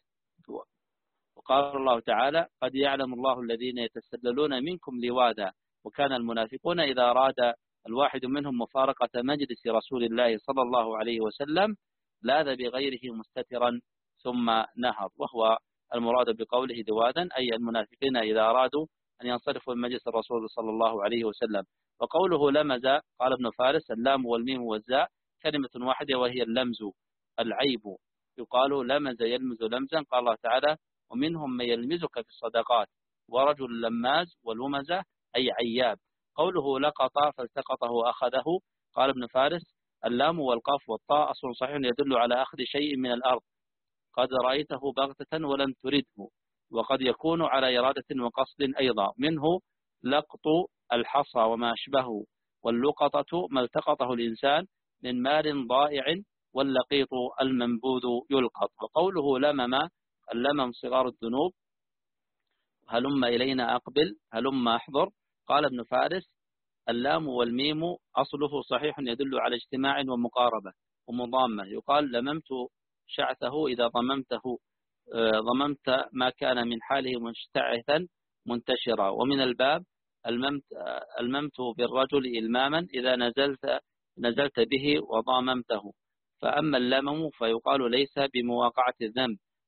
وقال الله تعالى قد يعلم الله الذين يتسللون منكم لواذا، وكان المنافقون إذا أراد الواحد منهم مفارقة مجلس رسول الله صلى الله عليه وسلم لاذ بغيره مستترا ثم نهض، وهو المراد بقوله لواذا أي المنافقين إذا أرادوا أن ينصرفوا من مجلس الرسول صلى الله عليه وسلم. وقوله لمز، قال ابن فارس اللام والميم والزاء كلمة واحدة وهي اللمز العيب، يقال لمز يلمز لمزا، قال الله تعالى ومنهم من يلمزك في الصدقات، ورجل لماز واللمزة أي عياب. قوله لقط فالتقطه أخذه، قال ابن فارس اللام والقاف والطاء أصل صحيح يدل على أخذ شيء من الأرض قد رأيته بغتة ولم ترده، وقد يكون على إرادة وقصد أيضا، منه لقط الحصى وما أشبهه، واللقطة ما التقطه الإنسان من مال ضائع، واللقيط المنبوذ يلقط. وقوله لمم اللمم صغار الذنوب، هلم إلينا أقبل هلم أحضر، قال ابن فارس اللام والميم أصله صحيح يدل على اجتماع ومقاربة ومضامة، يقال لممت شعثه إذا ضممته ضممت ما كان من حاله مشتعثا منتشرا. ومن الباب الممت, الممت بالرجل إلماما إذا نزلت نزلت به وضاممته. فأما اللمم فيقال ليس بمواقعة الذنب،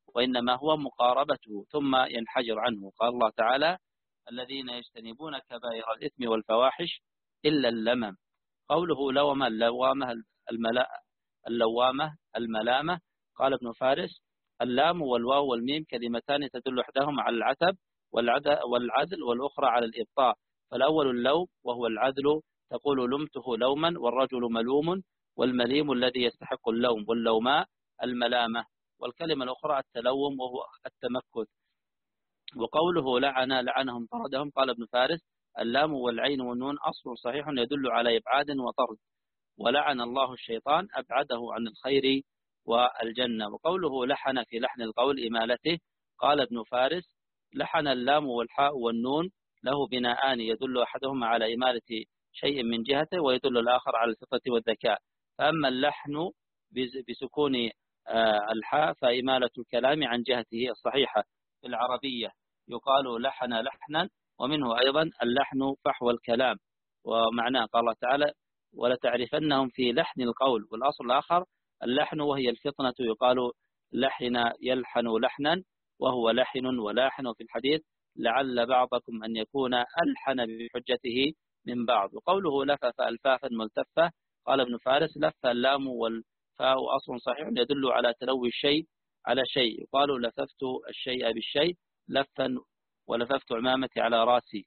وإنما هو مقاربته ثم ينحجر عنه. قال الله تعالى: الذين يجتنبون كبائر الإثم والفواحش إلا اللمم. قوله لوم اللوامة الملا اللوامة الملامة. قال ابن فارس: اللام والواو والميم كلمتان تدل إحداهما على العتب والعدل والأخرى على الإبطاء، فالأول اللوم وهو العدل، تقول لمته لوما، والرجل ملوم، والمليم الذي يستحق اللوم، واللوماء الملامة. والكلمة الأخرى التلوم وهو التمكث. وقوله لعن لعنهم طردهم. قال ابن فارس: اللام والعين والنون أصل صحيح يدل على إبعاد وطرد، ولعن الله الشيطان أبعده عن الخير والجنة. وقوله لحن في لحن القول إمالته. قال ابن فارس: لحن اللام والحاء والنون له بناءان يدل أحدهما على إمالة شيء من جهته، ويدل الآخر على الفطرة والذكاء. فأما اللحن بسكون الحاء فإمالة الكلام عن جهته الصحيحة في العربية يقال لحن لحنا، ومنه أيضا اللحن فحوى الكلام، ومعناه قال الله تعالى: ولتعرفنهم في لحن القول. والأصل الآخر اللحن وهي الفطنة، يقال لحن يلحن لحنا وهو لحن ولاحن. في الحديث: لعل بعضكم أن يكون ألحن بحجته من بعض. وقوله لفف الفافا ملتفة. قال ابن فارس: لف اللام والفاء أصل صحيح يدل على تلوي الشيء على شيء، يقال لففت الشيء بالشيء لفا، ولففت عمامتي على راسي.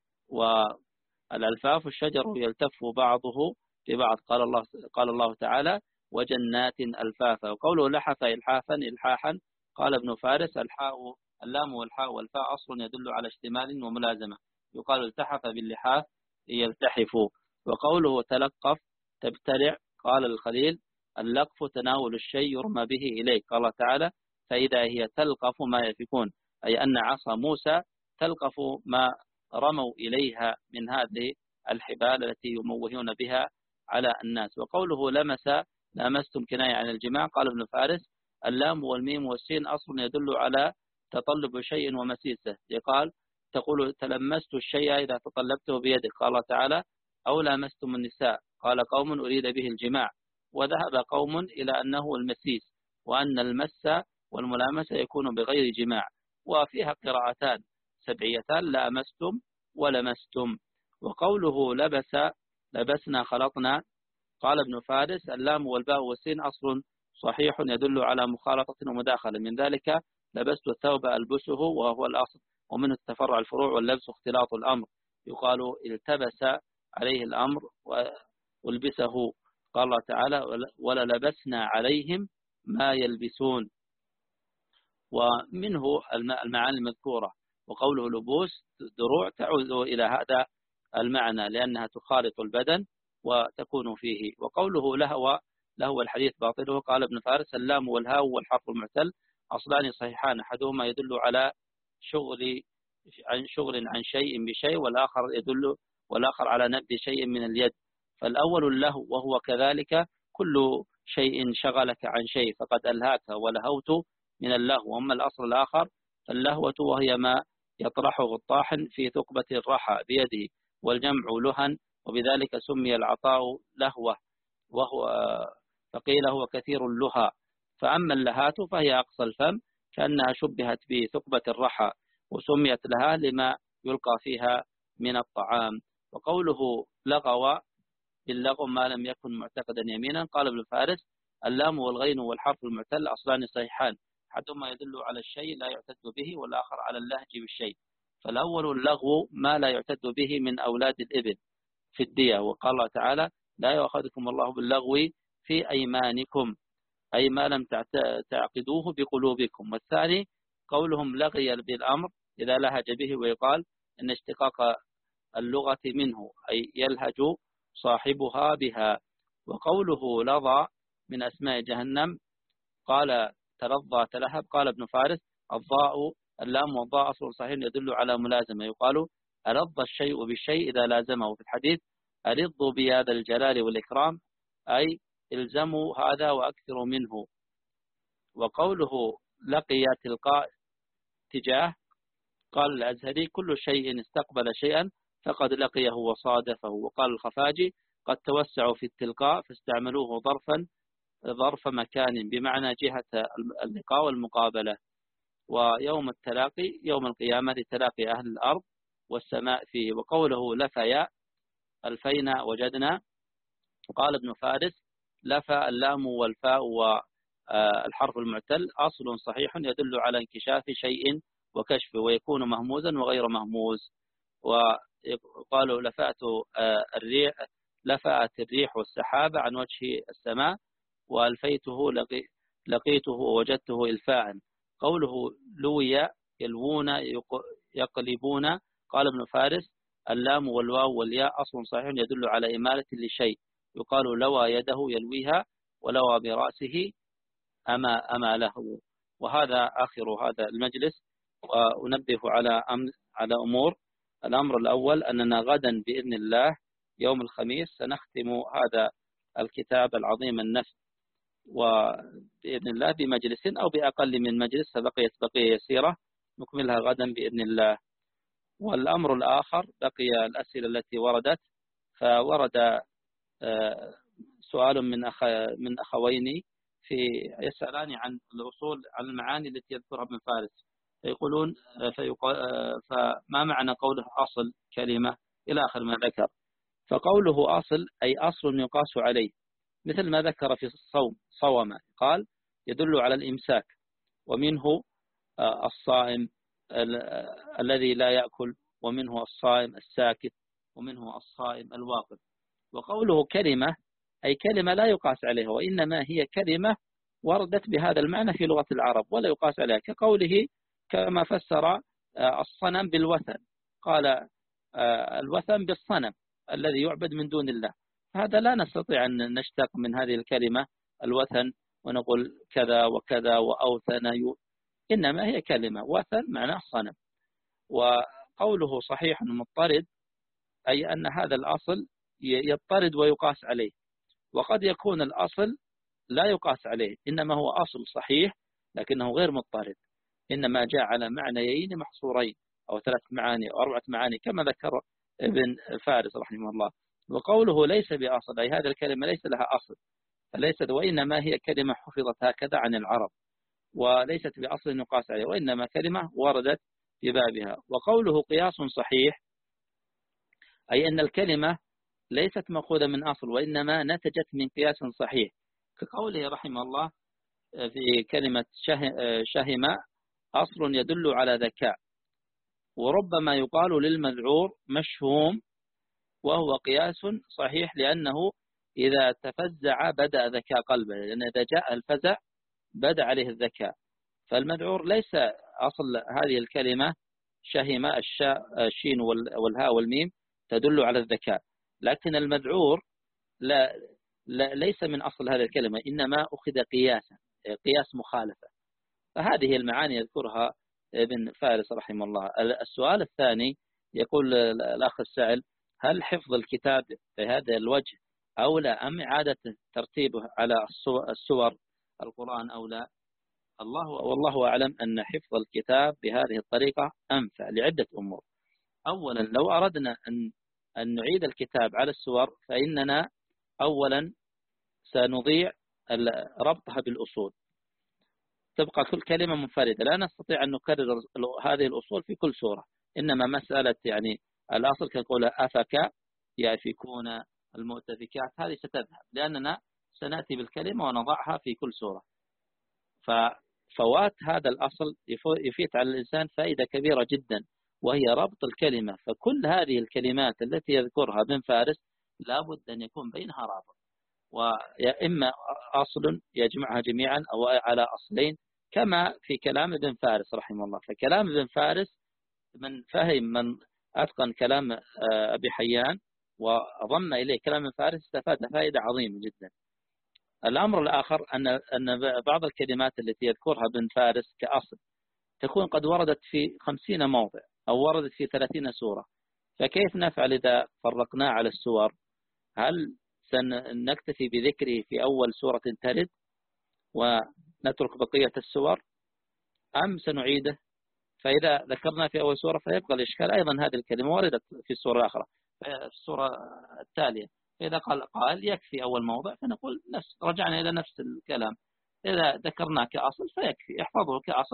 والألفاف الشجر يلتف بعضه ببعض. قال الله قال الله تعالى: وجنات ألفافا. وقوله لحف إلحافا إلحاحا. قال ابن فارس: الحاء اللام والحاء والفاء أصل يدل على اشتمال وملازمة، يقال التحف باللحاف يلتحف. وقوله تلقف تبتلع. قال الخليل: اللقف تناول الشيء يرمى به إليك. قال تعالى: فإذا هي تلقف ما يفكون، أي أن عصا موسى تلقف ما رموا إليها من هذه الحبال التي يموهون بها على الناس. وقوله لمس لامستم كناية عن الجماع. قال ابن فارس: اللام والميم والسين أصل يدل على تطلب شيء ومسيسه، يقال تقول تلمست الشيء إذا تطلبته بيدك. قال تعالى: أو لامستم النساء. قال قوم أريد به الجماع، وذهب قوم إلى أنه المسيس، وأن المس والملامسة يكون بغير جماع. وفيها قراءتان سبعيتان: لامستم ولمستم. وقوله لبس لبسنا خلطنا. قال ابن فارس: اللام والباء والسين أصل صحيح يدل على مخالطة ومداخلة، من ذلك لبست الثوب ألبسه وهو الأصل، ومن التفرع الفروع، واللبس اختلاط الأمر، يقال التبس عليه الأمر والبسه. قال الله تعالى: وللبسنا عليهم ما يلبسون. ومنه المعاني المذكورة. وقوله لبوس دروع تعود إلى هذا المعنى، لأنها تخالط البدن وتكون فيه. وقوله لهو لهو الحديث باطله. قال ابن فارس: اللام والهاء والحرف المعتل أصلان صحيحان، أحدهما يدل على شغل عن شغل عن شيء بشيء، والآخر يدل والآخر على نبذ شيء من اليد. فالأول اللهو، وهو كذلك كل شيء شغلك عن شيء فقد ألهاك، ولهوت من اللهو. أما الأصل الآخر فاللهوة وهي ما يطرحه الطاحن في ثقبة الرحى بيده، والجمع لهن، وبذلك سمي العطاء لهوة، وهو فقيل هو كثير اللهى. فأما اللهات فهي أقصى الفم، كأنها شبهت بثقبة الرحى، وسميت لها لما يلقى فيها من الطعام. وقوله لغو باللغو ما لم يكن معتقدا يمينا. قال ابن فارس: اللام والغين والحرف المعتل أصلان صحيحان، أحدهما يدل على الشيء لا يعتد به، والآخر على اللهج بالشيء. فالأول اللغو ما لا يعتد به من أولاد الإبل في الدية. وقال الله تعالى: لا يؤاخذكم الله باللغو في أيمانكم، أي ما لم تعقدوه بقلوبكم. والثاني قولهم لغي بالأمر إذا لهج به، ويقال إن اشتقاق اللغة منه أي يلهج صاحبها بها. وقوله لظى من أسماء جهنم. قال تلظى تلهب. قال ابن فارس: الضاء اللام والضاء أصل صحيح يدل على ملازمة، يقال ألظ الشيء بالشيء إذا لازمه. في الحديث: ألظوا بهذا الجلال والإكرام، أي الزموا هذا وأكثروا منه. وقوله لقي تلقاء تجاه. قال الأزهري: كل شيء استقبل شيئا فقد لقيه وصادفه. وقال الخفاجي: قد توسعوا في التلقاء فاستعملوه ظرفا ظرف مكان بمعنى جهة اللقاء والمقابلة. ويوم التلاقي يوم القيامة تلاقي أهل الأرض والسماء فيه. وقوله لفيا ألفينا وجدنا، قال ابن فارس لفى اللام والفاء والحرف المعتل أصل صحيح يدل على انكشاف شيء وكشفه، ويكون مهموزا وغير مهموز. وقالوا لفأت الريح لفأت الريح والسحابة عن وجه السماء، وألفيته لقي لقيته ووجدته إلفاء. قوله لوي يلوون يقلبون، قال ابن فارس اللام والواو والياء أصل صحيح يدل على إمالة لشيء، يقال لوى يده يلويها ولوى برأسه أما أما له. وهذا آخر هذا المجلس. وأنبه على على أمور. الأمر الأول أننا غدا بإذن الله يوم الخميس سنختم هذا الكتاب العظيم النفس، وبإذن الله بمجلس أو بأقل من مجلس، فبقيت بقية يسيرة نكملها غدا بإذن الله. والأمر الآخر بقي الأسئلة التي وردت، فورد سؤال من أخ من أخوين في يسألان عن الأصول عن المعاني التي يذكرها ابن فارس، فيقولون فما معنى قوله أصل كلمة إلى آخر ما ذكر. فقوله أصل أي أصل يقاس عليه، مثل ما ذكر في الصوم صوم، قال يدل على الإمساك، ومنه الصائم الذي لا يأكل، ومنه الصائم الساكت، ومنه الصائم الواقف. وقوله كلمة أي كلمة لا يقاس عليها، وإنما هي كلمة وردت بهذا المعنى في لغة العرب ولا يقاس عليها، كقوله كما فسر الصنم بالوثن، قال الوثن بالصنم الذي يعبد من دون الله. هذا لا نستطيع أن نشتق من هذه الكلمة الوثن ونقول كذا وكذا وأوثن، إنما هي كلمة وثن معناه صنم. وقوله صحيح مضطرد أي أن هذا الأصل يضطرد ويقاس عليه، وقد يكون الأصل لا يقاس عليه، إنما هو أصل صحيح لكنه غير مضطرد، إنما جاء على معنيين محصورين أو ثلاث معاني أو أربعة معاني كما ذكر ابن فارس رحمه الله. وقوله ليس بأصل أي هذه الكلمة ليس لها أصل، فليست وإنما هي كلمة حفظت هكذا عن العرب، وليست بأصل يقاس عليه، وإنما كلمة وردت في بابها. وقوله قياس صحيح أي أن الكلمة ليست مأخوذة من أصل، وإنما نتجت من قياس صحيح، كقوله رحمه الله في كلمة شهم أصل يدل على ذكاء. وربما يقال للمذعور مشهوم، وهو قياس صحيح لأنه إذا تفزع بدأ ذكاء قلبه، لأن إذا جاء الفزع بدأ عليه الذكاء. فالمذعور ليس أصل هذه الكلمة شهم الشين والهاء والميم تدل على الذكاء، لكن المذعور لا, لا ليس من أصل هذه الكلمة، إنما أخذ قياسا قياس مخالفة. فهذه المعاني يذكرها ابن فارس رحمه الله. السؤال الثاني يقول الأخ السائل هل حفظ الكتاب بهذا الوجه أولى أم إعادة ترتيبه على السور القرآن أولى؟ الله والله أعلم أن حفظ الكتاب بهذه الطريقة أنفع لعدة أمور. أولا لو أردنا أن أن نعيد الكتاب على السور فإننا أولا سنضيع ربطها بالأصول، تبقى كل كلمة منفردة، لا نستطيع أن نكرر هذه الأصول في كل سورة، إنما مسألة يعني الأصل كنقول أفك يأفكون المؤتفكات هذه ستذهب، لأننا سنأتي بالكلمة ونضعها في كل سورة. ففوات هذا الأصل يفيت على الإنسان فائدة كبيرة جدا، وهي ربط الكلمة. فكل هذه الكلمات التي يذكرها ابن فارس لابد أن يكون بينها رابط، ويا إما أصل يجمعها جميعا أو على أصلين كما في كلام ابن فارس رحمه الله. فكلام ابن فارس من فهم من أتقن كلام أبي حيان وضم إليه كلام ابن فارس استفاد فائدة عظيمة جدا. الأمر الآخر أن أن بعض الكلمات التي يذكرها ابن فارس كأصل تكون قد وردت في خمسين موضع أو وردت في ثلاثين سورة، فكيف نفعل إذا فرقنا على السور؟ هل سنكتفي بذكره في أول سورة ترد ونترك بقية السور، أم سنعيده؟ فإذا ذكرنا في أول سورة فيبقى الإشكال أيضا هذه الكلمة وردت في السورة الأخرى في السورة التالية، فإذا قال قال يكفي أول موضع فنقول نفس رجعنا إلى نفس الكلام. إذا ذكرناه كأصل فيكفي، احفظه كأصل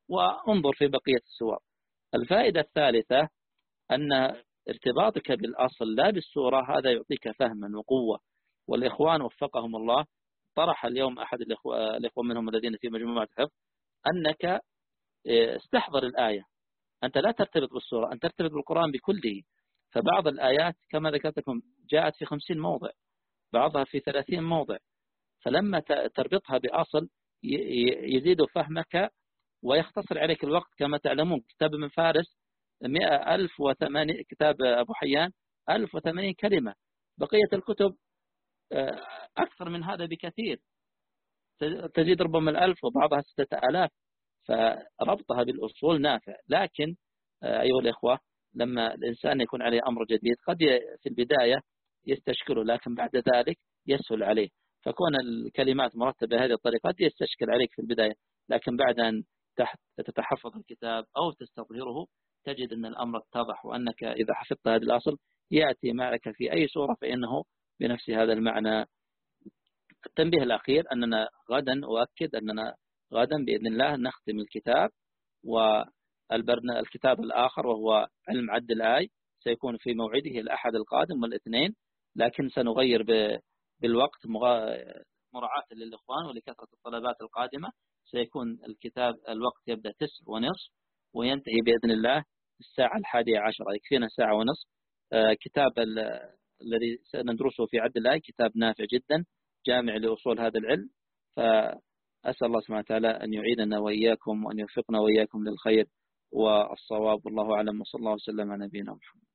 وانظر في بقية السور. الفائدة الثالثة أن ارتباطك بالأصل لا بالسورة هذا يعطيك فهما وقوة. والإخوان وفقهم الله طرح اليوم أحد الإخوة, الإخوة منهم الذين في مجموعة الحفظ أنك استحضر الآية، أنت لا ترتبط بالسورة، أن ترتبط بالقرآن بكله. فبعض الآيات كما ذكرت لكم جاءت في خمسين موضع، بعضها في ثلاثين موضع، فلما تربطها بأصل يزيد فهمك ويختصر عليك الوقت. كما تعلمون كتاب من فارس مئة ألف وثمانين، كتاب أبو حيان ألف وثمانين كلمة، بقية الكتب أكثر من هذا بكثير، تزيد ربما الألف وبعضها ستة آلاف. فربطها بالأصول نافع. لكن أيها الإخوة لما الإنسان يكون عليه أمر جديد قد في البداية يستشكله، لكن بعد ذلك يسهل عليه. فكون الكلمات مرتبة هذه الطريقة قد يستشكل عليك في البداية، لكن بعد أن تتحفظ الكتاب أو تستظهره تجد أن الأمر اتضح، وأنك إذا حفظت هذا الأصل يأتي معك في أي سورة فإنه بنفس هذا المعنى. التنبيه الأخير أننا غدا أؤكد أننا غدا بإذن الله نختم الكتاب، والكتاب الآخر وهو علم عد الآي سيكون في موعده الأحد القادم والاثنين، لكن سنغير بالوقت مراعاة للإخوان ولكثرة الطلبات القادمة. سيكون الكتاب الوقت يبدأ تسع ونصف وينتهي بإذن الله الساعة الحادية عشرة، يكفينا ساعة ونصف. كتاب الذي سندرسه في عد الآي كتاب نافع جدا جامع لأصول هذا العلم، فأسأل الله سبحانه وتعالى أن يعيننا وإياكم وأن يوفقنا وإياكم للخير والصواب، والله أعلم، وصلى الله وسلم على نبينا محمد.